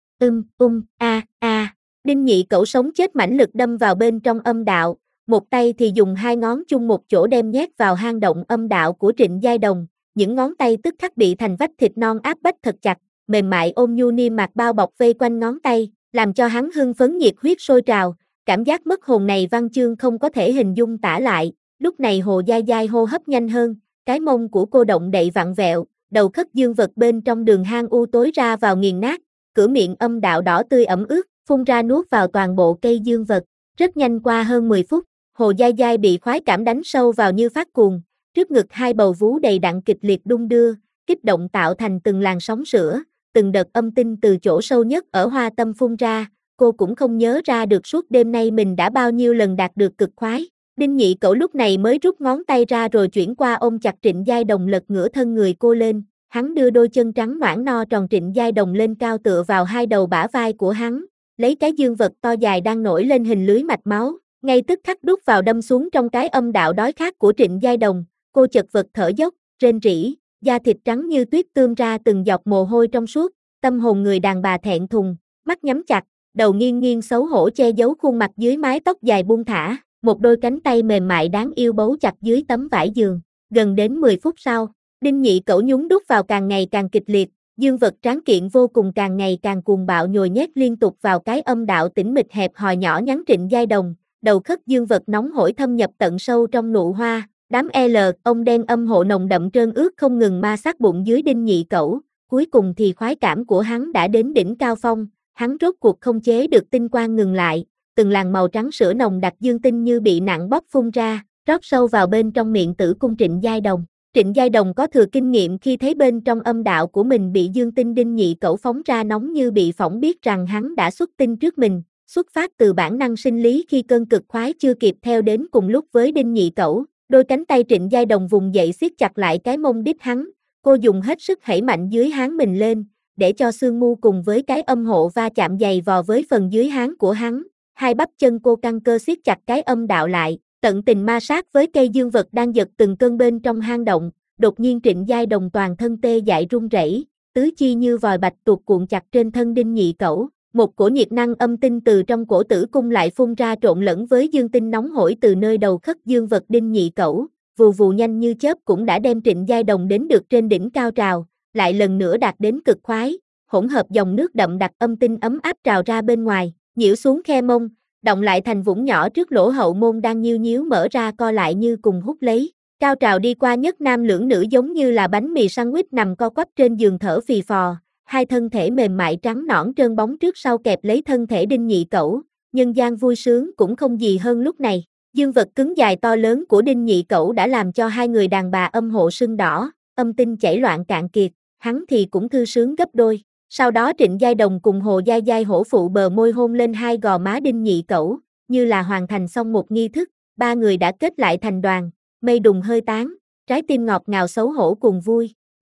Đinh Nhị Cẩu sống chết mãnh lực đâm vào bên trong âm đạo, một tay thì dùng 2 ngón chung một chỗ đem nhét vào hang động âm đạo của Trịnh Giai Đồng, những ngón tay tức khắc bị thành vách thịt non áp bách thật chặt, mềm mại ôm nhu niêm mạc bao bọc vây quanh ngón tay, làm cho hắn hưng phấn nhiệt huyết sôi trào, cảm giác mất hồn này văn chương không có thể hình dung tả lại. Lúc này Hồ Giai Giai hô hấp nhanh hơn, cái mông của cô động đậy vặn vẹo, đầu khất dương vật bên trong đường hang u tối ra vào nghiền nát, cửa miệng âm đạo đỏ tươi ẩm ướt, phun ra nuốt vào toàn bộ cây dương vật. Rất nhanh qua hơn 10 phút, Hồ Giai Giai bị khoái cảm đánh sâu vào như phát cuồng, trước ngực hai bầu vú đầy đặn kịch liệt đung đưa, kích động tạo thành từng làn sóng sữa, từng đợt âm tinh từ chỗ sâu nhất ở hoa tâm phun ra, cô cũng không nhớ ra được suốt đêm nay mình đã bao nhiêu lần đạt được cực khoái. Đinh Nhị Cẩu lúc này mới rút ngón tay ra rồi chuyển qua ôm chặt Trịnh Giai Đồng lật ngửa thân người cô lên, hắn đưa đôi chân trắng nõn no tròn Trịnh Giai Đồng lên cao tựa vào hai đầu bả vai của hắn, lấy cái dương vật to dài đang nổi lên hình lưới mạch máu, ngay tức khắc đút vào đâm xuống trong cái âm đạo đói khát của Trịnh Giai Đồng, cô chật vật thở dốc, rên rỉ, da thịt trắng như tuyết tươm ra từng giọt mồ hôi trong suốt, tâm hồn người đàn bà thẹn thùng, mắt nhắm chặt, đầu nghiêng nghiêng xấu hổ che giấu khuôn mặt dưới mái tóc dài buông thả. Một đôi cánh tay mềm mại đáng yêu bấu chặt dưới tấm vải giường. Gần đến 10 phút sau, Đinh Nhị Cẩu nhúng đút vào càng ngày càng kịch liệt, dương vật tráng kiện vô cùng càng ngày càng cuồng bạo nhồi nhét liên tục vào cái âm đạo tĩnh mịch hẹp hòi nhỏ nhắn Trịnh Giai Đồng, đầu khất dương vật nóng hổi thâm nhập tận sâu trong nụ hoa, đám ông đen âm hộ nồng đậm trơn ướt không ngừng ma sát bụng dưới Đinh Nhị Cẩu, cuối cùng thì khoái cảm của hắn đã đến đỉnh cao phong, hắn rốt cuộc không chế được tinh quang ngừng lại. Từng làn màu trắng sữa nồng đặc dương tinh như bị nặng bóp phun ra, rót sâu vào bên trong miệng tử cung Trịnh Giai Đồng. Trịnh Giai Đồng có thừa kinh nghiệm khi thấy bên trong âm đạo của mình bị dương tinh Đinh Nhị Cẩu phóng ra nóng như bị phỏng, biết rằng hắn đã xuất tinh trước mình, xuất phát từ bản năng sinh lý khi cơn cực khoái chưa kịp theo đến cùng lúc với Đinh Nhị Cẩu. Đôi cánh tay Trịnh Giai Đồng vùng dậy siết chặt lại cái mông đít hắn, cô dùng hết sức hãy mạnh dưới háng mình lên, để cho xương mu cùng với cái âm hộ va chạm dày vò với phần dưới háng của hắn. Hai bắp chân cô căng cơ siết chặt cái âm đạo lại, tận tình ma sát với cây dương vật đang giật từng cơn bên trong hang động. Đột nhiên Trịnh Giai Đồng toàn thân tê dại run rẩy, tứ chi như vòi bạch tuộc cuộn chặt trên thân Đinh Nhị Cẩu. Một cổ nhiệt năng âm tinh từ trong cổ tử cung lại phun ra trộn lẫn với dương tinh nóng hổi từ nơi đầu khất dương vật Đinh Nhị Cẩu, vù vù nhanh như chớp cũng đã đem Trịnh Giai Đồng đến được trên đỉnh cao trào, lại lần nữa đạt đến cực khoái, hỗn hợp dòng nước đậm đặc âm tinh ấm áp trào ra bên ngoài, nhiễu xuống khe mông, động lại thành vũng nhỏ trước lỗ hậu môn đang nhiêu nhíu mở ra co lại như cùng hút lấy. Cao trào đi qua nhất nam lưỡng nữ giống như là bánh mì sandwich nằm co quắp trên giường thở phì phò, hai thân thể mềm mại trắng nõn trơn bóng trước sau kẹp lấy thân thể Đinh Nhị Cẩu, nhân gian vui sướng cũng không gì hơn lúc này. Dương vật cứng dài to lớn của Đinh Nhị Cẩu đã làm cho hai người đàn bà âm hộ sưng đỏ, âm tinh chảy loạn cạn kiệt, hắn thì cũng thư sướng gấp đôi. Sau đó Trịnh Giai Đồng cùng Hồ Giai Giai hổ phụ bờ môi hôn lên hai gò má Đinh Nhị Cẩu, như là hoàn thành xong một nghi thức, ba người đã kết lại thành đoàn, mây đùng hơi tán, trái tim ngọt ngào xấu hổ cùng vui.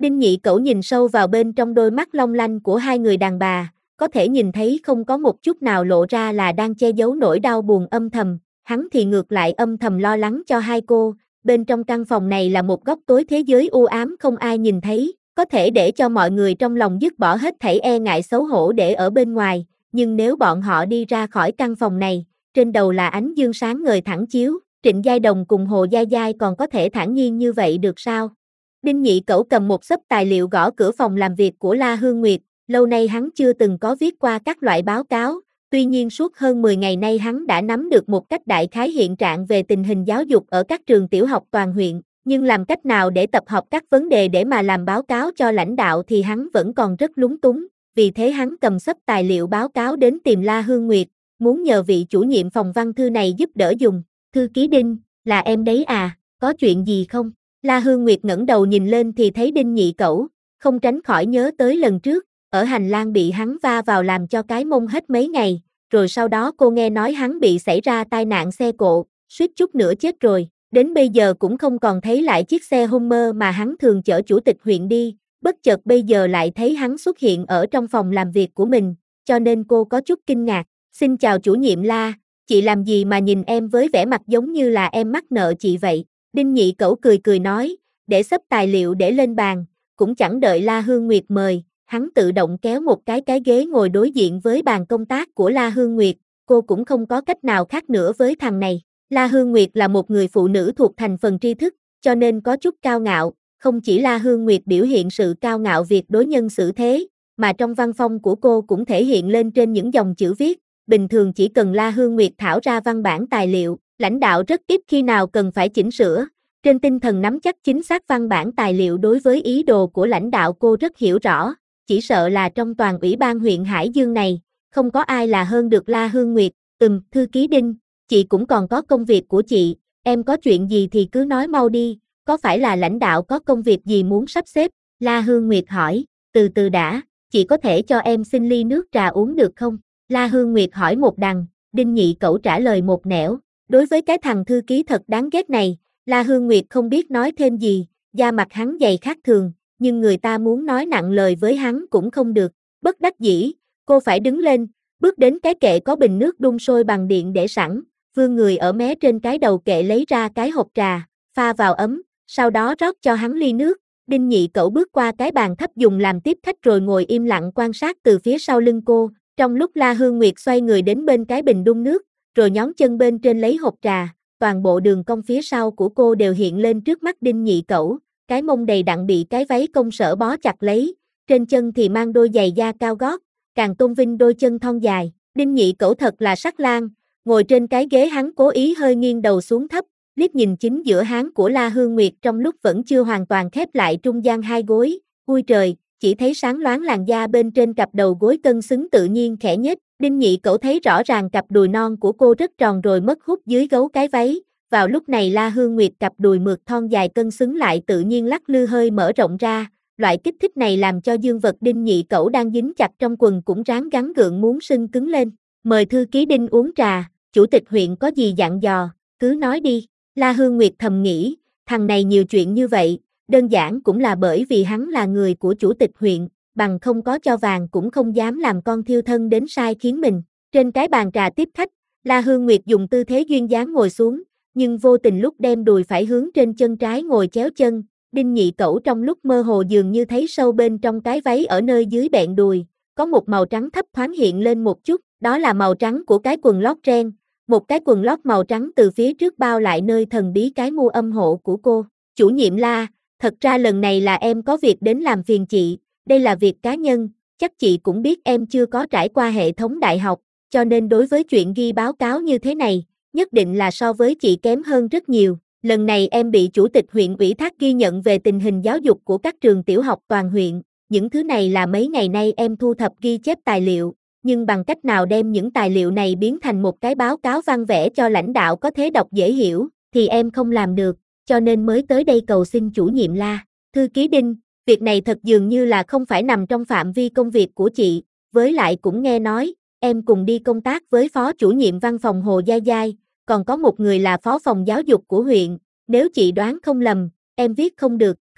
Đinh Nhị Cẩu nhìn sâu vào bên trong đôi mắt long lanh của hai người đàn bà, có thể nhìn thấy không có một chút nào lộ ra là đang che giấu nỗi đau buồn âm thầm, hắn thì ngược lại âm thầm lo lắng cho hai cô, bên trong căn phòng này là một góc tối thế giới u ám không ai nhìn thấy, có thể để cho mọi người trong lòng dứt bỏ hết thảy e ngại xấu hổ để ở bên ngoài, nhưng nếu bọn họ đi ra khỏi căn phòng này, trên đầu là ánh dương sáng ngời thẳng chiếu, Trịnh Giai Đồng cùng Hồ Giai Giai còn có thể thản nhiên như vậy được sao? Đinh Nhị Cẩu cầm một xấp tài liệu gõ cửa phòng làm việc của La Hương Nguyệt, lâu nay hắn chưa từng có viết qua các loại báo cáo, tuy nhiên suốt hơn 10 ngày nay hắn đã nắm được một cách đại khái hiện trạng về tình hình giáo dục ở các trường tiểu học toàn huyện, nhưng làm cách nào để tập hợp các vấn đề để mà làm báo cáo cho lãnh đạo thì hắn vẫn còn rất lúng túng, vì thế hắn cầm xấp tài liệu báo cáo đến tìm La Hương Nguyệt, muốn nhờ vị chủ nhiệm phòng văn thư này giúp đỡ dùng. Thư ký Đinh, là em đấy à, có chuyện gì không? La Hương Nguyệt ngẩng đầu nhìn lên thì thấy Đinh Nhị Cẩu, không tránh khỏi nhớ tới lần trước, ở hành lang bị hắn va vào làm cho cái mông hết mấy ngày, rồi sau đó cô nghe nói hắn bị xảy ra tai nạn xe cộ, suýt chút nữa chết rồi, đến bây giờ cũng không còn thấy lại chiếc xe Hummer mà hắn thường chở chủ tịch huyện đi, bất chợt bây giờ lại thấy hắn xuất hiện ở trong phòng làm việc của mình, cho nên cô có chút kinh ngạc. Xin chào chủ nhiệm La, chị làm gì mà nhìn em với vẻ mặt giống như là em mắc nợ chị vậy? Đinh Nhị Cẩu cười cười nói, để xấp tài liệu để lên bàn, cũng chẳng đợi La Hương Nguyệt mời, hắn tự động kéo một cái ghế ngồi đối diện với bàn công tác của La Hương Nguyệt, cô cũng không có cách nào khác nữa với thằng này. La Hương Nguyệt là một người phụ nữ thuộc thành phần tri thức, cho nên có chút cao ngạo, không chỉ La Hương Nguyệt biểu hiện sự cao ngạo việc đối nhân xử thế, mà trong văn phong của cô cũng thể hiện lên trên những dòng chữ viết, bình thường chỉ cần La Hương Nguyệt thảo ra văn bản tài liệu, lãnh đạo rất ít khi nào cần phải chỉnh sửa, trên tinh thần nắm chắc chính xác văn bản tài liệu đối với ý đồ của lãnh đạo cô rất hiểu rõ, chỉ sợ là trong toàn ủy ban huyện Hải Dương này, không có ai là hơn được La Hương Nguyệt. Thư ký Đinh, chị cũng còn có công việc của chị, em có chuyện gì thì cứ nói mau đi, có phải là lãnh đạo có công việc gì muốn sắp xếp? La Hương Nguyệt hỏi, từ từ đã, chị có thể cho em xin ly nước trà uống được không? La Hương Nguyệt hỏi một đằng, Đinh Nhị Cẩu trả lời một nẻo, đối với cái thằng thư ký thật đáng ghét này, La Hương Nguyệt không biết nói thêm gì, da mặt hắn dày khác thường, nhưng người ta muốn nói nặng lời với hắn cũng không được, bất đắc dĩ, cô phải đứng lên, bước đến cái kệ có bình nước đun sôi bằng điện để sẵn, vươn người ở mé trên cái đầu kệ lấy ra cái hộp trà, pha vào ấm, sau đó rót cho hắn ly nước. Đinh Nhị Cẩu bước qua cái bàn thấp dùng làm tiếp khách rồi ngồi im lặng quan sát từ phía sau lưng cô, trong lúc La Hương Nguyệt xoay người đến bên cái bình đun nước, rồi nhón chân bên trên lấy hộp trà, toàn bộ đường cong phía sau của cô đều hiện lên trước mắt Đinh Nhị Cẩu, cái mông đầy đặn bị cái váy công sở bó chặt lấy, trên chân thì mang đôi giày da cao gót, càng tôn vinh đôi chân thon dài. Đinh Nhị Cẩu thật là sắc lang, ngồi trên cái ghế hắn cố ý hơi nghiêng đầu xuống thấp, liếc nhìn chính giữa háng của La Hương Nguyệt trong lúc vẫn chưa hoàn toàn khép lại trung gian hai gối, ui trời, chỉ thấy sáng loáng làn da bên trên cặp đầu gối cân xứng tự nhiên khẽ nhếch. Đinh Nhị Cẩu thấy rõ ràng cặp đùi non của cô rất tròn rồi mất hút dưới gấu cái váy, vào lúc này La Hương Nguyệt cặp đùi mượt thon dài cân xứng lại tự nhiên lắc lư hơi mở rộng ra, loại kích thích này làm cho dương vật Đinh Nhị Cẩu đang dính chặt trong quần cũng ráng gắn gượng muốn sưng cứng lên. Mời thư ký Đinh uống trà, chủ tịch huyện có gì dặn dò, cứ nói đi. La Hương Nguyệt thầm nghĩ, thằng này nhiều chuyện như vậy, đơn giản cũng là bởi vì hắn là người của chủ tịch huyện, bằng không có cho vàng cũng không dám làm con thiêu thân đến sai khiến mình. Trên cái bàn trà tiếp khách, La Hương Nguyệt dùng tư thế duyên dáng ngồi xuống, nhưng vô tình lúc đem đùi phải hướng trên chân trái ngồi chéo chân, Đinh Nhị Cẩu trong lúc mơ hồ dường như thấy sâu bên trong cái váy ở nơi dưới bẹn đùi, có một màu trắng thấp thoáng hiện lên một chút, đó là màu trắng của cái quần lót ren, một cái quần lót màu trắng từ phía trước bao lại nơi thần bí cái mu âm hộ của cô. Chủ nhiệm La, thật ra lần này là em có việc đến làm phiền chị, đây là việc cá nhân, chắc chị cũng biết em chưa có trải qua hệ thống đại học, cho nên đối với chuyện ghi báo cáo như thế này, nhất định là so với chị kém hơn rất nhiều. Lần này em bị chủ tịch huyện ủy thác ghi nhận về tình hình giáo dục của các trường tiểu học toàn huyện, những thứ này là mấy ngày nay em thu thập ghi chép tài liệu, nhưng bằng cách nào đem những tài liệu này biến thành một cái báo cáo văn vẽ cho lãnh đạo có thể đọc dễ hiểu, thì em không làm được, cho nên mới tới đây cầu xin chủ nhiệm La. Thư ký Đinh, việc này thật dường như là không phải nằm trong phạm vi công việc của chị, với lại cũng nghe nói, em cùng đi công tác với phó chủ nhiệm văn phòng Hồ Giai Giai, còn có một người là phó phòng giáo dục của huyện, nếu chị đoán không lầm, em viết không được,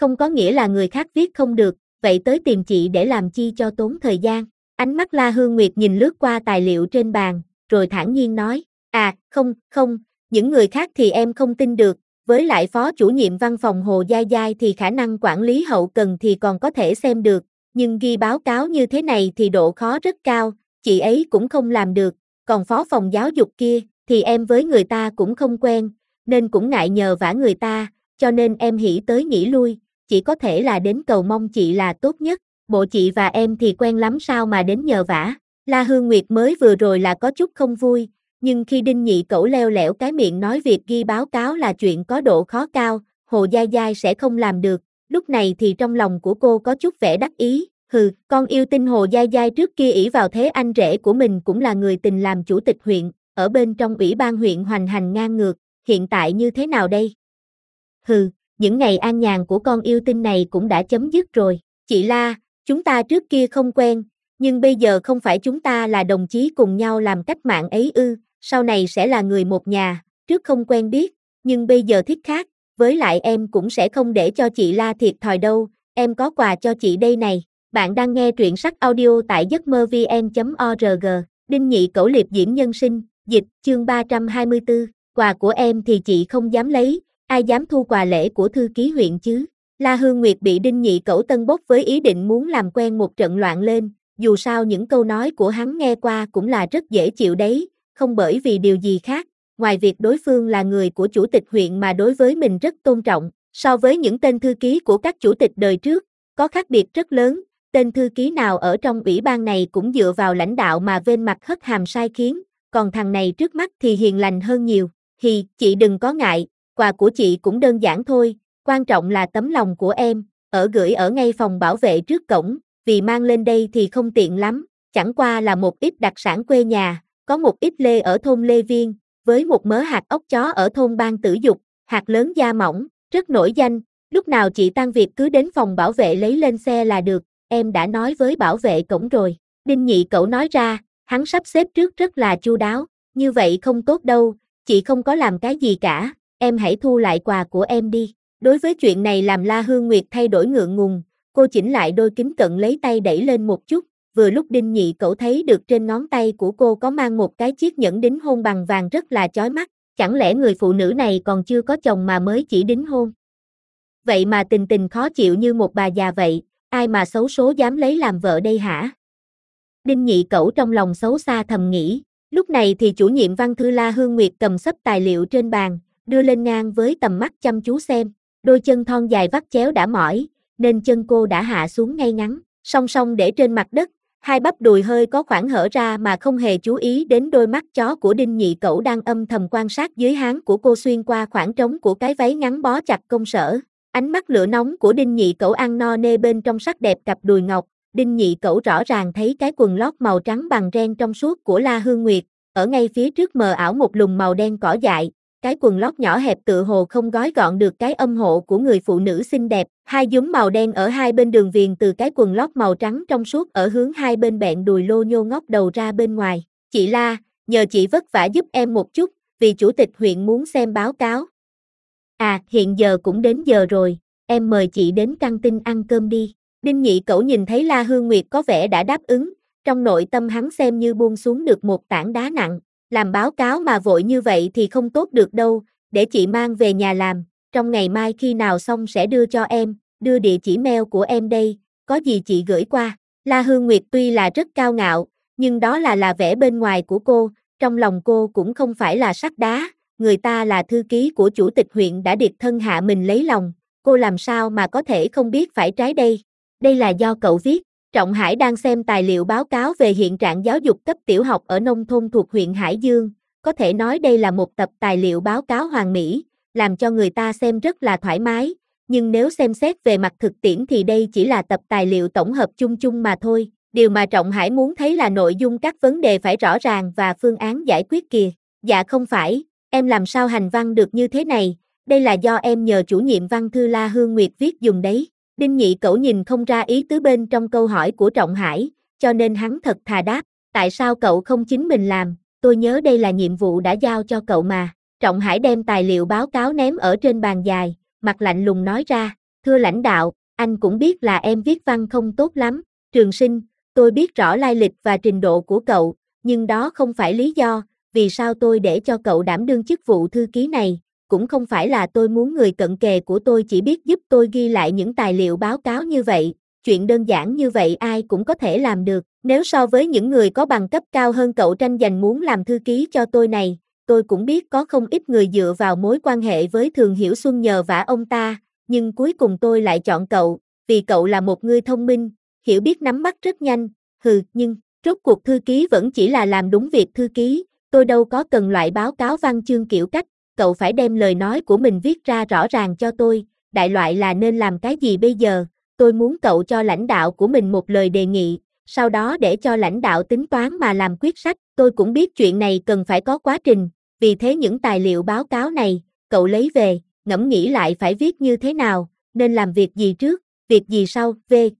không có nghĩa là người khác viết không được, vậy tới tìm chị để làm chi cho tốn thời gian. Ánh mắt La Hương Nguyệt nhìn lướt qua tài liệu trên bàn, rồi thản nhiên nói, không, những người khác thì em không tin được, với lại phó chủ nhiệm văn phòng Hồ Giai Giai thì khả năng quản lý hậu cần thì còn có thể xem được, nhưng ghi báo cáo như thế này thì độ khó rất cao, chị ấy cũng không làm được, còn phó phòng giáo dục kia, thì em với người ta cũng không quen, nên cũng ngại nhờ vả người ta, cho nên em hỉ tới nghĩ lui, chỉ có thể là đến cầu mong chị là tốt nhất, bộ chị và em thì quen lắm sao mà đến nhờ vả. La Hương Nguyệt mới vừa rồi là có chút không vui, nhưng khi Đinh Nhị Cẩu leo lẻo cái miệng nói việc ghi báo cáo là chuyện có độ khó cao, Hồ Giai Giai sẽ không làm được, lúc này thì trong lòng của cô có chút vẻ đắc ý, con yêu tinh Hồ Giai Giai trước kia ỷ vào thế anh rể của mình cũng là người tình làm chủ tịch huyện, ở bên trong ủy ban huyện hoành hành ngang ngược, hiện tại như thế nào đây? Những ngày an nhàn của con yêu tinh này cũng đã chấm dứt rồi, chị La, chúng ta trước kia không quen, nhưng bây giờ không phải chúng ta là đồng chí cùng nhau làm cách mạng ấy ư, sau này sẽ là người một nhà, trước không quen biết, nhưng bây giờ thích khác, với lại em cũng sẽ không để cho chị La thiệt thòi đâu, em có quà cho chị đây này. Bạn đang nghe truyện sách audio tại giấc mơ vn.org, Đinh Nhị Cẩu liệp diễm nhân sinh, dịch, chương 324, quà của em thì chị không dám lấy, ai dám thu quà lễ của thư ký huyện chứ. La Hương Nguyệt bị Đinh Nhị Cẩu tân bốc với ý định muốn làm quen một trận loạn lên, dù sao những câu nói của hắn nghe qua cũng là rất dễ chịu đấy, không bởi vì điều gì khác, ngoài việc đối phương là người của chủ tịch huyện mà đối với mình rất tôn trọng, so với những tên thư ký của các chủ tịch đời trước, có khác biệt rất lớn, tên thư ký nào ở trong ủy ban này cũng dựa vào lãnh đạo mà vênh mặt hất hàm sai khiến, còn thằng này trước mắt thì hiền lành hơn nhiều, chị đừng có ngại, quà của chị cũng đơn giản thôi, quan trọng là tấm lòng của em, gửi ở ngay phòng bảo vệ trước cổng, vì mang lên đây thì không tiện lắm, chẳng qua là một ít đặc sản quê nhà, có một ít lê ở thôn Lê Viên, với một mớ hạt ốc chó ở thôn Ban Tử Dục, hạt lớn da mỏng, rất nổi danh, lúc nào chị tan việc cứ đến phòng bảo vệ lấy lên xe là được, em đã nói với bảo vệ cổng rồi. Đinh Nhị Cẩu nói ra, hắn sắp xếp trước rất là chu đáo, như vậy không tốt đâu, chị không có làm cái gì cả, em hãy thu lại quà của em đi. Đối với chuyện này làm La Hương Nguyệt thay đổi ngượng ngùng, cô chỉnh lại đôi kính cận lấy tay đẩy lên một chút, vừa lúc Đinh Nhị Cẩu thấy được trên ngón tay của cô có mang một cái chiếc nhẫn đính hôn bằng vàng rất là chói mắt, chẳng lẽ người phụ nữ này còn chưa có chồng mà mới chỉ đính hôn? Vậy mà tình tình khó chịu như một bà già vậy, ai mà xấu số dám lấy làm vợ đây hả? Đinh Nhị Cẩu trong lòng xấu xa thầm nghĩ, lúc này thì chủ nhiệm văn thư La Hương Nguyệt cầm xấp tài liệu trên bàn, đưa lên ngang với tầm mắt chăm chú xem, đôi chân thon dài vắt chéo đã mỏi, nên chân cô đã hạ xuống ngay ngắn, song song để trên mặt đất, hai bắp đùi hơi có khoảng hở ra mà không hề chú ý đến đôi mắt chó của Đinh Nhị Cẩu đang âm thầm quan sát dưới háng của cô xuyên qua khoảng trống của cái váy ngắn bó chặt công sở. Ánh mắt lửa nóng của Đinh Nhị Cẩu ăn no nê bên trong sắc đẹp cặp đùi ngọc, Đinh Nhị Cẩu rõ ràng thấy cái quần lót màu trắng bằng ren trong suốt của La Hương Nguyệt, ở ngay phía trước mờ ảo một lùm màu đen cỏ dại, cái quần lót nhỏ hẹp tựa hồ không gói gọn được cái âm hộ của người phụ nữ xinh đẹp, hai dúm màu đen ở hai bên đường viền từ cái quần lót màu trắng trong suốt ở hướng hai bên bẹn đùi lô nhô ngóc đầu ra bên ngoài. Chị La, nhờ chị vất vả giúp em một chút, vì chủ tịch huyện muốn xem báo cáo. Hiện giờ cũng đến giờ rồi, em mời chị đến căng tin ăn cơm đi. Đinh Nhị Cẩu nhìn thấy La Hương Nguyệt có vẻ đã đáp ứng, trong nội tâm hắn xem như buông xuống được một tảng đá nặng, làm báo cáo mà vội như vậy thì không tốt được đâu, để chị mang về nhà làm, trong ngày mai khi nào xong sẽ đưa cho em, đưa địa chỉ mail của em đây, có gì chị gửi qua. La Hương Nguyệt tuy là rất cao ngạo, nhưng đó là vẻ bên ngoài của cô, trong lòng cô cũng không phải là sắt đá, người ta là thư ký của chủ tịch huyện đã điệt thân hạ mình lấy lòng, cô làm sao mà có thể không biết phải trái đây. Đây là do cậu viết. Trọng Hải đang xem tài liệu báo cáo về hiện trạng giáo dục cấp tiểu học ở nông thôn thuộc huyện Hải Dương, có thể nói đây là một tập tài liệu báo cáo hoàn mỹ, làm cho người ta xem rất là thoải mái, nhưng nếu xem xét về mặt thực tiễn thì đây chỉ là tập tài liệu tổng hợp chung chung mà thôi, điều mà Trọng Hải muốn thấy là nội dung các vấn đề phải rõ ràng và phương án giải quyết kìa. Dạ không phải, em làm sao hành văn được như thế này, đây là do em nhờ chủ nhiệm văn thư La Hương Nguyệt viết dùng đấy. Đinh Nhị Cẩu nhìn không ra ý tứ bên trong câu hỏi của Trọng Hải, cho nên hắn thật thà đáp, tại sao cậu không chính mình làm, tôi nhớ đây là nhiệm vụ đã giao cho cậu mà. Trọng Hải đem tài liệu báo cáo ném ở trên bàn dài, mặt lạnh lùng nói ra, Thưa lãnh đạo, anh cũng biết là em viết văn không tốt lắm. Trường Sinh, tôi biết rõ lai lịch và trình độ của cậu, nhưng đó không phải lý do, vì sao tôi để cho cậu đảm đương chức vụ thư ký này, cũng không phải là tôi muốn người cận kề của tôi chỉ biết giúp tôi ghi lại những tài liệu báo cáo như vậy, chuyện đơn giản như vậy ai cũng có thể làm được, nếu so với những người có bằng cấp cao hơn cậu tranh giành muốn làm thư ký cho tôi này, tôi cũng biết có không ít người dựa vào mối quan hệ với Thường Hiểu Xuân nhờ vả ông ta, nhưng cuối cùng tôi lại chọn cậu, vì cậu là một người thông minh, hiểu biết nắm bắt rất nhanh, nhưng, rốt cuộc thư ký vẫn chỉ là làm đúng việc thư ký, tôi đâu có cần loại báo cáo văn chương kiểu cách, cậu phải đem lời nói của mình viết ra rõ ràng cho tôi, đại loại là nên làm cái gì bây giờ, tôi muốn cậu cho lãnh đạo của mình một lời đề nghị, sau đó để cho lãnh đạo tính toán mà làm quyết sách, tôi cũng biết chuyện này cần phải có quá trình, vì thế những tài liệu báo cáo này, cậu lấy về, ngẫm nghĩ lại phải viết như thế nào, nên làm việc gì trước, việc gì sau,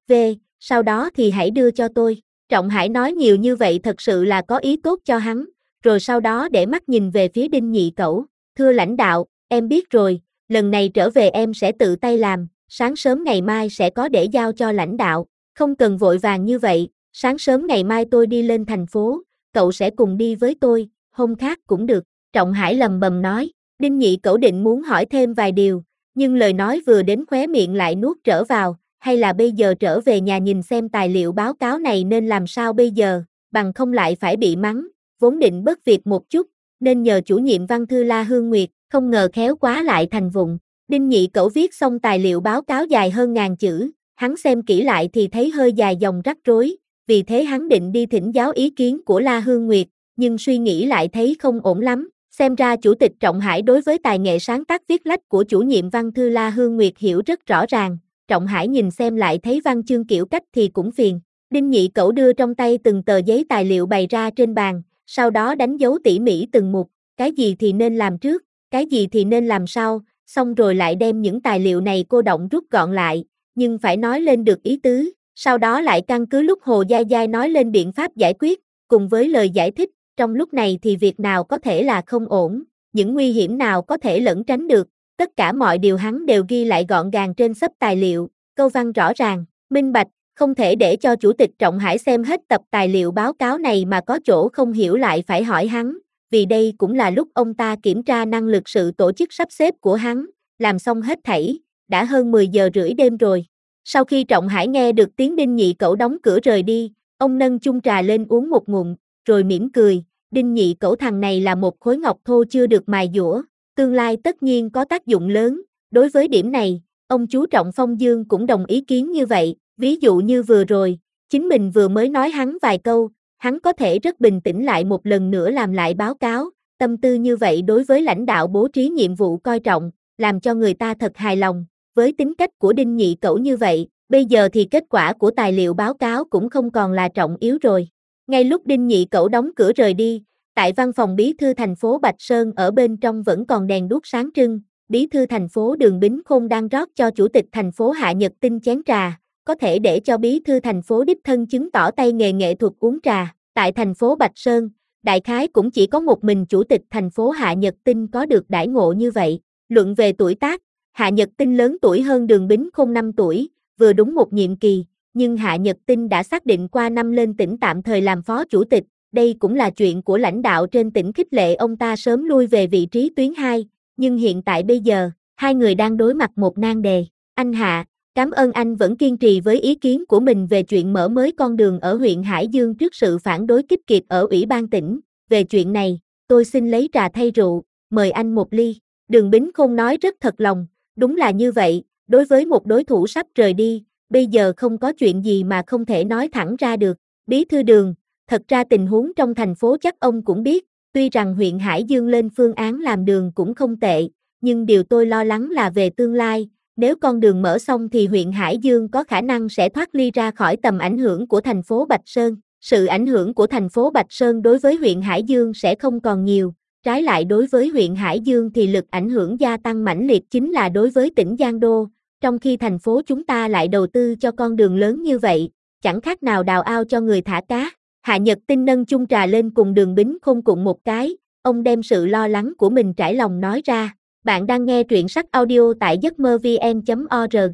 sau đó thì hãy đưa cho tôi. Trọng Hải nói nhiều như vậy thật sự là có ý tốt cho hắn, rồi sau đó để mắt nhìn về phía Đinh Nhị Cẩu, thưa lãnh đạo, em biết rồi, lần này trở về em sẽ tự tay làm, sáng sớm ngày mai sẽ có để giao cho lãnh đạo, không cần vội vàng như vậy, sáng sớm ngày mai tôi đi lên thành phố, cậu sẽ cùng đi với tôi, hôm khác cũng được, Trọng Hải lầm bầm nói, Đinh Nhị Cẩu định muốn hỏi thêm vài điều, nhưng lời nói vừa đến khóe miệng lại nuốt trở vào, hay là bây giờ trở về nhà nhìn xem tài liệu báo cáo này nên làm sao bây giờ, bằng không lại phải bị mắng, vốn định bớt việc một chút, nên nhờ chủ nhiệm văn thư La Hương Nguyệt, không ngờ khéo quá lại thành vụng. Đinh Nhị Cẩu viết xong tài liệu báo cáo dài hơn 1000 chữ, hắn xem kỹ lại thì thấy hơi dài dòng rắc rối, vì thế hắn định đi thỉnh giáo ý kiến của La Hương Nguyệt, nhưng suy nghĩ lại thấy không ổn lắm, xem ra Chủ tịch Trọng Hải đối với tài nghệ sáng tác viết lách của chủ nhiệm văn thư La Hương Nguyệt hiểu rất rõ ràng, Trọng Hải nhìn xem lại thấy văn chương kiểu cách thì cũng phiền. Đinh Nhị Cẩu đưa trong tay từng tờ giấy tài liệu bày ra trên bàn, sau đó đánh dấu tỉ mỉ từng mục, cái gì thì nên làm trước, cái gì thì nên làm sau, xong rồi lại đem những tài liệu này cô đọng rút gọn lại, nhưng phải nói lên được ý tứ, sau đó lại căn cứ lúc Hồ Giai Giai nói lên biện pháp giải quyết, cùng với lời giải thích, trong lúc này thì việc nào có thể là không ổn, những nguy hiểm nào có thể lẩn tránh được, tất cả mọi điều hắn đều ghi lại gọn gàng trên xấp tài liệu, câu văn rõ ràng, minh bạch, không thể để cho Chủ tịch Trọng Hải xem hết tập tài liệu báo cáo này mà có chỗ không hiểu lại phải hỏi hắn, vì đây cũng là lúc ông ta kiểm tra năng lực sự tổ chức sắp xếp của hắn, làm xong hết thảy, đã hơn 10 giờ rưỡi đêm rồi. Sau khi Trọng Hải nghe được tiếng Đinh Nhị Cẩu đóng cửa rời đi, ông nâng chung trà lên uống một ngụm, rồi mỉm cười, Đinh Nhị Cẩu thằng này là một khối ngọc thô chưa được mài dũa, tương lai tất nhiên có tác dụng lớn, đối với điểm này, ông chú Trọng Phong Dương cũng đồng ý kiến như vậy, ví dụ như vừa rồi, chính mình vừa mới nói hắn vài câu, hắn có thể rất bình tĩnh lại một lần nữa làm lại báo cáo, tâm tư như vậy đối với lãnh đạo bố trí nhiệm vụ coi trọng, làm cho người ta thật hài lòng, với tính cách của Đinh Nhị Cẩu như vậy, bây giờ thì kết quả của tài liệu báo cáo cũng không còn là trọng yếu rồi. Ngay lúc Đinh Nhị Cẩu đóng cửa rời đi, tại văn phòng bí thư thành phố Bạch Sơn ở bên trong vẫn còn đèn đuốc sáng trưng, bí thư thành phố Đường Bính Khôn đang rót cho chủ tịch thành phố Hạ Nhật Tinh chén trà, có thể để cho bí thư thành phố đích thân chứng tỏ tay nghề nghệ thuật uống trà, tại thành phố Bạch Sơn, đại khái cũng chỉ có một mình chủ tịch thành phố Hạ Nhật Tinh có được đãi ngộ như vậy, luận về tuổi tác, Hạ Nhật Tinh lớn tuổi hơn Đường Bính Khôn 5 tuổi, vừa đúng một nhiệm kỳ, nhưng Hạ Nhật Tinh đã xác định qua năm lên tỉnh tạm thời làm phó chủ tịch, đây cũng là chuyện của lãnh đạo trên tỉnh khích lệ ông ta sớm lui về vị trí tuyến 2, nhưng hiện tại bây giờ, hai người đang đối mặt một nan đề. Anh Hạ, cảm ơn anh vẫn kiên trì với ý kiến của mình về chuyện mở mới con đường ở huyện Hải Dương trước sự phản đối kịch liệt ở Ủy ban tỉnh. Về chuyện này, tôi xin lấy trà thay rượu, mời anh một ly. Đường Bính Khôn nói rất thật lòng, đúng là như vậy, đối với một đối thủ sắp rời đi, bây giờ không có chuyện gì mà không thể nói thẳng ra được. Bí thư Đường, thật ra tình huống trong thành phố chắc ông cũng biết, tuy rằng huyện Hải Dương lên phương án làm đường cũng không tệ, nhưng điều tôi lo lắng là về tương lai, nếu con đường mở xong thì huyện Hải Dương có khả năng sẽ thoát ly ra khỏi tầm ảnh hưởng của thành phố Bạch Sơn. Sự ảnh hưởng của thành phố Bạch Sơn đối với huyện Hải Dương sẽ không còn nhiều, trái lại đối với huyện Hải Dương thì lực ảnh hưởng gia tăng mãnh liệt chính là đối với tỉnh Giang Đô, trong khi thành phố chúng ta lại đầu tư cho con đường lớn như vậy, chẳng khác nào đào ao cho người thả cá. Hạ Nhật Tinh nâng chung trà lên cùng Đường Bính Khôn cụng một cái, ông đem sự lo lắng của mình trải lòng nói ra. Bạn đang nghe truyện sách audio tại giấc mơ vn.org.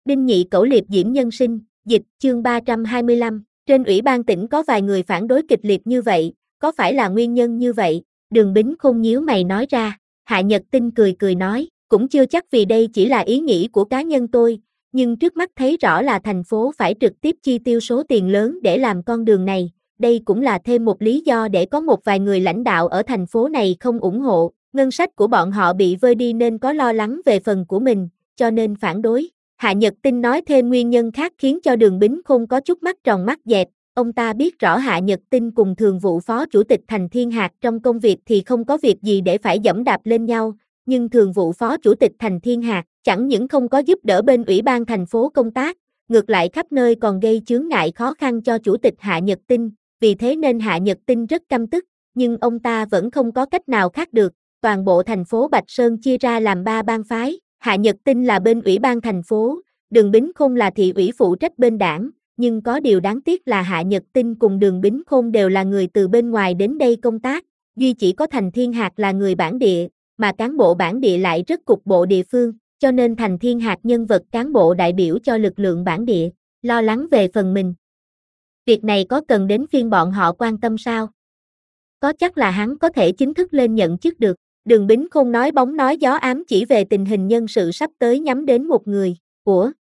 Đinh Nhị Cẩu liệp diễm nhân sinh, dịch, chương 325, trên ủy ban tỉnh có vài người phản đối kịch liệt như vậy, có phải là nguyên nhân như vậy? Đường Bính Khôn nhíu mày nói ra, Hạ Nhật Tinh cười cười nói, cũng chưa chắc vì đây chỉ là ý nghĩ của cá nhân tôi, nhưng trước mắt thấy rõ là thành phố phải trực tiếp chi tiêu số tiền lớn để làm con đường này, đây cũng là thêm một lý do để có một vài người lãnh đạo ở thành phố này không ủng hộ, ngân sách của bọn họ bị vơi đi nên có lo lắng về phần của mình, cho nên phản đối. Hạ Nhật Tinh nói thêm nguyên nhân khác khiến cho Đường Bính Khôn có chút mắt tròn mắt dẹt, ông ta biết rõ Hạ Nhật Tinh cùng thường vụ phó chủ tịch Thành Thiên Hạc trong công việc thì không có việc gì để phải giẫm đạp lên nhau, nhưng thường vụ phó chủ tịch Thành Thiên Hạc chẳng những không có giúp đỡ bên ủy ban thành phố công tác, ngược lại khắp nơi còn gây chướng ngại khó khăn cho chủ tịch Hạ Nhật Tinh, vì thế nên Hạ Nhật Tinh rất căm tức, nhưng ông ta vẫn không có cách nào khác được, toàn bộ thành phố Bạch Sơn chia ra làm 3 bang phái, Hạ Nhật Tinh là bên ủy ban thành phố, Đường Bính Khôn là thị ủy phụ trách bên đảng, nhưng có điều đáng tiếc là Hạ Nhật Tinh cùng Đường Bính Khôn đều là người từ bên ngoài đến đây công tác, duy chỉ có Thành Thiên Hạc là người bản địa, mà cán bộ bản địa lại rất cục bộ địa phương, cho nên Thành Thiên Hạc nhân vật cán bộ đại biểu cho lực lượng bản địa, lo lắng về phần mình. Việc này có cần đến phiên bọn họ quan tâm sao? Có chắc là hắn có thể chính thức lên nhận chức được. Đường Bính Khôn nói bóng nói gió ám chỉ về tình hình nhân sự sắp tới nhắm đến một người. Ủa?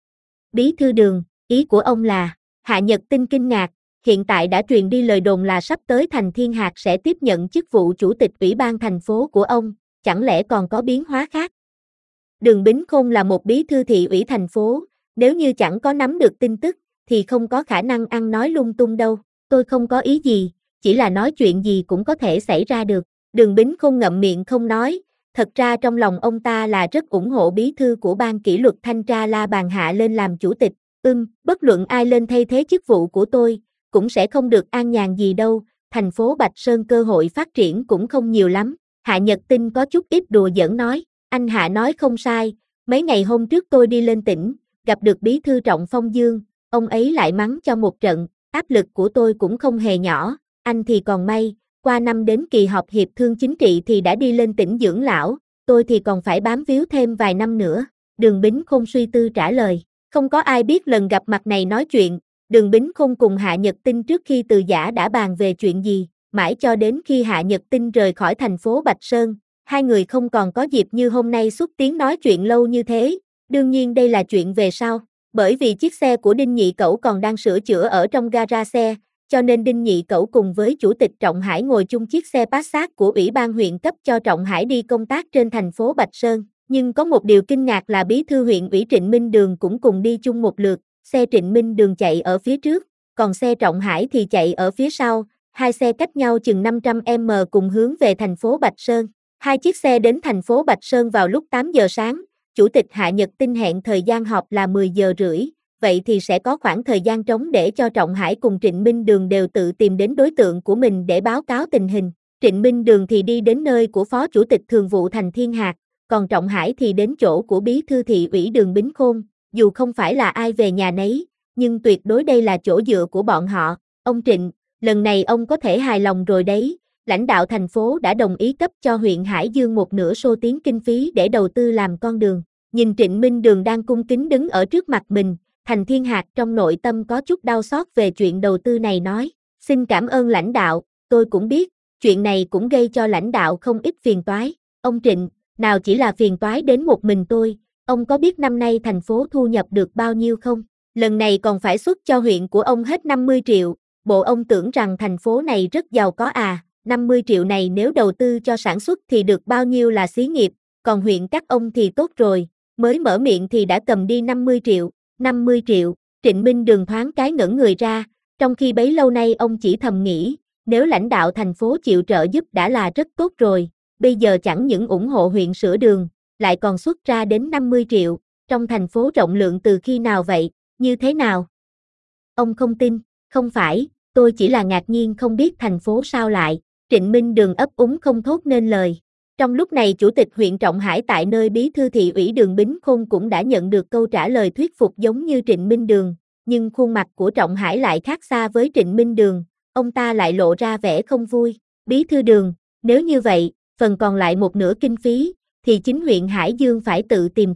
Bí thư Đường, ý của ông là, Hạ Nhật Tinh kinh ngạc, hiện tại đã truyền đi lời đồn là sắp tới Thành Thiên Hạc sẽ tiếp nhận chức vụ chủ tịch ủy ban thành phố của ông, chẳng lẽ còn có biến hóa khác? Đường Bính Khôn là một bí thư thị ủy thành phố, nếu như chẳng có nắm được tin tức, thì không có khả năng ăn nói lung tung đâu, tôi không có ý gì, chỉ là nói chuyện gì cũng có thể xảy ra được. Đường Bính Khôn ngậm miệng không nói, thật ra trong lòng ông ta là rất ủng hộ bí thư của ban kỷ luật thanh tra La Bàn Hạ lên làm chủ tịch, bất luận ai lên thay thế chức vụ của tôi, cũng sẽ không được an nhàn gì đâu, thành phố Bạch Sơn cơ hội phát triển cũng không nhiều lắm. Hạ Nhật Tinh có chút ít đùa giỡn nói, anh Hạ nói không sai, mấy ngày hôm trước tôi đi lên tỉnh, gặp được bí thư Trọng Phong Dương, ông ấy lại mắng cho một trận, áp lực của tôi cũng không hề nhỏ, anh thì còn may, qua năm đến kỳ họp hiệp thương chính trị thì đã đi lên tỉnh dưỡng lão, tôi thì còn phải bám víu thêm vài năm nữa. Đường Bính Khôn suy tư trả lời, không có ai biết lần gặp mặt này nói chuyện, Đường Bính Khôn cùng Hạ Nhật Tinh trước khi từ giã đã bàn về chuyện gì, mãi cho đến khi Hạ Nhật Tinh rời khỏi thành phố Bạch Sơn, hai người không còn có dịp như hôm nay xúc tiến nói chuyện lâu như thế, đương nhiên đây là chuyện về sau, bởi vì chiếc xe của Đinh Nhị Cẩu còn đang sửa chữa ở trong gara xe, cho nên Đinh Nhị Cẩu cùng với Chủ tịch Trọng Hải ngồi chung chiếc xe Passat của Ủy ban huyện cấp cho Trọng Hải đi công tác trên thành phố Bạch Sơn, nhưng có một điều kinh ngạc là bí thư huyện ủy Trịnh Minh Đường cũng cùng đi chung một lượt, xe Trịnh Minh Đường chạy ở phía trước, còn xe Trọng Hải thì chạy ở phía sau, hai xe cách nhau chừng 500m cùng hướng về thành phố Bạch Sơn. Hai chiếc xe đến thành phố Bạch Sơn vào lúc 8 giờ sáng, Chủ tịch Hạ Nhật Tinh hẹn thời gian họp là 10 giờ rưỡi, vậy thì sẽ có khoảng thời gian trống để cho Trọng Hải cùng Trịnh Minh Đường đều tự tìm đến đối tượng của mình để báo cáo tình hình. Trịnh Minh Đường thì đi đến nơi của Phó Chủ tịch Thường vụ Thành Thiên Hạc, còn Trọng Hải thì đến chỗ của Bí thư thị ủy Đường Bính Khôn, dù không phải là ai về nhà nấy, nhưng tuyệt đối đây là chỗ dựa của bọn họ. Ông Trịnh, lần này ông có thể hài lòng rồi đấy, lãnh đạo thành phố đã đồng ý cấp cho huyện Hải Dương một nửa số tiền kinh phí để đầu tư làm con đường. Nhìn Trịnh Minh Đường đang cung kính đứng ở trước mặt mình, Thành Thiên Hạc trong nội tâm có chút đau xót về chuyện đầu tư này nói, xin cảm ơn lãnh đạo, tôi cũng biết, chuyện này cũng gây cho lãnh đạo không ít phiền toái. Ông Trịnh, nào chỉ là phiền toái đến một mình tôi, ông có biết năm nay thành phố thu nhập được bao nhiêu không? Lần này còn phải xuất cho huyện của ông hết 50 triệu, bộ ông tưởng rằng thành phố này rất giàu có à, 50 triệu này nếu đầu tư cho sản xuất thì được bao nhiêu là xí nghiệp, còn huyện các ông thì tốt rồi, mới mở miệng thì đã cầm đi 50 triệu. 50 triệu, Trịnh Minh Đường thoáng cái ngẩn người ra, trong khi bấy lâu nay ông chỉ thầm nghĩ, nếu lãnh đạo thành phố chịu trợ giúp đã là rất tốt rồi, bây giờ chẳng những ủng hộ huyện sửa đường, lại còn xuất ra đến 50 triệu, trong thành phố rộng lượng từ khi nào vậy, như thế nào? Ông không tin, không phải, tôi chỉ là ngạc nhiên không biết thành phố sao lại, Trịnh Minh Đường ấp úng không thốt nên lời. Trong lúc này Chủ tịch huyện Trọng Hải tại nơi Bí thư thị ủy Đường Bính Khôn cũng đã nhận được câu trả lời thuyết phục giống như Trịnh Minh Đường, nhưng khuôn mặt của Trọng Hải lại khác xa với Trịnh Minh Đường, ông ta lại lộ ra vẻ không vui. Bí thư Đường, nếu như vậy, phần còn lại một nửa kinh phí, thì chính huyện Hải Dương phải tự tìm ra.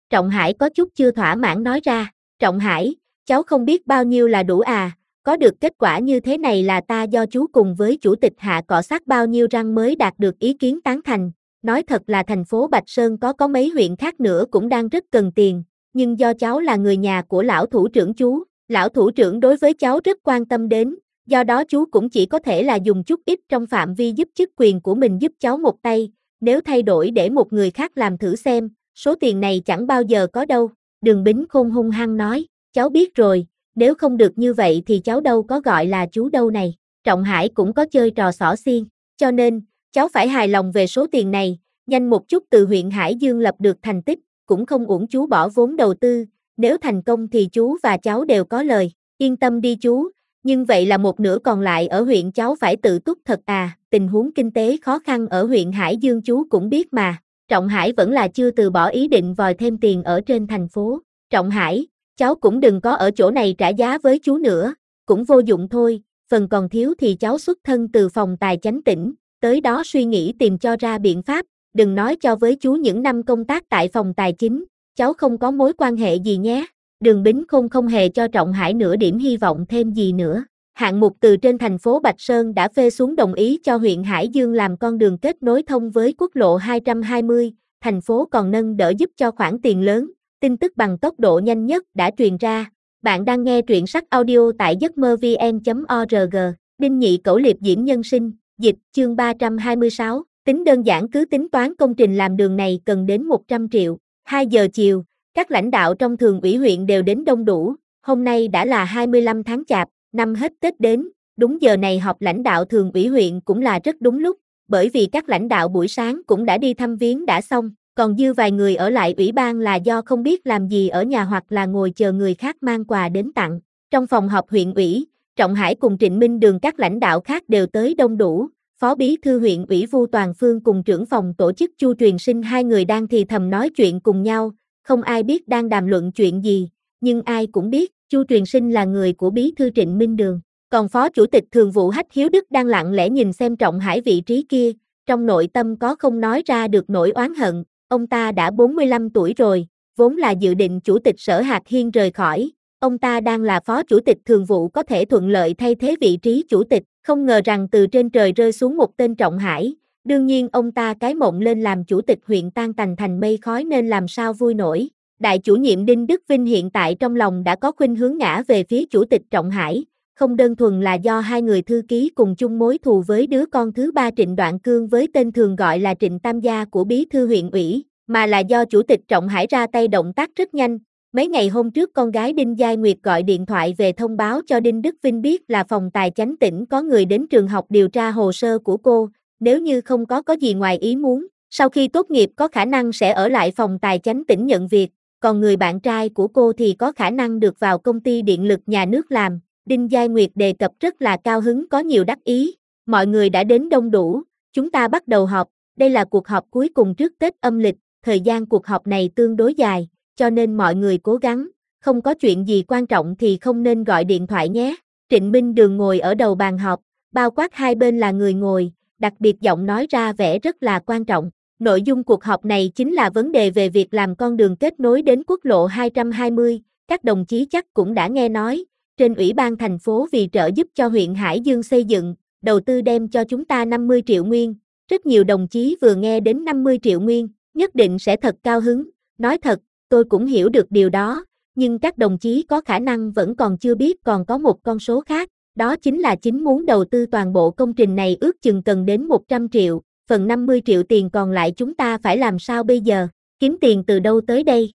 Trọng Hải có chút chưa thỏa mãn nói ra, Trọng Hải, cháu không biết bao nhiêu là đủ à, có được kết quả như thế này là ta do chú cùng với chủ tịch hạ cọ sát bao nhiêu răng mới đạt được ý kiến tán thành, nói thật là thành phố Bạch Sơn có mấy huyện khác nữa cũng đang rất cần tiền, nhưng do cháu là người nhà của lão thủ trưởng chú, lão thủ trưởng đối với cháu rất quan tâm đến, do đó chú cũng chỉ có thể là dùng chút ít trong phạm vi giúp chức quyền của mình giúp cháu một tay, nếu thay đổi để một người khác làm thử xem, số tiền này chẳng bao giờ có đâu, Đường Bính Khôn hung hăng nói, cháu biết rồi, nếu không được như vậy thì cháu đâu có gọi là chú đâu này, Trọng Hải cũng có chơi trò xỏ xiên, cho nên, cháu phải hài lòng về số tiền này, nhanh một chút từ huyện Hải Dương lập được thành tích, cũng không uổng chú bỏ vốn đầu tư, nếu thành công thì chú và cháu đều có lời, yên tâm đi chú, nhưng vậy là một nửa còn lại ở huyện cháu phải tự túc thật à, tình huống kinh tế khó khăn ở huyện Hải Dương chú cũng biết mà, Trọng Hải vẫn là chưa từ bỏ ý định vòi thêm tiền ở trên thành phố, Trọng Hải, cháu cũng đừng có ở chỗ này trả giá với chú nữa, cũng vô dụng thôi, phần còn thiếu thì cháu xuất thân từ phòng tài chánh tỉnh, tới đó suy nghĩ tìm cho ra biện pháp, đừng nói cho với chú những năm công tác tại phòng tài chính, cháu không có mối quan hệ gì nhé. Đường Bính Khôn không hề cho Trọng Hải nửa điểm hy vọng thêm gì nữa. Hạng mục từ trên thành phố Bạch Sơn đã phê xuống đồng ý cho huyện Hải Dương làm con đường kết nối thông với quốc lộ 220, thành phố còn nâng đỡ giúp cho khoản tiền lớn, tin tức bằng tốc độ nhanh nhất đã truyền ra. Bạn đang nghe truyện sách audio tại giấc mơ vn.org, Đinh Nhị Cẩu Liệp Diễm Nhân Sinh, dịch, chương 326, tính đơn giản cứ tính toán công trình làm đường này cần đến 100 triệu, 2 giờ chiều. Các lãnh đạo trong thường ủy huyện đều đến đông đủ, hôm nay đã là 25 tháng Chạp, năm hết Tết đến, đúng giờ này họp lãnh đạo thường ủy huyện cũng là rất đúng lúc, bởi vì các lãnh đạo buổi sáng cũng đã đi thăm viếng đã xong, còn dư vài người ở lại ủy ban là do không biết làm gì ở nhà hoặc là ngồi chờ người khác mang quà đến tặng. Trong phòng họp huyện ủy, Trọng Hải cùng Trịnh Minh Đường các lãnh đạo khác đều tới đông đủ, Phó Bí thư huyện ủy Vu Toàn Phương cùng trưởng phòng tổ chức Chu Truyền Sinh hai người đang thì thầm nói chuyện cùng nhau. Không ai biết đang đàm luận chuyện gì, nhưng ai cũng biết, Chu Truyền Sinh là người của Bí thư Trịnh Minh Đường. Còn Phó Chủ tịch Thường vụ Hách Hiếu Đức đang lặng lẽ nhìn xem Trọng Hải vị trí kia, trong nội tâm có không nói ra được nỗi oán hận, ông ta đã 45 tuổi rồi, vốn là dự định Chủ tịch Sở Hạc Hiên rời khỏi, ông ta đang là Phó Chủ tịch Thường vụ có thể thuận lợi thay thế vị trí Chủ tịch, không ngờ rằng từ trên trời rơi xuống một tên Trọng Hải. Đương nhiên ông ta cái mộng lên làm chủ tịch huyện tan tành thành mây khói nên làm sao vui nổi. Đại chủ nhiệm Đinh Đức Vinh hiện tại trong lòng đã có khuynh hướng ngã về phía chủ tịch Trọng Hải, không đơn thuần là do hai người thư ký cùng chung mối thù với đứa con thứ ba Trịnh Đoạn Cương với tên thường gọi là Trịnh Tam Gia của bí thư huyện ủy, mà là do chủ tịch Trọng Hải ra tay động tác rất nhanh. Mấy ngày hôm trước con gái Đinh Giai Nguyệt gọi điện thoại về thông báo cho Đinh Đức Vinh biết là phòng tài chánh tỉnh có người đến trường học điều tra hồ sơ của cô. Nếu như không có gì ngoài ý muốn, sau khi tốt nghiệp có khả năng sẽ ở lại phòng tài chánh tỉnh nhận việc, còn người bạn trai của cô thì có khả năng được vào công ty điện lực nhà nước làm. Đinh Giai Nguyệt đề cập rất là cao hứng có nhiều đắc ý. Mọi người đã đến đông đủ, chúng ta bắt đầu họp, đây là cuộc họp cuối cùng trước Tết âm lịch, thời gian cuộc họp này tương đối dài, cho nên mọi người cố gắng, không có chuyện gì quan trọng thì không nên gọi điện thoại nhé. Trịnh Minh Đường ngồi ở đầu bàn họp, bao quát hai bên là người ngồi, đặc biệt giọng nói ra vẻ rất là quan trọng. Nội dung cuộc họp này chính là vấn đề về việc làm con đường kết nối đến quốc lộ 220, các đồng chí chắc cũng đã nghe nói, trên ủy ban thành phố vì trợ giúp cho huyện Hải Dương xây dựng, đầu tư đem cho chúng ta 50 triệu nguyên, rất nhiều đồng chí vừa nghe đến 50 triệu nguyên, nhất định sẽ thật cao hứng, nói thật, tôi cũng hiểu được điều đó, nhưng các đồng chí có khả năng vẫn còn chưa biết còn có một con số khác. Đó chính là chính muốn đầu tư toàn bộ công trình này ước chừng cần đến 100 triệu, phần 50 triệu tiền còn lại chúng ta phải làm sao bây giờ, kiếm tiền từ đâu tới đây?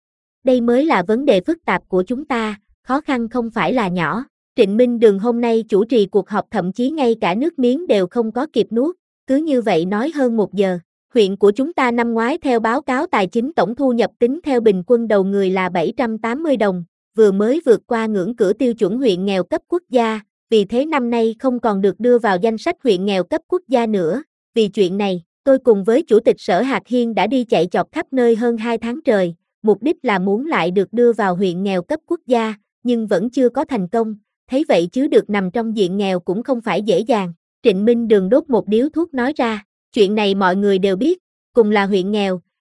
Đây mới là vấn đề phức tạp của chúng ta, khó khăn không phải là nhỏ. Trịnh Minh Đường hôm nay chủ trì cuộc họp thậm chí ngay cả nước miếng đều không có kịp nuốt, cứ như vậy nói hơn 1 giờ. Huyện của chúng ta năm ngoái theo báo cáo tài chính tổng thu nhập tính theo bình quân đầu người là 780 đồng, vừa mới vượt qua ngưỡng cửa tiêu chuẩn huyện nghèo cấp quốc gia. Vì thế năm nay không còn được đưa vào danh sách huyện nghèo cấp quốc gia nữa. Vì chuyện này, tôi cùng với Chủ tịch Sở Hạc Hiên đã đi chạy chọt khắp nơi hơn 2 tháng trời, mục đích là muốn lại được đưa vào huyện nghèo cấp quốc gia, nhưng vẫn chưa có thành công, thấy vậy chứ được nằm trong diện nghèo cũng không phải dễ dàng. Trịnh Minh Đường đốt một điếu thuốc nói ra, chuyện này mọi người đều biết, cùng là huyện nghèo,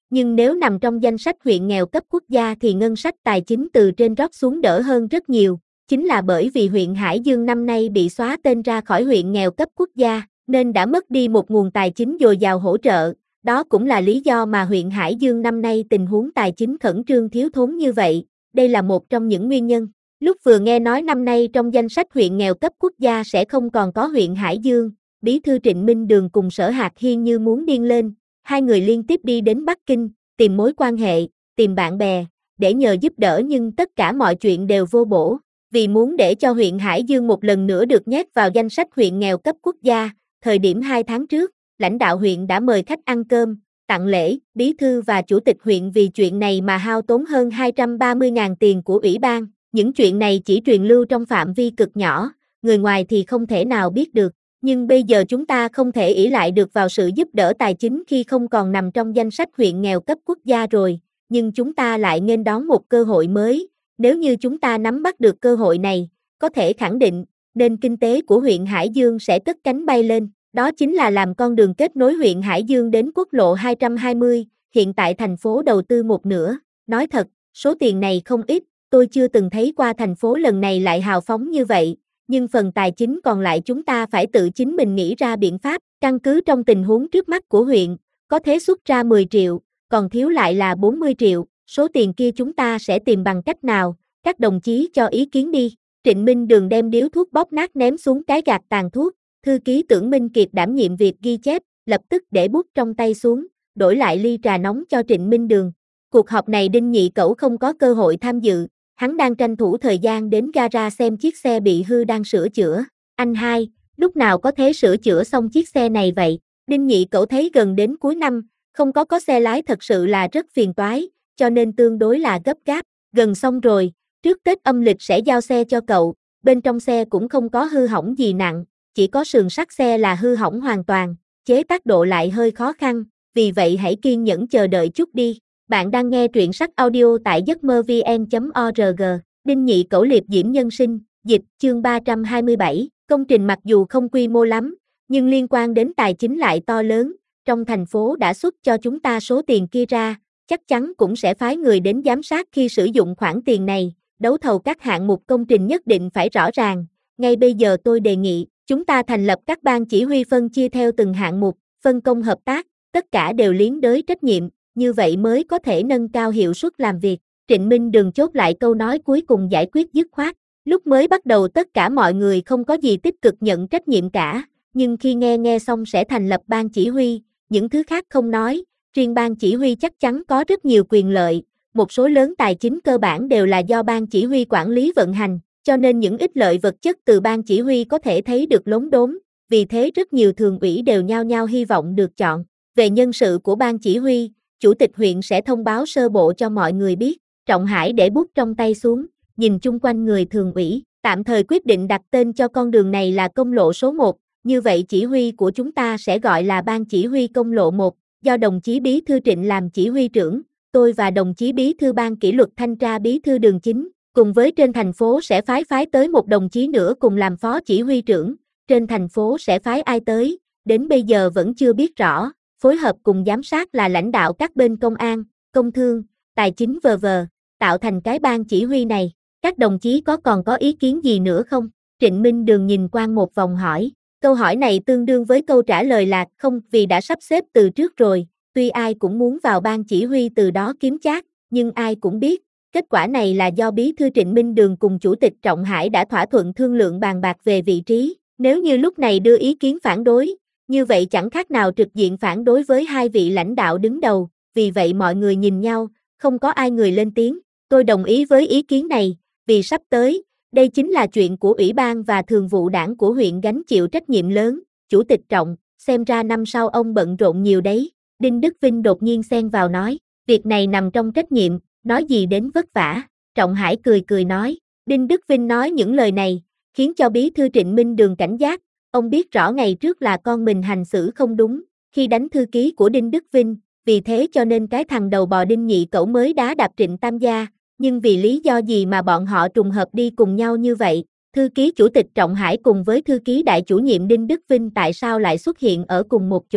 nhưng nếu nằm trong danh sách huyện nghèo cấp quốc gia thì ngân sách tài chính từ trên rót xuống đỡ hơn rất nhiều. Chính là bởi vì huyện Hải Dương năm nay bị xóa tên ra khỏi huyện nghèo cấp quốc gia, nên đã mất đi một nguồn tài chính dồi dào hỗ trợ. Đó cũng là lý do mà huyện Hải Dương năm nay tình huống tài chính khẩn trương thiếu thốn như vậy. Đây là một trong những nguyên nhân. Lúc vừa nghe nói năm nay trong danh sách huyện nghèo cấp quốc gia sẽ không còn có huyện Hải Dương, Bí thư Trịnh Minh Đường cùng Sở Hạc Hiên như muốn điên lên. Hai người liên tiếp đi đến Bắc Kinh, tìm mối quan hệ, tìm bạn bè, để nhờ giúp đỡ nhưng tất cả mọi chuyện đều vô bổ. Vì muốn để cho huyện Hải Dương một lần nữa được nhét vào danh sách huyện nghèo cấp quốc gia, thời điểm 2 tháng trước, lãnh đạo huyện đã mời khách ăn cơm, tặng lễ, bí thư và chủ tịch huyện vì chuyện này mà hao tốn hơn 230.000 tiền của ủy ban. Những chuyện này chỉ truyền lưu trong phạm vi cực nhỏ, người ngoài thì không thể nào biết được. Nhưng bây giờ chúng ta không thể ỷ lại được vào sự giúp đỡ tài chính khi không còn nằm trong danh sách huyện nghèo cấp quốc gia rồi, nhưng chúng ta lại nghênh đón một cơ hội mới. Nếu như chúng ta nắm bắt được cơ hội này, có thể khẳng định, nền kinh tế của huyện Hải Dương sẽ cất cánh bay lên. Đó chính là làm con đường kết nối huyện Hải Dương đến quốc lộ 220, hiện tại thành phố đầu tư một nửa. Nói thật, số tiền này không ít, tôi chưa từng thấy qua thành phố lần này lại hào phóng như vậy, nhưng phần tài chính còn lại chúng ta phải tự chính mình nghĩ ra biện pháp, căn cứ trong tình huống trước mắt của huyện, có thể xuất ra 10 triệu, còn thiếu lại là 40 triệu, số tiền kia chúng ta sẽ tìm bằng cách nào, các đồng chí cho ý kiến đi. Trịnh Minh Đường đem điếu thuốc bóp nát ném xuống cái gạt tàn thuốc, thư ký Tưởng Minh Kiệt đảm nhiệm việc ghi chép, lập tức để bút trong tay xuống, đổi lại ly trà nóng cho Trịnh Minh Đường. Cuộc họp này Đinh Nhị Cẩu không có cơ hội tham dự, hắn đang tranh thủ thời gian đến gara xem chiếc xe bị hư đang sửa chữa. Anh hai, lúc nào có thể sửa chữa xong chiếc xe này vậy? Đinh Nhị Cẩu thấy gần đến cuối năm, không có xe lái thật sự là rất phiền toái, cho nên tương đối là gấp gáp. Gần xong rồi, trước Tết âm lịch sẽ giao xe cho cậu, bên trong xe cũng không có hư hỏng gì nặng, chỉ có sườn sắt xe là hư hỏng hoàn toàn, chế tác độ lại hơi khó khăn, vì vậy hãy kiên nhẫn chờ đợi chút đi. Bạn đang nghe truyện sách audio tại giấc mơ vn.org, Đinh Nhị Cẩu liệp diễm nhân sinh, dịch, chương 327, công trình mặc dù không quy mô lắm, nhưng liên quan đến tài chính lại to lớn, trong thành phố đã xuất cho chúng ta số tiền kia ra, chắc chắn cũng sẽ phái người đến giám sát khi sử dụng khoản tiền này, đấu thầu các hạng mục công trình nhất định phải rõ ràng, ngay bây giờ tôi đề nghị, chúng ta thành lập các ban chỉ huy phân chia theo từng hạng mục, phân công hợp tác, tất cả đều liên đới trách nhiệm, như vậy mới có thể nâng cao hiệu suất làm việc. Trịnh Minh Đường chốt lại câu nói cuối cùng giải quyết dứt khoát. Lúc mới bắt đầu tất cả mọi người không có gì tích cực nhận trách nhiệm cả, nhưng khi nghe xong sẽ thành lập ban chỉ huy, những thứ khác không nói, riêng ban chỉ huy chắc chắn có rất nhiều quyền lợi, một số lớn tài chính cơ bản đều là do ban chỉ huy quản lý vận hành, cho nên những ích lợi vật chất từ ban chỉ huy có thể thấy được lốm đốm, vì thế rất nhiều thường ủy đều nhao nhao hy vọng được chọn. Về nhân sự của ban chỉ huy, chủ tịch huyện sẽ thông báo sơ bộ cho mọi người biết. Trọng Hải để bút trong tay xuống, nhìn chung quanh người thường ủy, tạm thời quyết định đặt tên cho con đường này là công lộ số 1, như vậy chỉ huy của chúng ta sẽ gọi là ban chỉ huy công lộ 1, do đồng chí bí thư Trịnh làm chỉ huy trưởng, tôi và đồng chí bí thư ban kỷ luật thanh tra bí thư Đường Chính, cùng với trên thành phố sẽ phái tới một đồng chí nữa cùng làm phó chỉ huy trưởng, trên thành phố sẽ phái ai tới, đến bây giờ vẫn chưa biết rõ, phối hợp cùng giám sát là lãnh đạo các bên công an, công thương, tài chính v.v. tạo thành cái ban chỉ huy này. Các đồng chí còn có ý kiến gì nữa không? Trịnh Minh Đường nhìn quanh một vòng hỏi. Câu hỏi này tương đương với câu trả lời là không, vì đã sắp xếp từ trước rồi, tuy ai cũng muốn vào ban chỉ huy từ đó kiếm chác, nhưng ai cũng biết, kết quả này là do bí thư Trịnh Minh Đường cùng chủ tịch Trọng Hải đã thỏa thuận thương lượng bàn bạc về vị trí, nếu như lúc này đưa ý kiến phản đối, như vậy chẳng khác nào trực diện phản đối với hai vị lãnh đạo đứng đầu, vì vậy mọi người nhìn nhau, không có ai người lên tiếng. Tôi đồng ý với ý kiến này, vì sắp tới, đây chính là chuyện của Ủy ban và Thường vụ Đảng của huyện gánh chịu trách nhiệm lớn, Chủ tịch Trọng, xem ra năm sau ông bận rộn nhiều đấy. Đinh Đức Vinh đột nhiên xen vào nói, việc này nằm trong trách nhiệm, nói gì đến vất vả. Trọng Hải cười nói, Đinh Đức Vinh nói những lời này, khiến cho bí thư Trịnh Minh Đường cảnh giác, ông biết rõ ngày trước là con mình hành xử không đúng, khi đánh thư ký của Đinh Đức Vinh, vì thế cho nên cái thằng đầu bò Đinh Nhị Cẩu mới đá đạp Trịnh Tam gia, nhưng vì lý do gì mà bọn họ trùng hợp đi cùng nhau như vậy, thư ký chủ tịch Trọng Hải cùng với thư ký đại chủ nhiệm Đinh Đức Vinh tại sao lại xuất hiện ở cùng một chỗ,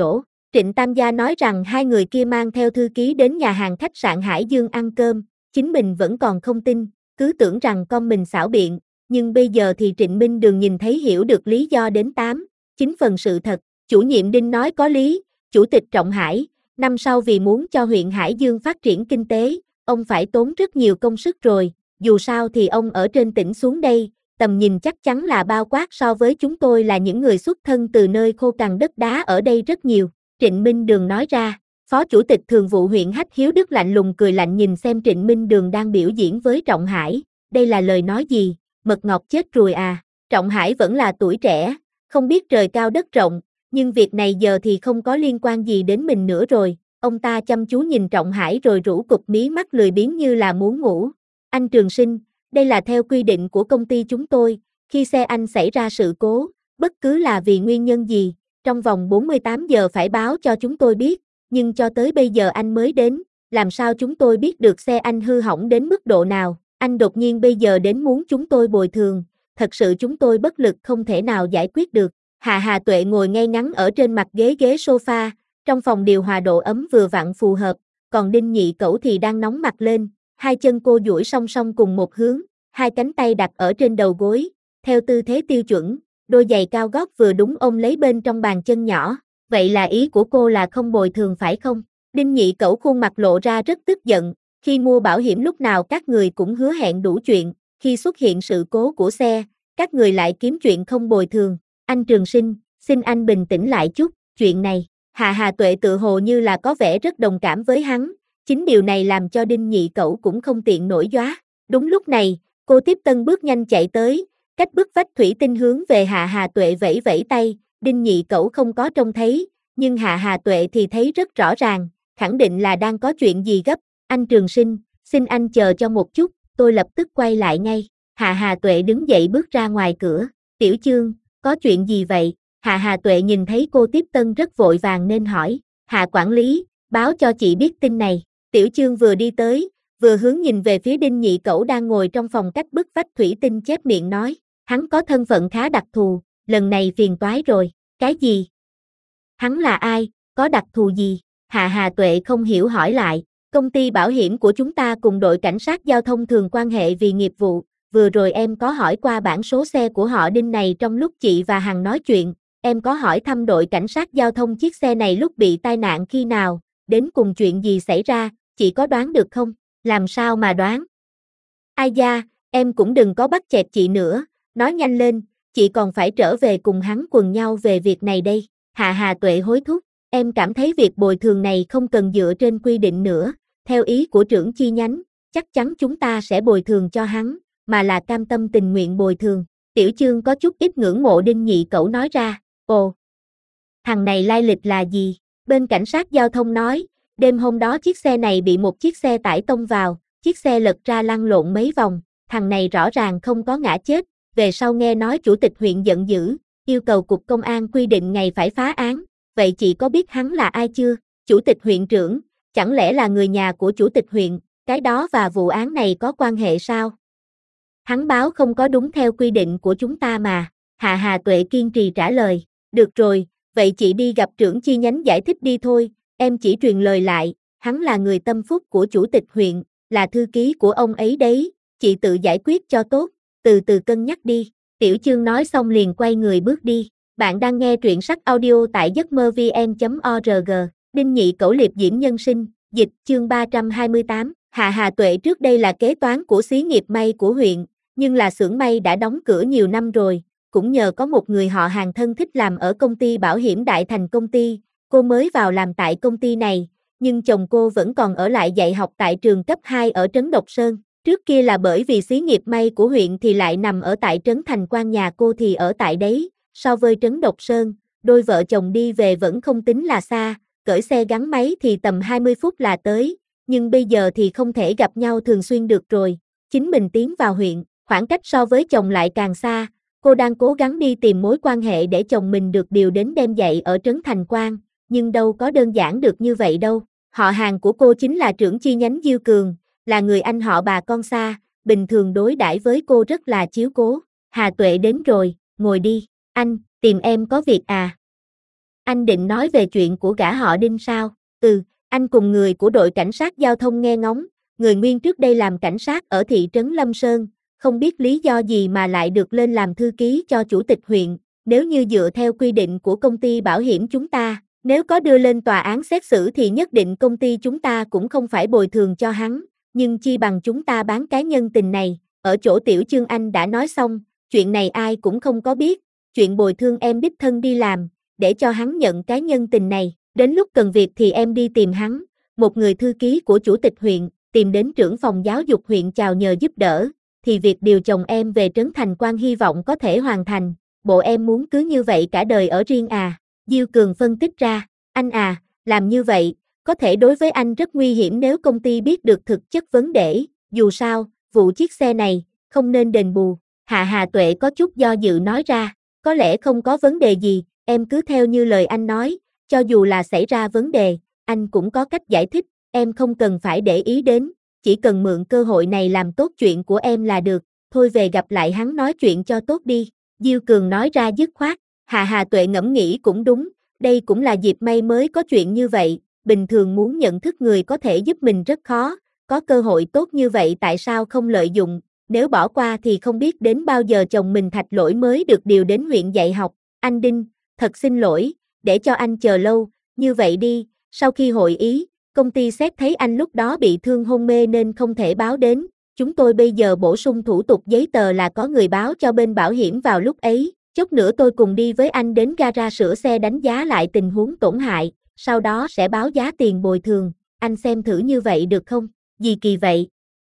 Trịnh Tam Gia nói rằng hai người kia mang theo thư ký đến nhà hàng khách sạn Hải Dương ăn cơm, chính mình vẫn còn không tin, cứ tưởng rằng con mình xảo biện, nhưng bây giờ thì Trịnh Minh Đường nhìn thấy hiểu được lý do đến 9 phần sự thật. Chủ nhiệm Đinh nói có lý, Chủ tịch Trọng Hải, năm sau vì muốn cho huyện Hải Dương phát triển kinh tế, ông phải tốn rất nhiều công sức rồi, dù sao thì ông ở trên tỉnh xuống đây, tầm nhìn chắc chắn là bao quát so với chúng tôi là những người xuất thân từ nơi khô cằn đất đá ở đây rất nhiều. Trịnh Minh Đường nói ra, Phó Chủ tịch Thường vụ huyện Hách Hiếu Đức lạnh lùng cười lạnh nhìn xem Trịnh Minh Đường đang biểu diễn với Trọng Hải, đây là lời nói gì, mật ngọt chết rồi à, Trọng Hải vẫn là tuổi trẻ, không biết trời cao đất rộng, nhưng việc này giờ thì không có liên quan gì đến mình nữa rồi, ông ta chăm chú nhìn Trọng Hải rồi rũ cụp mí mắt lười biếng như là muốn ngủ. Anh Trường Sinh, đây là theo quy định của công ty chúng tôi, khi xe anh xảy ra sự cố, bất cứ là vì nguyên nhân gì, trong vòng 48 giờ phải báo cho chúng tôi biết, nhưng cho tới bây giờ anh mới đến, làm sao chúng tôi biết được xe anh hư hỏng đến mức độ nào, anh đột nhiên bây giờ đến muốn chúng tôi bồi thường, thật sự chúng tôi bất lực không thể nào giải quyết được. Hà Tuệ ngồi ngay ngắn ở trên mặt ghế sofa, trong phòng điều hòa độ ấm vừa vặn phù hợp, còn Đinh Nhị Cẩu thì đang nóng mặt lên, hai chân cô duỗi song song cùng một hướng, hai cánh tay đặt ở trên đầu gối, theo tư thế tiêu chuẩn, đôi giày cao gót vừa đúng ôm lấy bên trong bàn chân nhỏ, vậy là ý của cô là không bồi thường phải không? Đinh Nhị Cẩu khuôn mặt lộ ra rất tức giận, khi mua bảo hiểm lúc nào các người cũng hứa hẹn đủ chuyện, khi xuất hiện sự cố của xe, các người lại kiếm chuyện không bồi thường. Anh Trường Sinh, xin anh bình tĩnh lại chút, chuyện này, Hà Tuệ tự hồ như là có vẻ rất đồng cảm với hắn, chính điều này làm cho Đinh Nhị Cẩu cũng không tiện nổi dóa. Đúng lúc này, cô Tiếp Tân bước nhanh chạy tới, cách bức vách thủy tinh hướng về Hà Tuệ vẫy vẫy tay, Đinh Nhị Cẩu không có trông thấy, nhưng Hà Tuệ thì thấy rất rõ ràng, khẳng định là đang có chuyện gì gấp. Anh Trường Sinh, xin anh chờ cho một chút, tôi lập tức quay lại ngay. Hà Tuệ đứng dậy bước ra ngoài cửa, Tiểu Chương, có chuyện gì vậy? Hà Tuệ nhìn thấy cô Tiếp Tân rất vội vàng nên hỏi, Hạ quản lý, báo cho chị biết tin này. Tiểu Chương vừa đi tới, vừa hướng nhìn về phía Đinh Nhị Cẩu đang ngồi trong phòng cách bức vách thủy tinh chép miệng nói, hắn có thân phận khá đặc thù, lần này phiền toái rồi, cái gì? Hắn là ai, có đặc thù gì? Hà Tuệ không hiểu hỏi lại, công ty bảo hiểm của chúng ta cùng đội cảnh sát giao thông thường quan hệ vì nghiệp vụ, vừa rồi em có hỏi qua bản số xe của họ Đinh này trong lúc chị và Hằng nói chuyện, em có hỏi thăm đội cảnh sát giao thông chiếc xe này lúc bị tai nạn khi nào, đến cùng chuyện gì xảy ra, chị có đoán được không? Làm sao mà đoán? Ai da, em cũng đừng có bắt chẹt chị nữa, nói nhanh lên, chị còn phải trở về cùng hắn quần nhau về việc này đây. Hà Tuệ hối thúc, em cảm thấy việc bồi thường này không cần dựa trên quy định nữa, theo ý của trưởng chi nhánh, chắc chắn chúng ta sẽ bồi thường cho hắn, mà là cam tâm tình nguyện bồi thường. Tiểu Chương có chút ít ngưỡng mộ Đinh Nhị Cẩu nói ra, ồ, thằng này lai lịch là gì? Bên cảnh sát giao thông nói, đêm hôm đó chiếc xe này bị một chiếc xe tải tông vào, chiếc xe lật ra lăn lộn mấy vòng, thằng này rõ ràng không có ngã chết, về sau nghe nói chủ tịch huyện giận dữ, yêu cầu cục công an quy định ngày phải phá án, vậy chị có biết hắn là ai chưa? Chủ tịch huyện trưởng, chẳng lẽ là người nhà của chủ tịch huyện, cái đó và vụ án này có quan hệ sao? Hắn báo không có đúng theo quy định của chúng ta mà, Hà Tuệ kiên trì trả lời, được rồi, vậy chị đi gặp trưởng chi nhánh giải thích đi thôi, em chỉ truyền lời lại, hắn là người tâm phúc của chủ tịch huyện, là thư ký của ông ấy đấy, chị tự giải quyết cho tốt, từ từ cân nhắc đi. Tiểu Chương nói xong liền quay người bước đi. Bạn đang nghe truyện sách audio tại giấc mơ vn.org. Đinh Nhị Cẩu liệp diễm nhân sinh, dịch chương 328. Hà Tuệ trước đây là kế toán của xí nghiệp may của huyện, nhưng là xưởng may đã đóng cửa nhiều năm rồi, cũng nhờ có một người họ hàng thân thích làm ở công ty bảo hiểm Đại Thành công ty, cô mới vào làm tại công ty này, nhưng chồng cô vẫn còn ở lại dạy học tại trường cấp 2 ở Trấn Độc Sơn. Trước kia là bởi vì xí nghiệp may của huyện thì lại nằm ở tại Trấn Thành Quan, nhà cô thì ở tại đấy, so với Trấn Độc Sơn, đôi vợ chồng đi về vẫn không tính là xa, cởi xe gắn máy thì tầm 20 phút là tới, nhưng bây giờ thì không thể gặp nhau thường xuyên được rồi, chính mình tiến vào huyện, khoảng cách so với chồng lại càng xa, cô đang cố gắng đi tìm mối quan hệ để chồng mình được điều đến đem dạy ở Trấn Thành Quan, nhưng đâu có đơn giản được như vậy đâu. Họ hàng của cô chính là trưởng chi nhánh Diêu Cường, là người anh họ bà con xa, bình thường đối đãi với cô rất là chiếu cố. Hà Tuệ đến rồi, ngồi đi, anh, tìm em có việc à? Anh định nói về chuyện của gã họ Đinh sao? Anh cùng người của đội cảnh sát giao thông nghe ngóng, người nguyên trước đây làm cảnh sát ở thị trấn Lâm Sơn, không biết lý do gì mà lại được lên làm thư ký cho chủ tịch huyện, nếu như dựa theo quy định của công ty bảo hiểm chúng ta, nếu có đưa lên tòa án xét xử thì nhất định công ty chúng ta cũng không phải bồi thường cho hắn, nhưng chi bằng chúng ta bán cái nhân tình này, ở chỗ Tiểu Chương anh đã nói xong, chuyện này ai cũng không có biết, chuyện bồi thường em đích thân đi làm, để cho hắn nhận cái nhân tình này, đến lúc cần việc thì em đi tìm hắn, một người thư ký của chủ tịch huyện, tìm đến trưởng phòng giáo dục huyện chào nhờ giúp đỡ, thì việc điều chồng em về Trấn Thành Quan hy vọng có thể hoàn thành, bộ em muốn cứ như vậy cả đời ở riêng à, Diêu Cường phân tích ra, anh à, làm như vậy, có thể đối với anh rất nguy hiểm nếu công ty biết được thực chất vấn đề, dù sao, vụ chiếc xe này, không nên đền bù, Hạ Hà Tuệ có chút do dự nói ra, có lẽ không có vấn đề gì, em cứ theo như lời anh nói, cho dù là xảy ra vấn đề, anh cũng có cách giải thích, em không cần phải để ý đến, chỉ cần mượn cơ hội này làm tốt chuyện của em là được, thôi về gặp lại hắn nói chuyện cho tốt đi, Diêu Cường nói ra dứt khoát, Hạ Hà Tuệ ngẫm nghĩ cũng đúng, đây cũng là dịp may mới có chuyện như vậy, bình thường muốn nhận thức người có thể giúp mình rất khó, có cơ hội tốt như vậy tại sao không lợi dụng, nếu bỏ qua thì không biết đến bao giờ chồng mình Thạch Lỗi mới được điều đến huyện dạy học, anh Đinh, thật xin lỗi, để cho anh chờ lâu, như vậy đi, sau khi hội ý, công ty xét thấy anh lúc đó bị thương hôn mê nên không thể báo đến, chúng tôi bây giờ bổ sung thủ tục giấy tờ là có người báo cho bên bảo hiểm vào lúc ấy, chút nữa tôi cùng đi với anh đến gara sửa xe đánh giá lại tình huống tổn hại, sau đó sẽ báo giá tiền bồi thường, anh xem thử như vậy được không, gì kỳ vậy?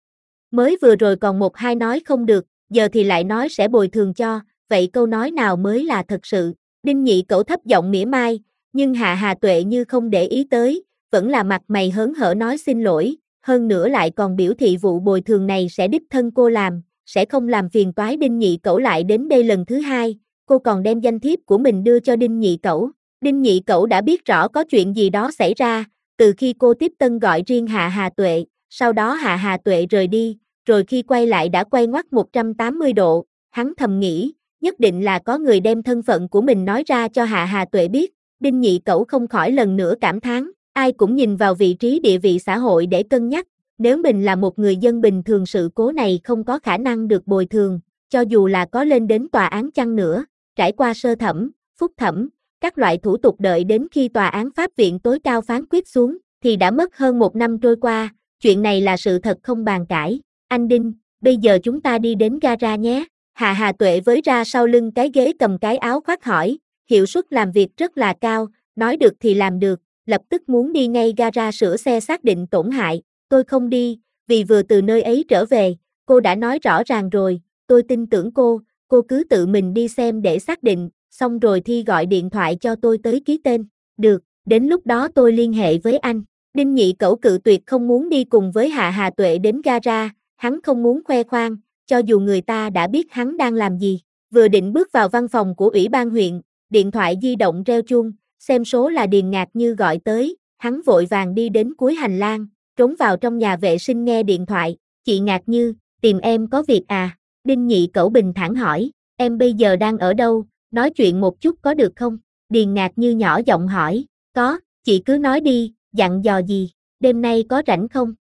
Mới vừa rồi còn một hai nói không được, giờ thì lại nói sẽ bồi thường cho, vậy câu nói nào mới là thật sự? Đinh Nhị Cẩu thấp giọng mỉa mai, nhưng Hạ Hà Tuệ như không để ý tới, vẫn là mặt mày hớn hở nói xin lỗi, hơn nữa lại còn biểu thị vụ bồi thường này sẽ đích thân cô làm, sẽ không làm phiền toái Đinh Nhị Cẩu lại đến đây lần thứ hai, cô còn đem danh thiếp của mình đưa cho Đinh Nhị Cẩu. Đinh Nhị Cẩu đã biết rõ có chuyện gì đó xảy ra, từ khi cô tiếp tân gọi riêng Hạ Hà Tuệ, sau đó Hạ Hà Tuệ rời đi, rồi khi quay lại đã quay ngoắt 180 độ, hắn thầm nghĩ, nhất định là có người đem thân phận của mình nói ra cho Hạ Hà Tuệ biết, Đinh Nhị Cẩu không khỏi lần nữa cảm thán, ai cũng nhìn vào vị trí địa vị xã hội để cân nhắc, nếu mình là một người dân bình thường sự cố này không có khả năng được bồi thường, cho dù là có lên đến tòa án chăng nữa, trải qua sơ thẩm, phúc thẩm, các loại thủ tục đợi đến khi tòa án pháp viện tối cao phán quyết xuống, thì đã mất hơn 1 năm trôi qua, chuyện này là sự thật không bàn cãi, anh Đinh, bây giờ chúng ta đi đến gara nhé. Hạ Hà Tuệ với ra sau lưng cái ghế cầm cái áo khoác hỏi, hiệu suất làm việc rất là cao, nói được thì làm được, lập tức muốn đi ngay gara sửa xe xác định tổn hại, tôi không đi, vì vừa từ nơi ấy trở về, cô đã nói rõ ràng rồi, tôi tin tưởng cô cứ tự mình đi xem để xác định, xong rồi thi gọi điện thoại cho tôi tới ký tên, được, đến lúc đó tôi liên hệ với anh. Đinh Nhị Cẩu cự tuyệt không muốn đi cùng với Hạ Hà Tuệ đến gara, hắn không muốn khoe khoang, cho dù người ta đã biết hắn đang làm gì, vừa định bước vào văn phòng của ủy ban huyện, điện thoại di động reo chuông, xem số là Điền Ngạc Như gọi tới, hắn vội vàng đi đến cuối hành lang, trốn vào trong nhà vệ sinh nghe điện thoại, chị Ngạc Như, tìm em có việc à? Đinh Nhị Cẩu bình thản hỏi, em bây giờ đang ở đâu, nói chuyện một chút có được không? Điền Ngạc Như nhỏ giọng hỏi, có, chị cứ nói đi, dặn dò gì, đêm nay có rảnh không?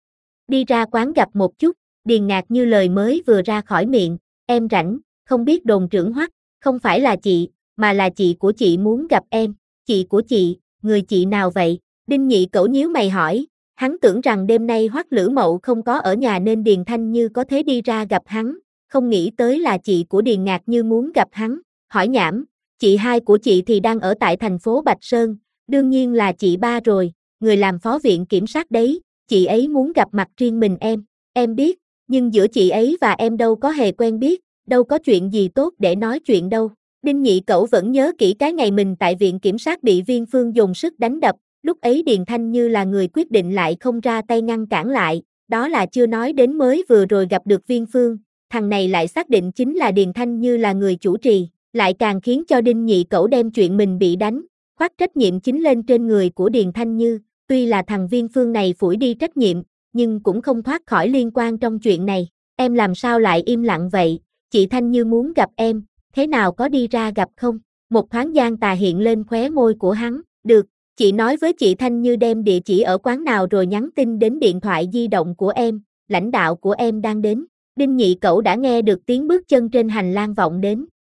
Đi ra quán gặp một chút, Điền Ngạc Như lời mới vừa ra khỏi miệng, em rảnh, không biết đồn trưởng Hoắc, không phải là chị, mà là chị của chị muốn gặp em, chị của chị, người chị nào vậy? Đinh Nhị Cẩu nhíu mày hỏi, hắn tưởng rằng đêm nay Hoắc Lữ Mậu không có ở nhà nên Điền Thanh Như có thế đi ra gặp hắn, không nghĩ tới là chị của Điền Ngạc Như muốn gặp hắn, hỏi nhảm, chị hai của chị thì đang ở tại thành phố Bạch Sơn, đương nhiên là chị ba rồi, người làm phó viện kiểm sát đấy, chị ấy muốn gặp mặt riêng mình em biết, nhưng giữa chị ấy và em đâu có hề quen biết, đâu có chuyện gì tốt để nói chuyện đâu. Đinh Nhị Cẩu vẫn nhớ kỹ cái ngày mình tại viện kiểm sát bị Viên Phương dùng sức đánh đập, lúc ấy Điền Thanh Như là người quyết định lại không ra tay ngăn cản lại, đó là chưa nói đến mới vừa rồi gặp được Viên Phương, thằng này lại xác định chính là Điền Thanh Như là người chủ trì, lại càng khiến cho Đinh Nhị Cẩu đem chuyện mình bị đánh, khoác trách nhiệm chính lên trên người của Điền Thanh Như, tuy là thằng Viên Phương này phủi đi trách nhiệm, nhưng cũng không thoát khỏi liên quan trong chuyện này, em làm sao lại im lặng vậy, chị Thanh Như muốn gặp em, thế nào có đi ra gặp không? Một thoáng gian tà hiện lên khóe môi của hắn, được, chị nói với chị Thanh Như đem địa chỉ ở quán nào rồi nhắn tin đến điện thoại di động của em, lãnh đạo của em đang đến. Đinh Nhị Cẩu đã nghe được tiếng bước chân trên hành lang vọng đến,